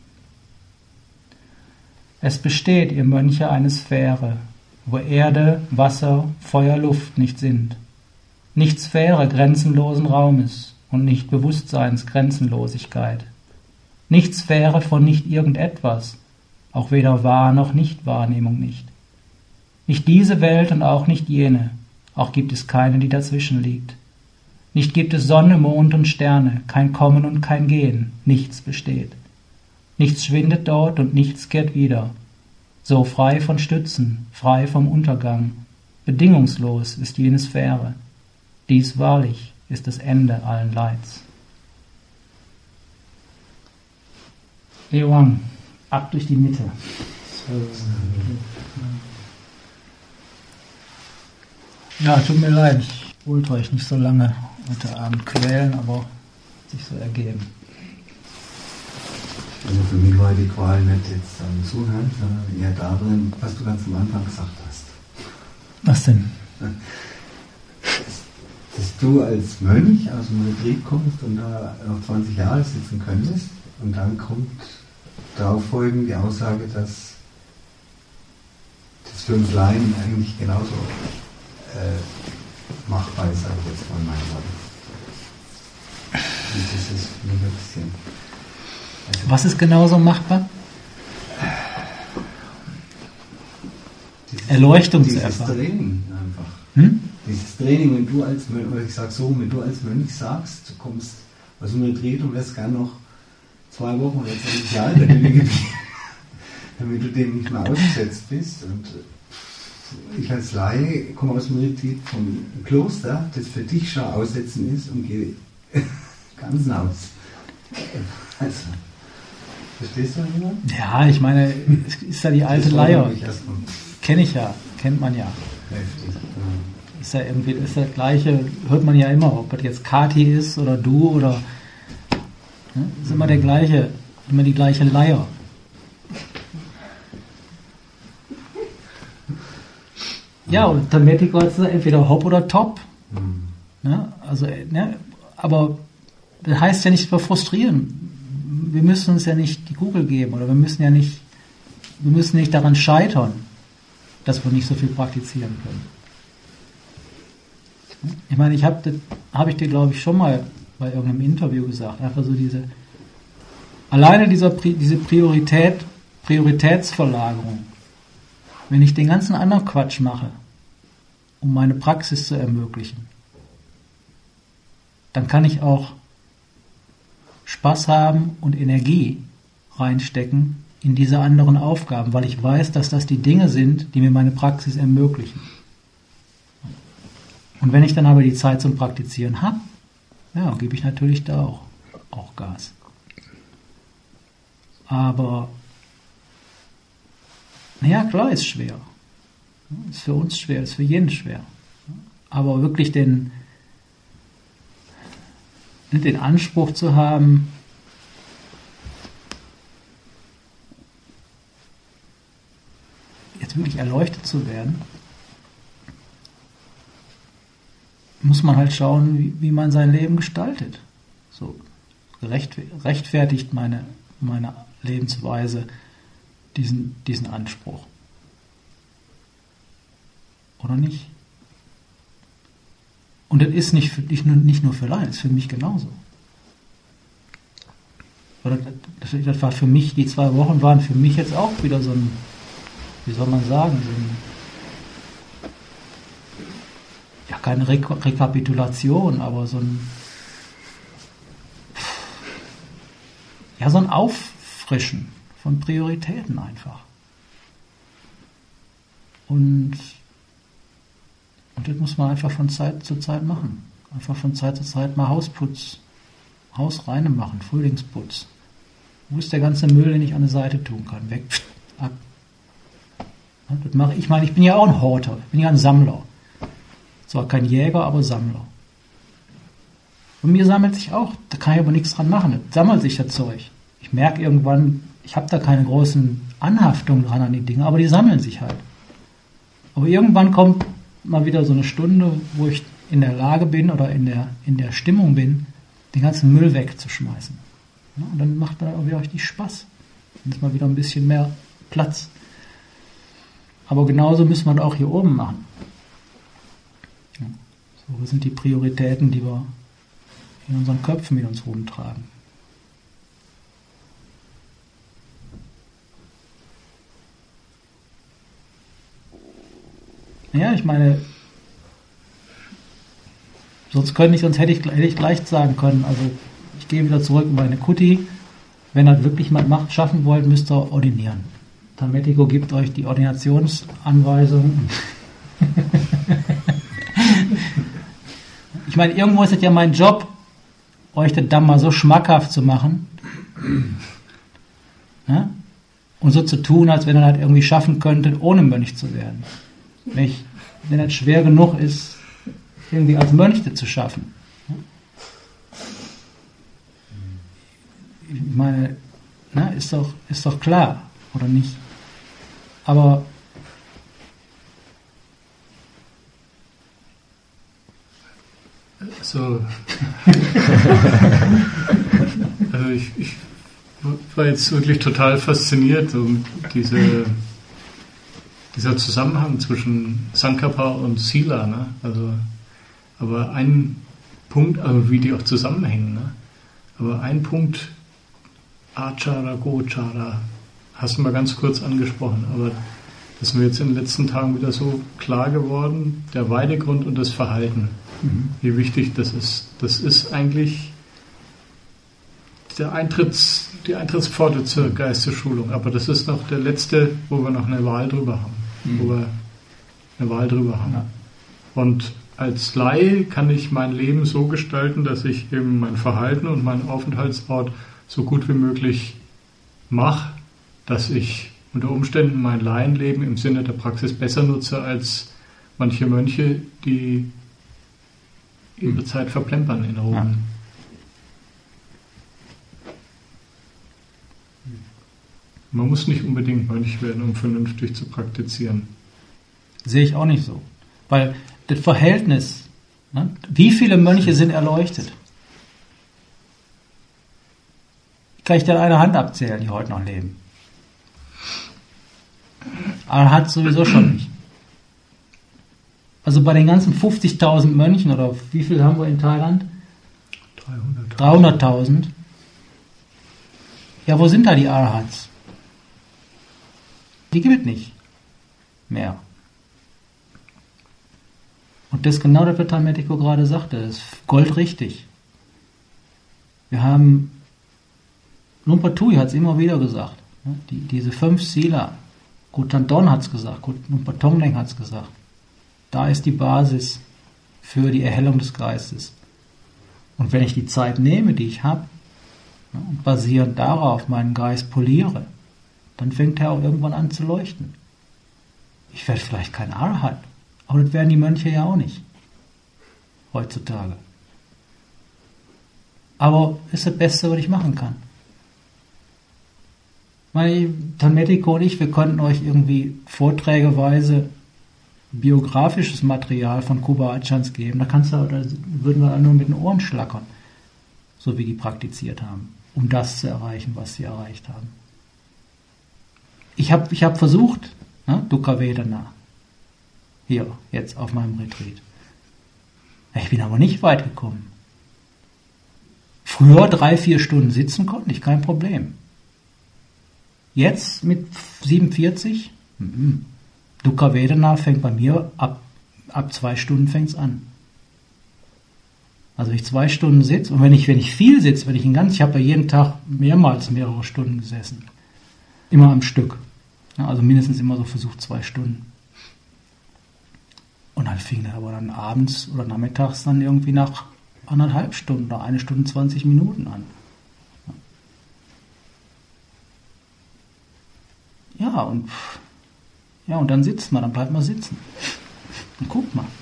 Es besteht, ihr Mönche, eine Sphäre, wo Erde, Wasser, Feuer, Luft nicht sind. Nicht Sphäre grenzenlosen Raumes und nicht Bewusstseins Grenzenlosigkeit. Nicht Sphäre von nicht irgendetwas, auch weder Wahr noch Nicht-Wahrnehmung nicht. Nicht diese Welt und auch nicht jene, auch gibt es keine, die dazwischen liegt. Nicht gibt es Sonne, Mond und Sterne, kein Kommen und kein Gehen, nichts besteht. Nichts schwindet dort und nichts kehrt wieder. So frei von Stützen, frei vom Untergang, bedingungslos ist jene Sphäre. Dies wahrlich ist das Ende allen Leids. Ewang, ab durch die Mitte. Ja, tut mir leid, ich wollte euch nicht so lange heute Abend quälen, aber hat sich so ergeben. Also für mich war die Qual nicht jetzt am Zuhören, sondern eher darin, was du ganz am Anfang gesagt hast. Was denn? Dass, dass du als Mönch aus dem Retreat kommst und da noch zwanzig Jahre sitzen könntest und dann kommt darauf folgend die Aussage, dass das für uns Laien eigentlich genauso äh, machbar ist, sage ich jetzt mal mein Wort. Und das ist für mich ein bisschen... Also was ist genauso machbar? dieses, Erleuchtung zu erfahren. Dieses Training einfach. Hm? Dieses Training, wenn du als Mönch, oder ich sag so, wenn du als Mönch sagst, du kommst aus dem Retreat und wärst gern noch zwei Wochen oder zwanzig Jahre in der Höhle geblieben, damit du dem nicht mehr ausgesetzt bist. Und ich als Laie komme aus dem Retreat vom Kloster, das für dich schon aussetzen ist, und gehe ganz aus. Also, verstehst du jemand? Ja, ich meine, es ist ja die alte Leier. Kenne ich ja, kennt man ja. Heftig. Ja. Ist ja irgendwie, ist das Gleiche, hört man ja immer, ob das jetzt Kati ist oder du oder. Ne, ist immer der gleiche, immer die gleiche Leier. Ja, und Hermetiker ist entweder Hop oder Top. Mhm. Ne, also, ne, aber das heißt ja nicht, wir frustrieren. Wir müssen uns ja nicht die Kugel geben oder wir müssen ja nicht, wir müssen nicht daran scheitern, dass wir nicht so viel praktizieren können. Ich meine, ich habe habe ich dir, glaube ich, schon mal bei irgendeinem Interview gesagt, einfach so diese, alleine dieser, diese Priorität, Prioritätsverlagerung, wenn ich den ganzen anderen Quatsch mache, um meine Praxis zu ermöglichen, dann kann ich auch Spaß haben und Energie reinstecken in diese anderen Aufgaben, weil ich weiß, dass das die Dinge sind, die mir meine Praxis ermöglichen. Und wenn ich dann aber die Zeit zum Praktizieren habe, ja, gebe ich natürlich da auch, auch Gas. Aber, naja, klar, ist schwer. Ist für uns schwer, ist für jeden schwer. Aber wirklich den den Anspruch zu haben, jetzt wirklich erleuchtet zu werden, muss man halt schauen, wie, wie man sein Leben gestaltet. So rechtfertigt meine, meine Lebensweise diesen, diesen Anspruch. Oder nicht? Und das ist nicht, für, nicht, nur, nicht nur für Laien, das ist für mich genauso. Oder das, das war für mich, die zwei Wochen waren für mich jetzt auch wieder so ein, wie soll man sagen, so ein, ja, keine Re- Rekapitulation, aber so ein, ja, so ein Auffrischen von Prioritäten einfach. Und Und das muss man einfach von Zeit zu Zeit machen. Einfach von Zeit zu Zeit mal Hausputz, Hausreine machen, Frühlingsputz. Wo ist der ganze Müll, den ich an der Seite tun kann? Weg, ab. Das mache ich. Ich meine, ich bin ja auch ein Horter, ich bin ja ein Sammler. Zwar kein Jäger, aber Sammler. Und mir sammelt sich auch, da kann ich aber nichts dran machen. Das sammelt sich das Zeug. Ich merke irgendwann, ich habe da keine großen Anhaftungen dran an die Dinge, aber die sammeln sich halt. Aber irgendwann kommt mal wieder so eine Stunde, wo ich in der Lage bin oder in der, in der Stimmung bin, den ganzen Müll wegzuschmeißen. Ja, und dann macht dann auch wieder richtig Spaß. Dann ist mal wieder ein bisschen mehr Platz. Aber genauso müssen wir das auch hier oben machen. Ja, so sind die Prioritäten, die wir in unseren Köpfen mit uns rumtragen. Ja, ich meine, sonst könnte ich, sonst hätte ich, hätte ich gleich sagen können, also ich gehe wieder zurück in meine Kuti, wenn ihr wirklich mal macht, schaffen wollt, müsst ihr ordinieren. Tametico gibt euch die Ordinationsanweisung. Ich meine, irgendwo ist es ja mein Job, euch das dann mal so schmackhaft zu machen. Ja? Und so zu tun, als wenn ihr das irgendwie schaffen könntet, ohne Mönch zu werden. Wenn, ich, wenn das schwer genug ist, irgendwie als Mönch das zu schaffen. Ich meine, na, ist doch, ist doch klar, oder nicht? Aber so, also ich, ich war jetzt wirklich total fasziniert, um diese, dieser Zusammenhang zwischen Sankappa und Sila, ne? Also, aber ein Punkt, also wie die auch zusammenhängen, ne? Aber ein Punkt, Achara, Gochara, hast du mal ganz kurz angesprochen, aber das ist mir jetzt in den letzten Tagen wieder so klar geworden, der Weidegrund und das Verhalten, mhm. wie wichtig das ist. Das ist eigentlich der Eintritts, die Eintrittspforte zur Geistesschulung, aber das ist noch der letzte, wo wir noch eine Wahl drüber haben, mhm. wo wir eine Wahl drüber haben. Ja. Und als Laie kann ich mein Leben so gestalten, dass ich eben mein Verhalten und meinen Aufenthaltsort so gut wie möglich mache, dass ich unter Umständen mein Laienleben im Sinne der Praxis besser nutze als manche Mönche, die ihre Zeit verplempern in Rom. Ja. Man muss nicht unbedingt Mönch werden, um vernünftig zu praktizieren. Sehe ich auch nicht so. Weil das Verhältnis, ne? Wie viele Mönche sind erleuchtet? Kann ich dir eine Hand abzählen, die heute noch leben? Aber hat sowieso schon nicht. Also bei den ganzen fünfzigtausend Mönchen, oder wie viel haben wir in Thailand? dreihunderttausend. Ja, wo sind da die Arhats? Die gibt es nicht mehr. Und das ist genau das, was Tametico gerade sagte. Das ist goldrichtig. Wir haben, Lumpur Tui hat es immer wieder gesagt, die, diese fünf Sila, Kotan Don hat es gesagt, Lumpur Tonglen hat es gesagt, da ist die Basis für die Erhellung des Geistes. Und wenn ich die Zeit nehme, die ich habe, und basierend darauf meinen Geist poliere, dann fängt er auch irgendwann an zu leuchten. Ich werde vielleicht kein Arhat, aber das werden die Mönche ja auch nicht. Heutzutage. Aber ist das Beste, was ich machen kann. Meine Tametico und ich, wir könnten euch irgendwie vorträgeweise biografisches Material von Kuba Achans geben. Da kannst du, da würden wir dann nur mit den Ohren schlackern, so wie die praktiziert haben, um das zu erreichen, was sie erreicht haben. Ich habe ich hab versucht, ne, Dukkha Vedana, hier, jetzt auf meinem Retreat. Ich bin aber nicht weit gekommen. Früher drei, vier Stunden sitzen konnte ich, kein Problem. Jetzt mit siebenundvierzig, m-m. Dukkha Vedana fängt bei mir ab, ab zwei Stunden fängt's an. Also ich zwei Stunden sitze, und wenn ich, wenn ich viel sitze, wenn ich einen ganz, ich habe ja jeden Tag mehrmals mehrere Stunden gesessen. Immer am Stück. Ja, also mindestens immer so versucht zwei Stunden. Und dann fing er aber dann abends oder nachmittags dann irgendwie nach anderthalb Stunden oder eine Stunde zwanzig Minuten an. Ja, und ja, und dann sitzt man, dann bleibt man sitzen. Und guckt mal.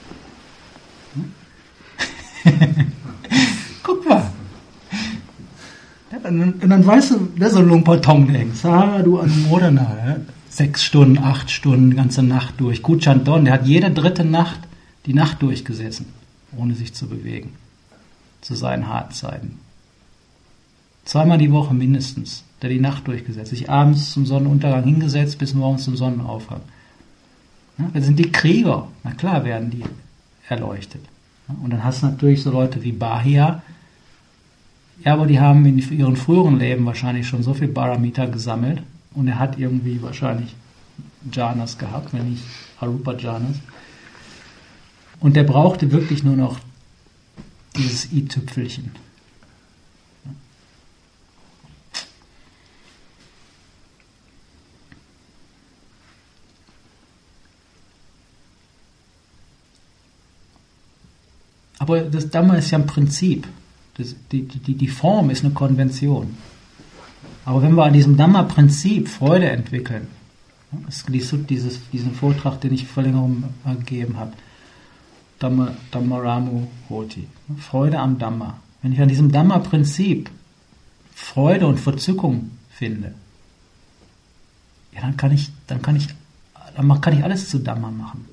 Guck mal. Ja, und dann weißt du, das ist so ein Lumpur Tonglen. Sadhu Anumodana, ja, sechs Stunden, acht Stunden, die ganze Nacht durch. Kotan Don, der hat jede dritte Nacht die Nacht durchgesessen, ohne sich zu bewegen. Zu seinen Hartzeiten. Zweimal die Woche mindestens. Der die Nacht durchgesetzt. Sich abends zum Sonnenuntergang hingesetzt, bis morgens zum Sonnenaufgang. Ja, das sind die Krieger. Na klar werden die erleuchtet. Ja, und dann hast du natürlich so Leute wie Bahia. Ja, aber die haben in ihren früheren Leben wahrscheinlich schon so viel Paramita gesammelt. Und er hat irgendwie wahrscheinlich Jhanas gehabt, wenn nicht Arupa Jhanas. Und der brauchte wirklich nur noch dieses i-Tüpfelchen. aber das Dhamma ist ja ein Prinzip. Das, die, die, die Form ist eine Konvention. Aber wenn wir an diesem Dhamma-Prinzip Freude entwickeln, das ist dieses, diesen Vortrag, den ich vor längerem gegeben habe, Dhamma, Dhammaramu Hoti, Freude am Dhamma. Wenn ich an diesem Dhamma-Prinzip Freude und Verzückung finde, ja, dann kann ich, dann kann ich, dann kann ich alles zu Dhamma machen.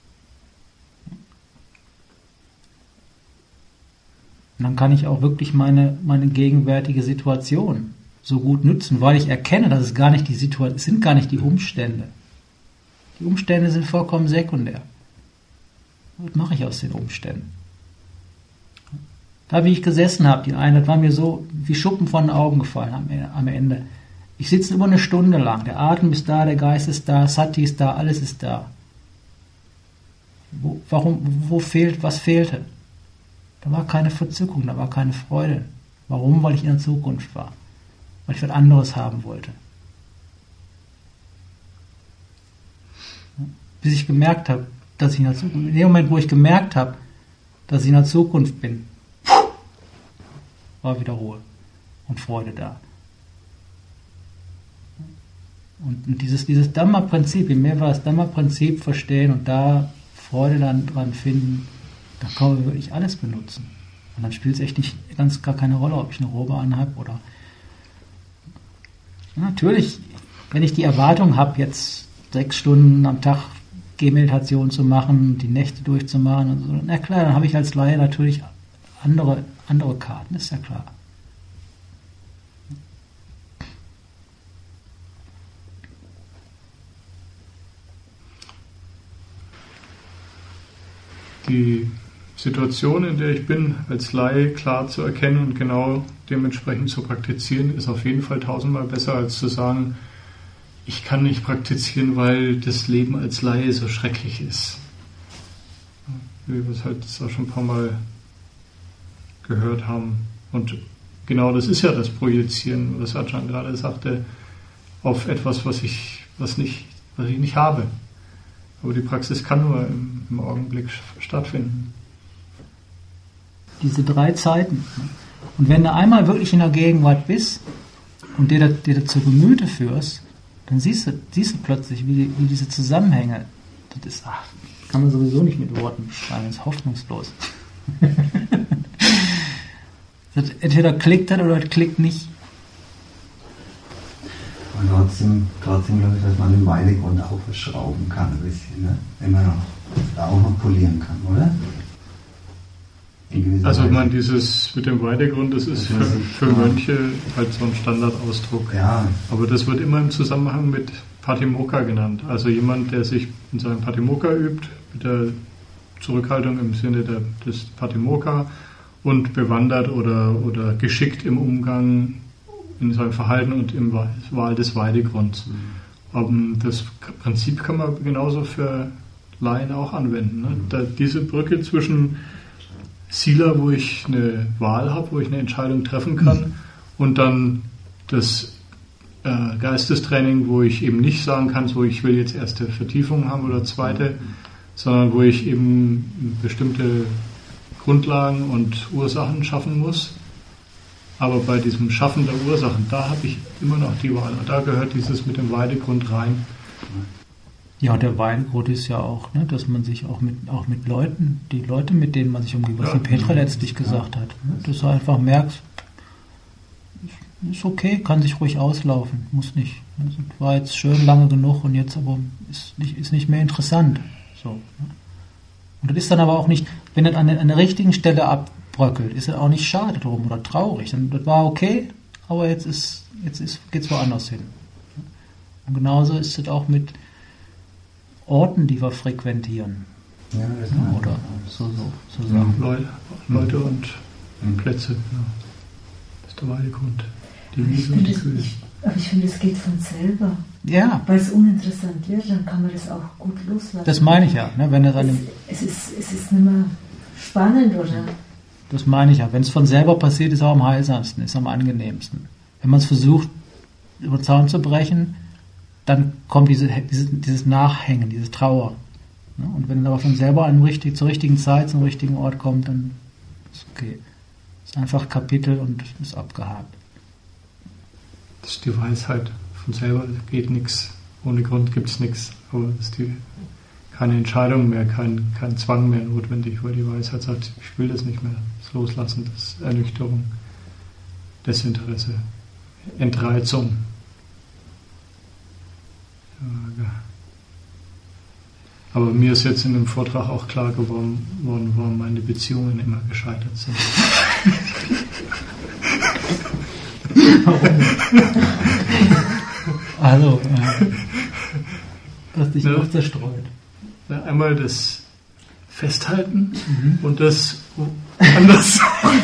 Und dann kann ich auch wirklich meine, meine gegenwärtige Situation so gut nutzen, weil ich erkenne, dass es gar nicht die Situation, es sind gar nicht die Umstände. Die Umstände sind vollkommen sekundär. Was mache ich aus den Umständen? Da, wie ich gesessen habe, die eine, das war mir so wie Schuppen von den Augen gefallen am, am Ende. Ich sitze über eine Stunde lang, der Atem ist da, der Geist ist da, Sati ist da, alles ist da. Wo, warum, wo fehlt, was fehlte? Da war keine Verzückung, da war keine Freude. Warum? Weil ich in der Zukunft war. Weil ich was anderes haben wollte. Bis ich gemerkt habe, dass ich in der Zukunft, in dem Moment, wo ich gemerkt habe, dass ich in der Zukunft bin, war wieder Ruhe und Freude da. Und dieses, dieses Dhamma-Prinzip, je mehr wir das Dhamma-Prinzip verstehen und da Freude dann dran finden, da können wir wirklich alles benutzen. Und dann spielt es echt nicht ganz gar keine Rolle, ob ich eine Robe anhabe oder. Natürlich, wenn ich die Erwartung habe, jetzt sechs Stunden am Tag Gehmeditation zu machen, die Nächte durchzumachen und so, na klar, dann habe ich als Laie natürlich andere, andere Karten, ist ja klar. Die Situation, in der ich bin, als Laie klar zu erkennen und genau dementsprechend zu praktizieren, ist auf jeden Fall tausendmal besser, als zu sagen, ich kann nicht praktizieren, weil das Leben als Laie so schrecklich ist. Wie wir es halt auch schon ein paar Mal gehört haben. Und genau das ist ja das Projizieren, was Ajahn gerade sagte, auf etwas, was ich, was nicht, was ich nicht habe. Aber die Praxis kann nur im, im Augenblick stattfinden. Diese drei Zeiten. Und wenn du einmal wirklich in der Gegenwart bist und dir das, dir das zu Gemüte führst, dann siehst du, siehst du plötzlich, wie, die, wie diese Zusammenhänge, das ist, ach, kann man sowieso nicht mit Worten beschreiben, das ist hoffnungslos. Das entweder klickt das oder das klickt nicht. Und trotzdem, trotzdem glaube ich, dass man den Weidegrund auch verschrauben kann ein bisschen, ne? Wenn man noch, da auch noch polieren kann, oder? Also ich meine, dieses mit dem Weidegrund, das ist für, für Mönche halt so ein Standardausdruck. Ja. Aber das wird immer im Zusammenhang mit Patimokkha genannt. Also jemand, der sich in seinem Patimokkha übt, mit der Zurückhaltung im Sinne der, des Patimokkha und bewandert oder, oder geschickt im Umgang in seinem Verhalten und im Wahl des Weidegrunds. Mhm. Das Prinzip kann man genauso für Laien auch anwenden. Ne? Da diese Brücke zwischen Sila, wo ich eine Wahl habe, wo ich eine Entscheidung treffen kann, mhm. und dann das äh, Geistestraining, wo ich eben nicht sagen kann, so ich will jetzt erste Vertiefung haben oder zweite, mhm. sondern wo ich eben bestimmte Grundlagen und Ursachen schaffen muss. Aber bei diesem Schaffen der Ursachen, da habe ich immer noch die Wahl. Und da gehört dieses mit dem Weidegrund rein. Ja, und der Weidegrund ist ja auch, ne, dass man sich auch mit, auch mit Leuten, die Leute, mit denen man sich umgibt, was ja, die Petra ja, letztlich ja. gesagt hat, ne, dass du einfach merkst, ist okay, kann sich ruhig auslaufen, muss nicht. Das war jetzt schön lange genug und jetzt aber ist nicht, ist nicht mehr interessant. So, ne? Und das ist dann aber auch nicht, wenn das an der, an der richtigen Stelle abbröckelt, ist das auch nicht schade drum oder traurig. Und das war okay, aber jetzt ist, jetzt ist, geht's woanders hin. Und genauso ist es auch mit Orten, die wir frequentieren. Ja, das ja, oder so, so, so Sachen. Leute, Leute und mhm. Plätze. Ja. Das ist der Weidegrund. Die Wiese und die Kühe. Aber ich finde, es geht von selber. Ja. Weil es uninteressant wird, dann kann man das auch gut loslassen. Das meine ich ja. Ne, wenn das es, es, ist, es ist nicht mehr spannend, oder? Das meine ich ja. Wenn es von selber passiert, ist es auch am heilsamsten, ist am angenehmsten. Wenn man es versucht, über den Zaun zu brechen, dann kommt diese, dieses, dieses Nachhängen, diese Trauer. Ne? Und wenn er aber von selber an richtig, zur richtigen Zeit, zum richtigen Ort kommt, dann ist okay. Ist einfach Kapitel und ist abgehakt. Das ist die Weisheit. Von selber geht nichts. Ohne Grund gibt es nichts. Aber es ist die, keine Entscheidung mehr, kein, kein Zwang mehr notwendig, weil die Weisheit sagt, ich will das nicht mehr. Das Loslassen, das ist Ernüchterung, Desinteresse, Entreizung. Ja. Aber mir ist jetzt in dem Vortrag auch klar geworden, warum meine Beziehungen immer gescheitert sind. Warum? Also, äh, du hast dich ja. auch zerstreut. Ja, einmal das Festhalten mhm. und das anders.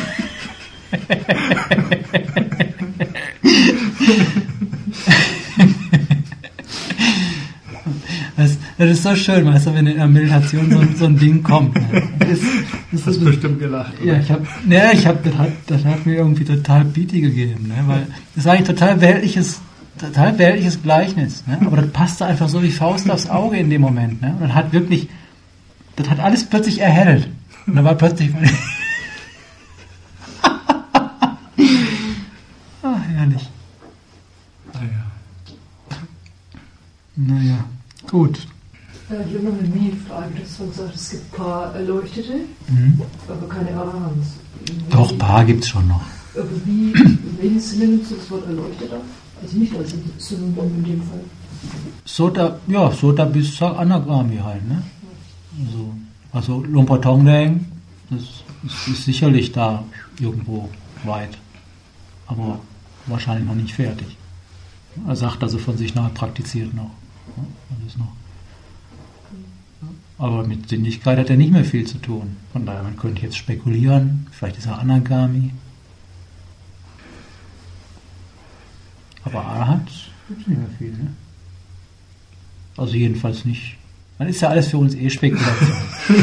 Das, das ist so schön, weißt du, wenn in der Meditation so, so ein Ding kommt. Das, das hast ist bestimmt gelacht. Oder? Ja, ich habe, ne, ich habe, das hat, das hat mir irgendwie total Beaty gegeben, ne, weil das ist eigentlich total weltliches, total weltliches Gleichnis, ne, aber das passte einfach so wie Faust aufs Auge in dem Moment, ne, und das hat wirklich, das hat alles plötzlich erhellt, und da war plötzlich, ah, herrlich. Naja. Naja, gut. Ich habe noch eine Mini-Frage. Du hast gesagt, es gibt ein paar Erleuchtete, Mhm. aber keine Arahants. Doch, ein paar gibt es schon noch. Aber wie, welches Synonym zu das Wort Erleuchteter? Also nicht als Synonym in dem Fall. Sota, ja, Sota bis Anagami halt, ne? Also, also Lumpur Tongdeng, das ist, ist sicherlich da irgendwo weit, aber wahrscheinlich noch nicht fertig. Er sagt also von sich nach, praktiziert noch. Ja, alles noch. Aber mit Sinnlichkeit hat er nicht mehr viel zu tun. Von daher, man könnte jetzt spekulieren, vielleicht ist er Anagami. Aber Arhat gibt nicht mehr viel, ne? Also jedenfalls nicht. Dann ist ja alles für uns eh Spekulation.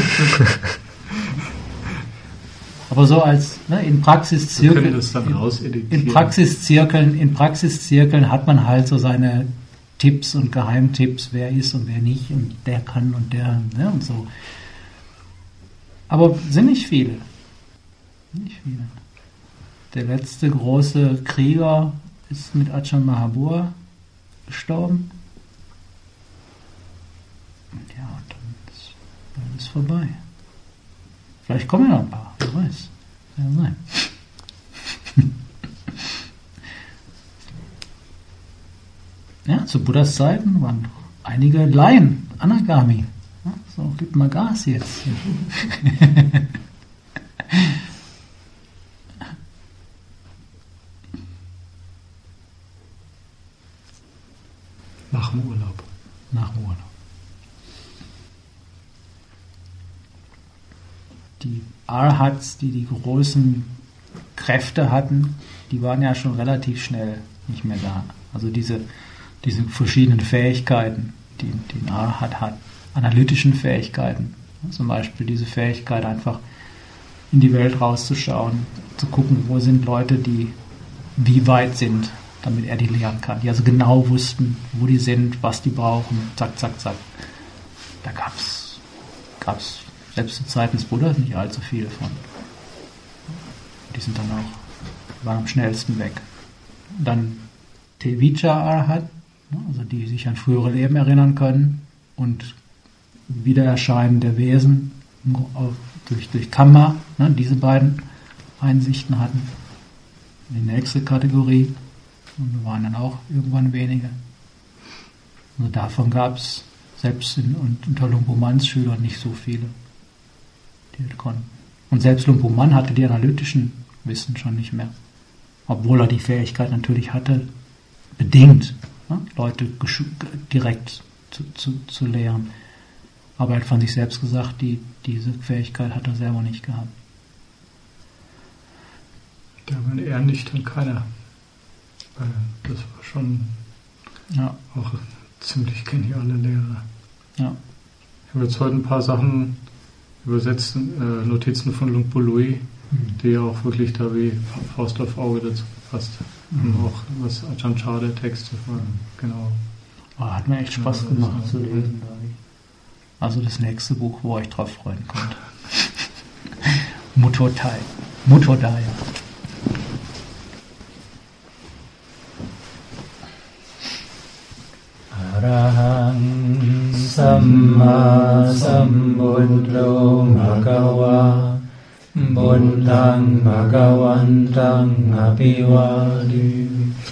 Aber so als ne, in Praxiszirkeln, in, in Praxiszirkeln, in Praxiszirkeln hat man halt so seine Tipps und Geheimtipps, wer ist und wer nicht und der kann und der ne, und so. Aber sind nicht viele. Nicht viele. Der letzte große Krieger ist mit Ajahn Mahabua gestorben. Ja, und dann ist alles vorbei. Vielleicht kommen ja noch ein paar, wer weiß. Kann ja sein. Ja, zu Buddhas Zeiten waren einige Laien, Anagami. Ja, so, gib mal Gas jetzt. Nach dem Urlaub. Nach dem Urlaub. Die Arhats, die die großen Kräfte hatten, die waren ja schon relativ schnell nicht mehr da. Also diese, diese verschiedenen Fähigkeiten, die, die ein Arhat hat, analytischen Fähigkeiten, zum Beispiel diese Fähigkeit einfach in die Welt rauszuschauen, zu gucken, wo sind Leute, die wie weit sind, damit er die lehren kann, die also genau wussten, wo die sind, was die brauchen, zack, zack, zack. Da gab es gab's selbst zu Zeiten des Buddhas nicht allzu viele von. Die sind dann auch, waren am schnellsten weg. Dann Tevijja Arhat, also die sich an frühere Leben erinnern können und Wiedererscheinen der Wesen durch, durch Kamma, ne, diese beiden Einsichten hatten. Die nächste Kategorie, und wir waren dann auch irgendwann wenige. Also davon gab es selbst in, unter Lumpur Manns Schülern nicht so viele, die das konnten. Und selbst Lumpur Mann hatte die analytischen Wissen schon nicht mehr. Obwohl er die Fähigkeit natürlich hatte, bedingt, ne, Leute direkt zu, zu, zu lehren. Aber er hat von sich selbst gesagt, die, diese Fähigkeit hat er selber nicht gehabt. Da waren er nicht und keiner. Das war schon ja. auch eine ziemlich geniale Lehre. Ja. Ich habe jetzt heute ein paar Sachen übersetzt, äh, Notizen von Lumpur Lui, mhm. die auch wirklich da wie Faust auf Auge dazu passt. Mhm. Und auch was Ajahn Chah, der Text, das war genau. Oh, hat mir echt Spaß gemacht zu lesen. Also das nächste Buch, wo ihr euch drauf freuen könnt. Mutotai. Mutodaya. Arahang Samma Sambuddho Bhagava Buddhang Bhagavantang Abhivadi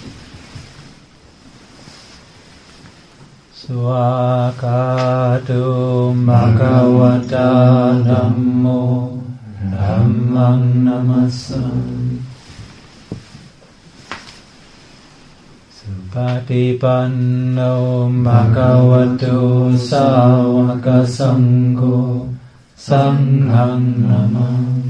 Swakatu Bhagavata Dhammo Dhammang Namassami Patipanno Bhagavato Sāvaka Sangho Sanghang Namah